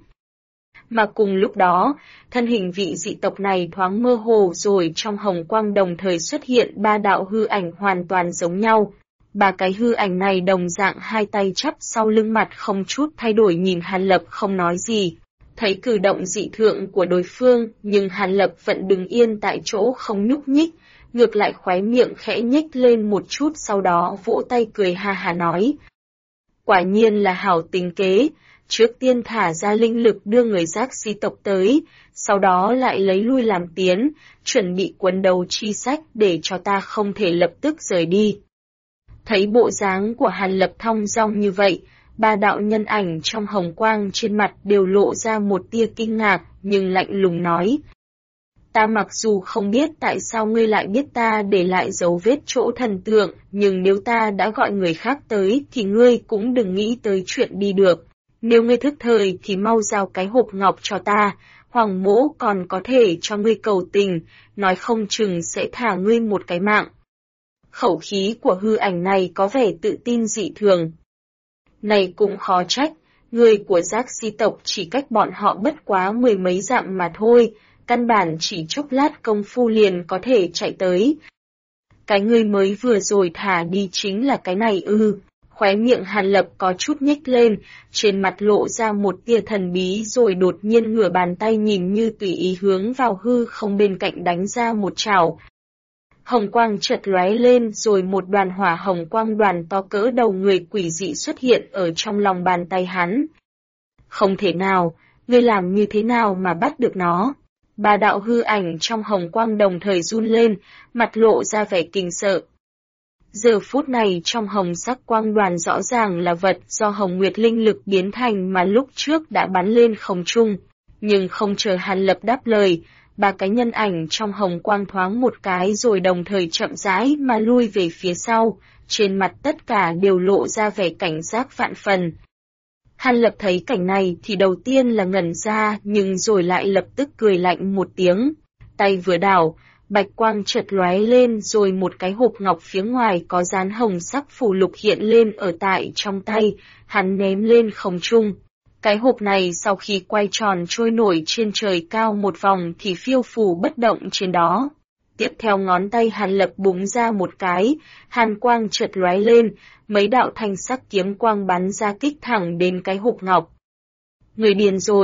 Mà cùng lúc đó, thân hình vị dị tộc này thoáng mơ hồ rồi trong hồng quang đồng thời xuất hiện ba đạo hư ảnh hoàn toàn giống nhau. Ba cái hư ảnh này đồng dạng hai tay chắp sau lưng mặt không chút thay đổi nhìn Hàn Lập không nói gì. Thấy cử động dị thượng của đối phương nhưng Hàn Lập vẫn đứng yên tại chỗ không nhúc nhích, ngược lại khóe miệng khẽ nhếch lên một chút sau đó vỗ tay cười ha hà nói. Quả nhiên là hảo tính kế. Trước tiên thả ra linh lực đưa người Giác Si tộc tới, sau đó lại lấy lui làm tiến, chuẩn bị quấn đầu chi sách để cho ta không thể lập tức rời đi. Thấy bộ dáng của Hàn Lập thong dong như vậy, ba đạo nhân ảnh trong hồng quang trên mặt đều lộ ra một tia kinh ngạc, nhưng lạnh lùng nói. Ta mặc dù không biết tại sao ngươi lại biết ta để lại dấu vết chỗ thần tượng, nhưng nếu ta đã gọi người khác tới thì ngươi cũng đừng nghĩ tới chuyện đi được. Nếu ngươi thức thời thì mau giao cái hộp ngọc cho ta, Hoàng Mỗ còn có thể cho ngươi cầu tình, nói không chừng sẽ thả ngươi một cái mạng. Khẩu khí của hư ảnh này có vẻ tự tin dị thường. Này cũng khó trách, người của Giác Si tộc chỉ cách bọn họ bất quá mười mấy dặm mà thôi, căn bản chỉ chốc lát công phu liền có thể chạy tới. Cái ngươi mới vừa rồi thả đi chính là cái này ư. Khóe miệng Hàn Lập có chút nhếch lên, trên mặt lộ ra một tia thần bí rồi đột nhiên ngửa bàn tay nhìn như tùy ý hướng vào hư không bên cạnh đánh ra một chảo. Hồng quang chợt lóe lên rồi một đoàn hỏa hồng quang đoàn to cỡ đầu người quỷ dị xuất hiện ở trong lòng bàn tay hắn. Không thể nào, ngươi làm như thế nào mà bắt được nó? Ba đạo hư ảnh trong hồng quang đồng thời run lên, mặt lộ ra vẻ kinh sợ. Giờ phút này trong hồng sắc quang đoàn rõ ràng là vật do hồng nguyệt linh lực biến thành mà lúc trước đã bắn lên không trung. Nhưng không chờ Hàn Lập đáp lời, ba cái nhân ảnh trong hồng quang thoáng một cái rồi đồng thời chậm rãi mà lui về phía sau, trên mặt tất cả đều lộ ra vẻ cảnh giác vạn phần. Hàn Lập thấy cảnh này thì đầu tiên là ngẩn ra nhưng rồi lại lập tức cười lạnh một tiếng, tay vừa đảo, bạch quang chợt lóe lên rồi một cái hộp ngọc phía ngoài có dán hồng sắc phù lục hiện lên ở tại trong tay, hắn ném lên không trung. Cái hộp này sau khi quay tròn trôi nổi trên trời cao một vòng thì phiêu phù bất động trên đó. Tiếp theo ngón tay Hàn Lập búng ra một cái, hàn quang chợt lóe lên, mấy đạo thanh sắc kiếm quang bắn ra kích thẳng đến cái hộp ngọc. Người điên rồi,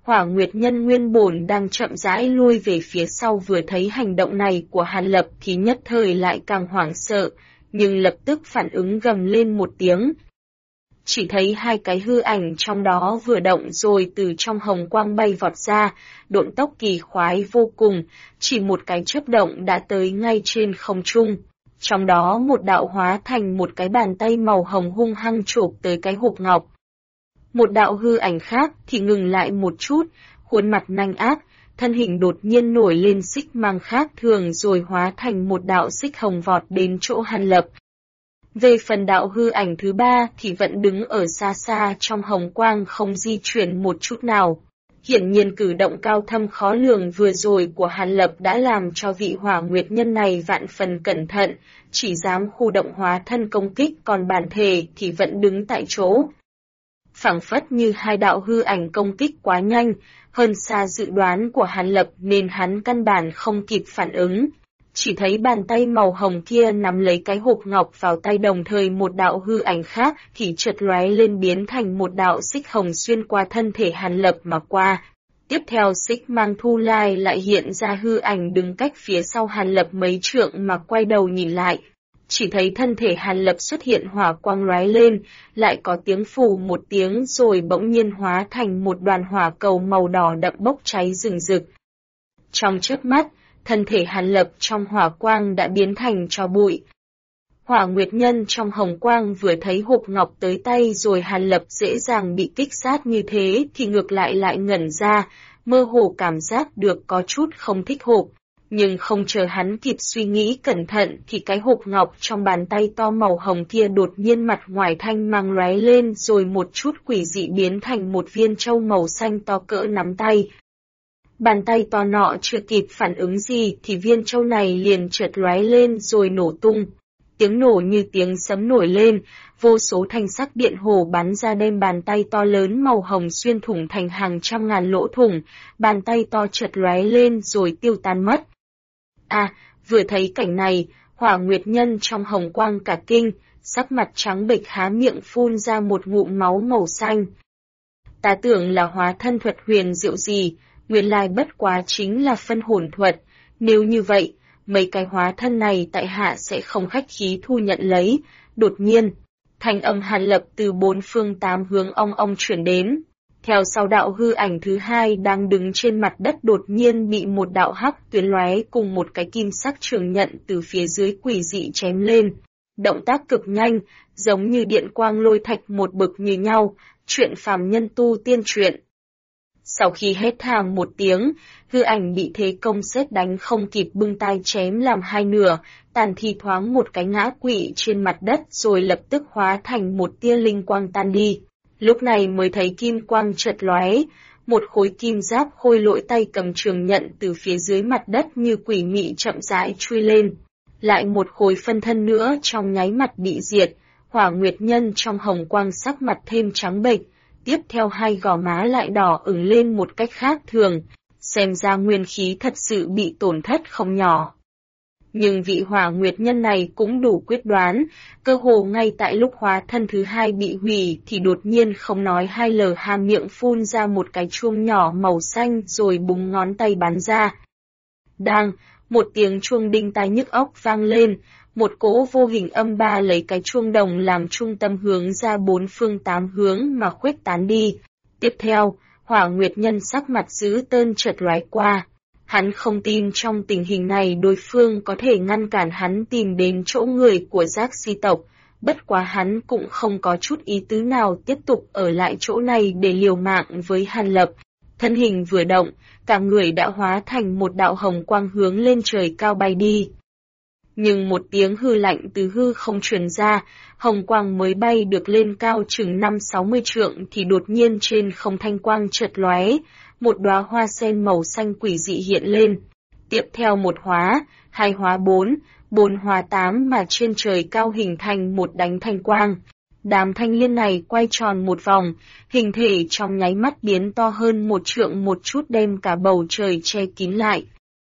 Hỏa Nguyệt Nhân nguyên bổn đang chậm rãi lui về phía sau vừa thấy hành động này của Hàn Lập thì nhất thời lại càng hoảng sợ, nhưng lập tức phản ứng gầm lên một tiếng. Chỉ thấy hai cái hư ảnh trong đó vừa động rồi từ trong hồng quang bay vọt ra, độn tốc kỳ khoái vô cùng, chỉ một cái chớp động đã tới ngay trên không trung. Trong đó một đạo hóa thành một cái bàn tay màu hồng hung hăng chộp tới cái hộp ngọc. Một đạo hư ảnh khác thì ngừng lại một chút, khuôn mặt nanh ác, thân hình đột nhiên nổi lên xích mang khác thường rồi hóa thành một đạo xích hồng vọt đến chỗ Hàn Lập. Về phần đạo hư ảnh thứ ba thì vẫn đứng ở xa xa trong hồng quang không di chuyển một chút nào. Hiển nhiên cử động cao thâm khó lường vừa rồi của Hàn Lập đã làm cho vị Hỏa Nguyệt Nhân này vạn phần cẩn thận, chỉ dám khu động hóa thân công kích còn bản thể thì vẫn đứng tại chỗ. Phảng phất như hai đạo hư ảnh công kích quá nhanh, hơn xa dự đoán của Hàn Lập nên hắn căn bản không kịp phản ứng. Chỉ thấy bàn tay màu hồng kia nắm lấy cái hộp ngọc vào tay đồng thời một đạo hư ảnh khác thì chợt lóe lên biến thành một đạo xích hồng xuyên qua thân thể Hàn Lập mà qua. Tiếp theo xích mang thu lai lại hiện ra hư ảnh đứng cách phía sau Hàn Lập mấy trượng mà quay đầu nhìn lại. Chỉ thấy thân thể Hàn Lập xuất hiện hỏa quang lóe lên, lại có tiếng phù một tiếng rồi bỗng nhiên hóa thành một đoàn hỏa cầu màu đỏ đậm bốc cháy rừng rực. Trong chớp mắt, thân thể Hàn Lập trong hỏa quang đã biến thành tro bụi. Hỏa Nguyệt Nhân trong hồng quang vừa thấy hộp ngọc tới tay rồi Hàn Lập dễ dàng bị kích sát như thế thì ngược lại ngẩn ra, mơ hồ cảm giác được có chút không thích hợp. Nhưng không chờ hắn kịp suy nghĩ cẩn thận thì cái hộp ngọc trong bàn tay to màu hồng kia đột nhiên mặt ngoài thanh mang lóe lên rồi một chút quỷ dị biến thành một viên châu màu xanh to cỡ nắm tay. Bàn tay to nọ chưa kịp phản ứng gì thì viên châu này liền chợt lóe lên rồi nổ tung. Tiếng nổ như tiếng sấm nổi lên, vô số thanh sắc điện hồ bắn ra đem bàn tay to lớn màu hồng xuyên thủng thành hàng trăm ngàn lỗ thủng, bàn tay to chợt lóe lên rồi tiêu tan mất. Vừa thấy cảnh này, Hỏa Nguyệt Nhân trong hồng quang cả kinh, sắc mặt trắng bệch há miệng phun ra một ngụm máu màu xanh. Ta tưởng là hóa thân thuật huyền diệu gì, nguyên lai bất quá chính là phân hồn thuật, nếu như vậy, mấy cái hóa thân này tại hạ sẽ không khách khí thu nhận lấy. Đột nhiên, thanh âm Hàn Lập từ bốn phương tám hướng ong chuyển đến. Theo sau đạo hư ảnh thứ hai đang đứng trên mặt đất đột nhiên bị một đạo hắc tuyến lóe cùng một cái kim sắc trường nhận từ phía dưới quỷ dị chém lên. Động tác cực nhanh, giống như điện quang lôi thạch một bực như nhau, chuyện phàm nhân tu tiên truyện. Sau khi hét thảm một tiếng, hư ảnh bị thế công sét đánh không kịp bưng tay chém làm hai nửa, tàn thi thoáng một cái ngã quỵ trên mặt đất rồi lập tức hóa thành một tia linh quang tan đi. Lúc này mới thấy kim quang chợt lóe, một khối kim giáp khôi lỗi tay cầm trường nhận từ phía dưới mặt đất như quỷ mị chậm rãi chui lên. Lại một khối phân thân nữa trong nháy mặt bị diệt, Hỏa Nguyệt Nhân trong hồng quang sắc mặt thêm trắng bệch, tiếp theo hai gò má lại đỏ ửng lên một cách khác thường, xem ra nguyên khí thật sự bị tổn thất không nhỏ. Nhưng vị Hỏa Nguyệt Nhân này cũng đủ quyết đoán, cơ hồ ngay tại lúc hóa thân thứ hai bị hủy thì đột nhiên không nói hai lời há miệng phun ra một cái chuông nhỏ màu xanh rồi búng ngón tay bắn ra. Đang, một tiếng chuông đinh tai nhức óc vang lên, một cỗ vô hình âm ba lấy cái chuông đồng làm trung tâm hướng ra bốn phương tám hướng mà khuếch tán đi. Tiếp theo, Hỏa Nguyệt Nhân sắc mặt dữ tợn chợt lóe qua. Hắn không tin trong tình hình này đối phương có thể ngăn cản hắn tìm đến chỗ người của Giác Si tộc, bất quá hắn cũng không có chút ý tứ nào tiếp tục ở lại chỗ này để liều mạng với Hàn Lập. Thân hình vừa động, cả người đã hóa thành một đạo hồng quang hướng lên trời cao bay đi. Nhưng một tiếng hư lạnh từ hư không truyền ra, hồng quang mới bay được lên cao chừng 5-60 trượng thì đột nhiên trên không thanh quang chợt lóe, một đóa hoa sen màu xanh quỷ dị hiện lên. Tiếp theo một hóa, hai hóa bốn hóa 8 mà trên trời cao hình thành một đánh thanh quang. Đám thanh liên này quay tròn một vòng, hình thể trong nháy mắt biến to hơn một trượng một chút đem cả bầu trời che kín lại.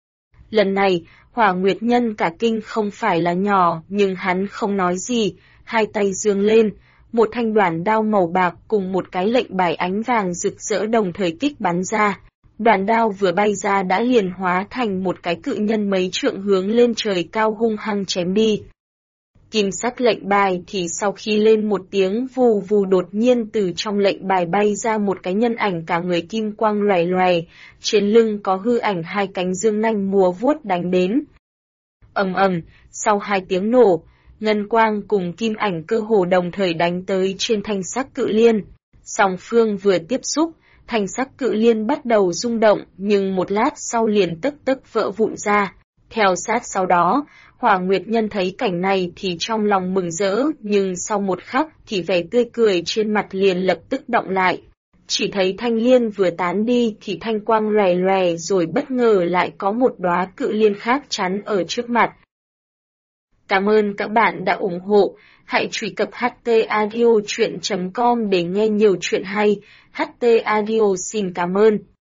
Lần này, Hỏa Nguyệt Nhân cả kinh không phải là nhỏ nhưng hắn không nói gì, hai tay giương lên, một thanh đoản đao màu bạc cùng một cái lệnh bài ánh vàng rực rỡ đồng thời kích bắn ra. Đoản đao vừa bay ra đã liền hóa thành một cái cự nhân mấy trượng hướng lên trời cao hung hăng chém đi. Kim sắc lệnh bài thì sau khi lên một tiếng vù vù đột nhiên từ trong lệnh bài bay ra một cái nhân ảnh cả người kim quang loè loè, trên lưng có hư ảnh hai cánh dương nanh múa vuốt đánh đến. Ầm ầm, sau hai tiếng nổ, ngân quang cùng kim ảnh cơ hồ đồng thời đánh tới trên thanh sắc cự liên. Song phương vừa tiếp xúc, thanh sắc cự liên bắt đầu rung động nhưng một lát sau liền tức tức vỡ vụn ra. Theo sát sau đó, Hỏa Nguyệt Nhân thấy cảnh này thì trong lòng mừng rỡ, nhưng sau một khắc thì vẻ tươi cười trên mặt liền lập tức động lại. Chỉ thấy thanh liên vừa tán đi thì thanh quang lòe lòe rồi bất ngờ lại có một đóa cự liên khác chắn ở trước mặt. Cảm ơn các bạn đã ủng hộ, hãy truy cập htaudio.com để nghe nhiều chuyện hay. HT Audio xin cảm ơn.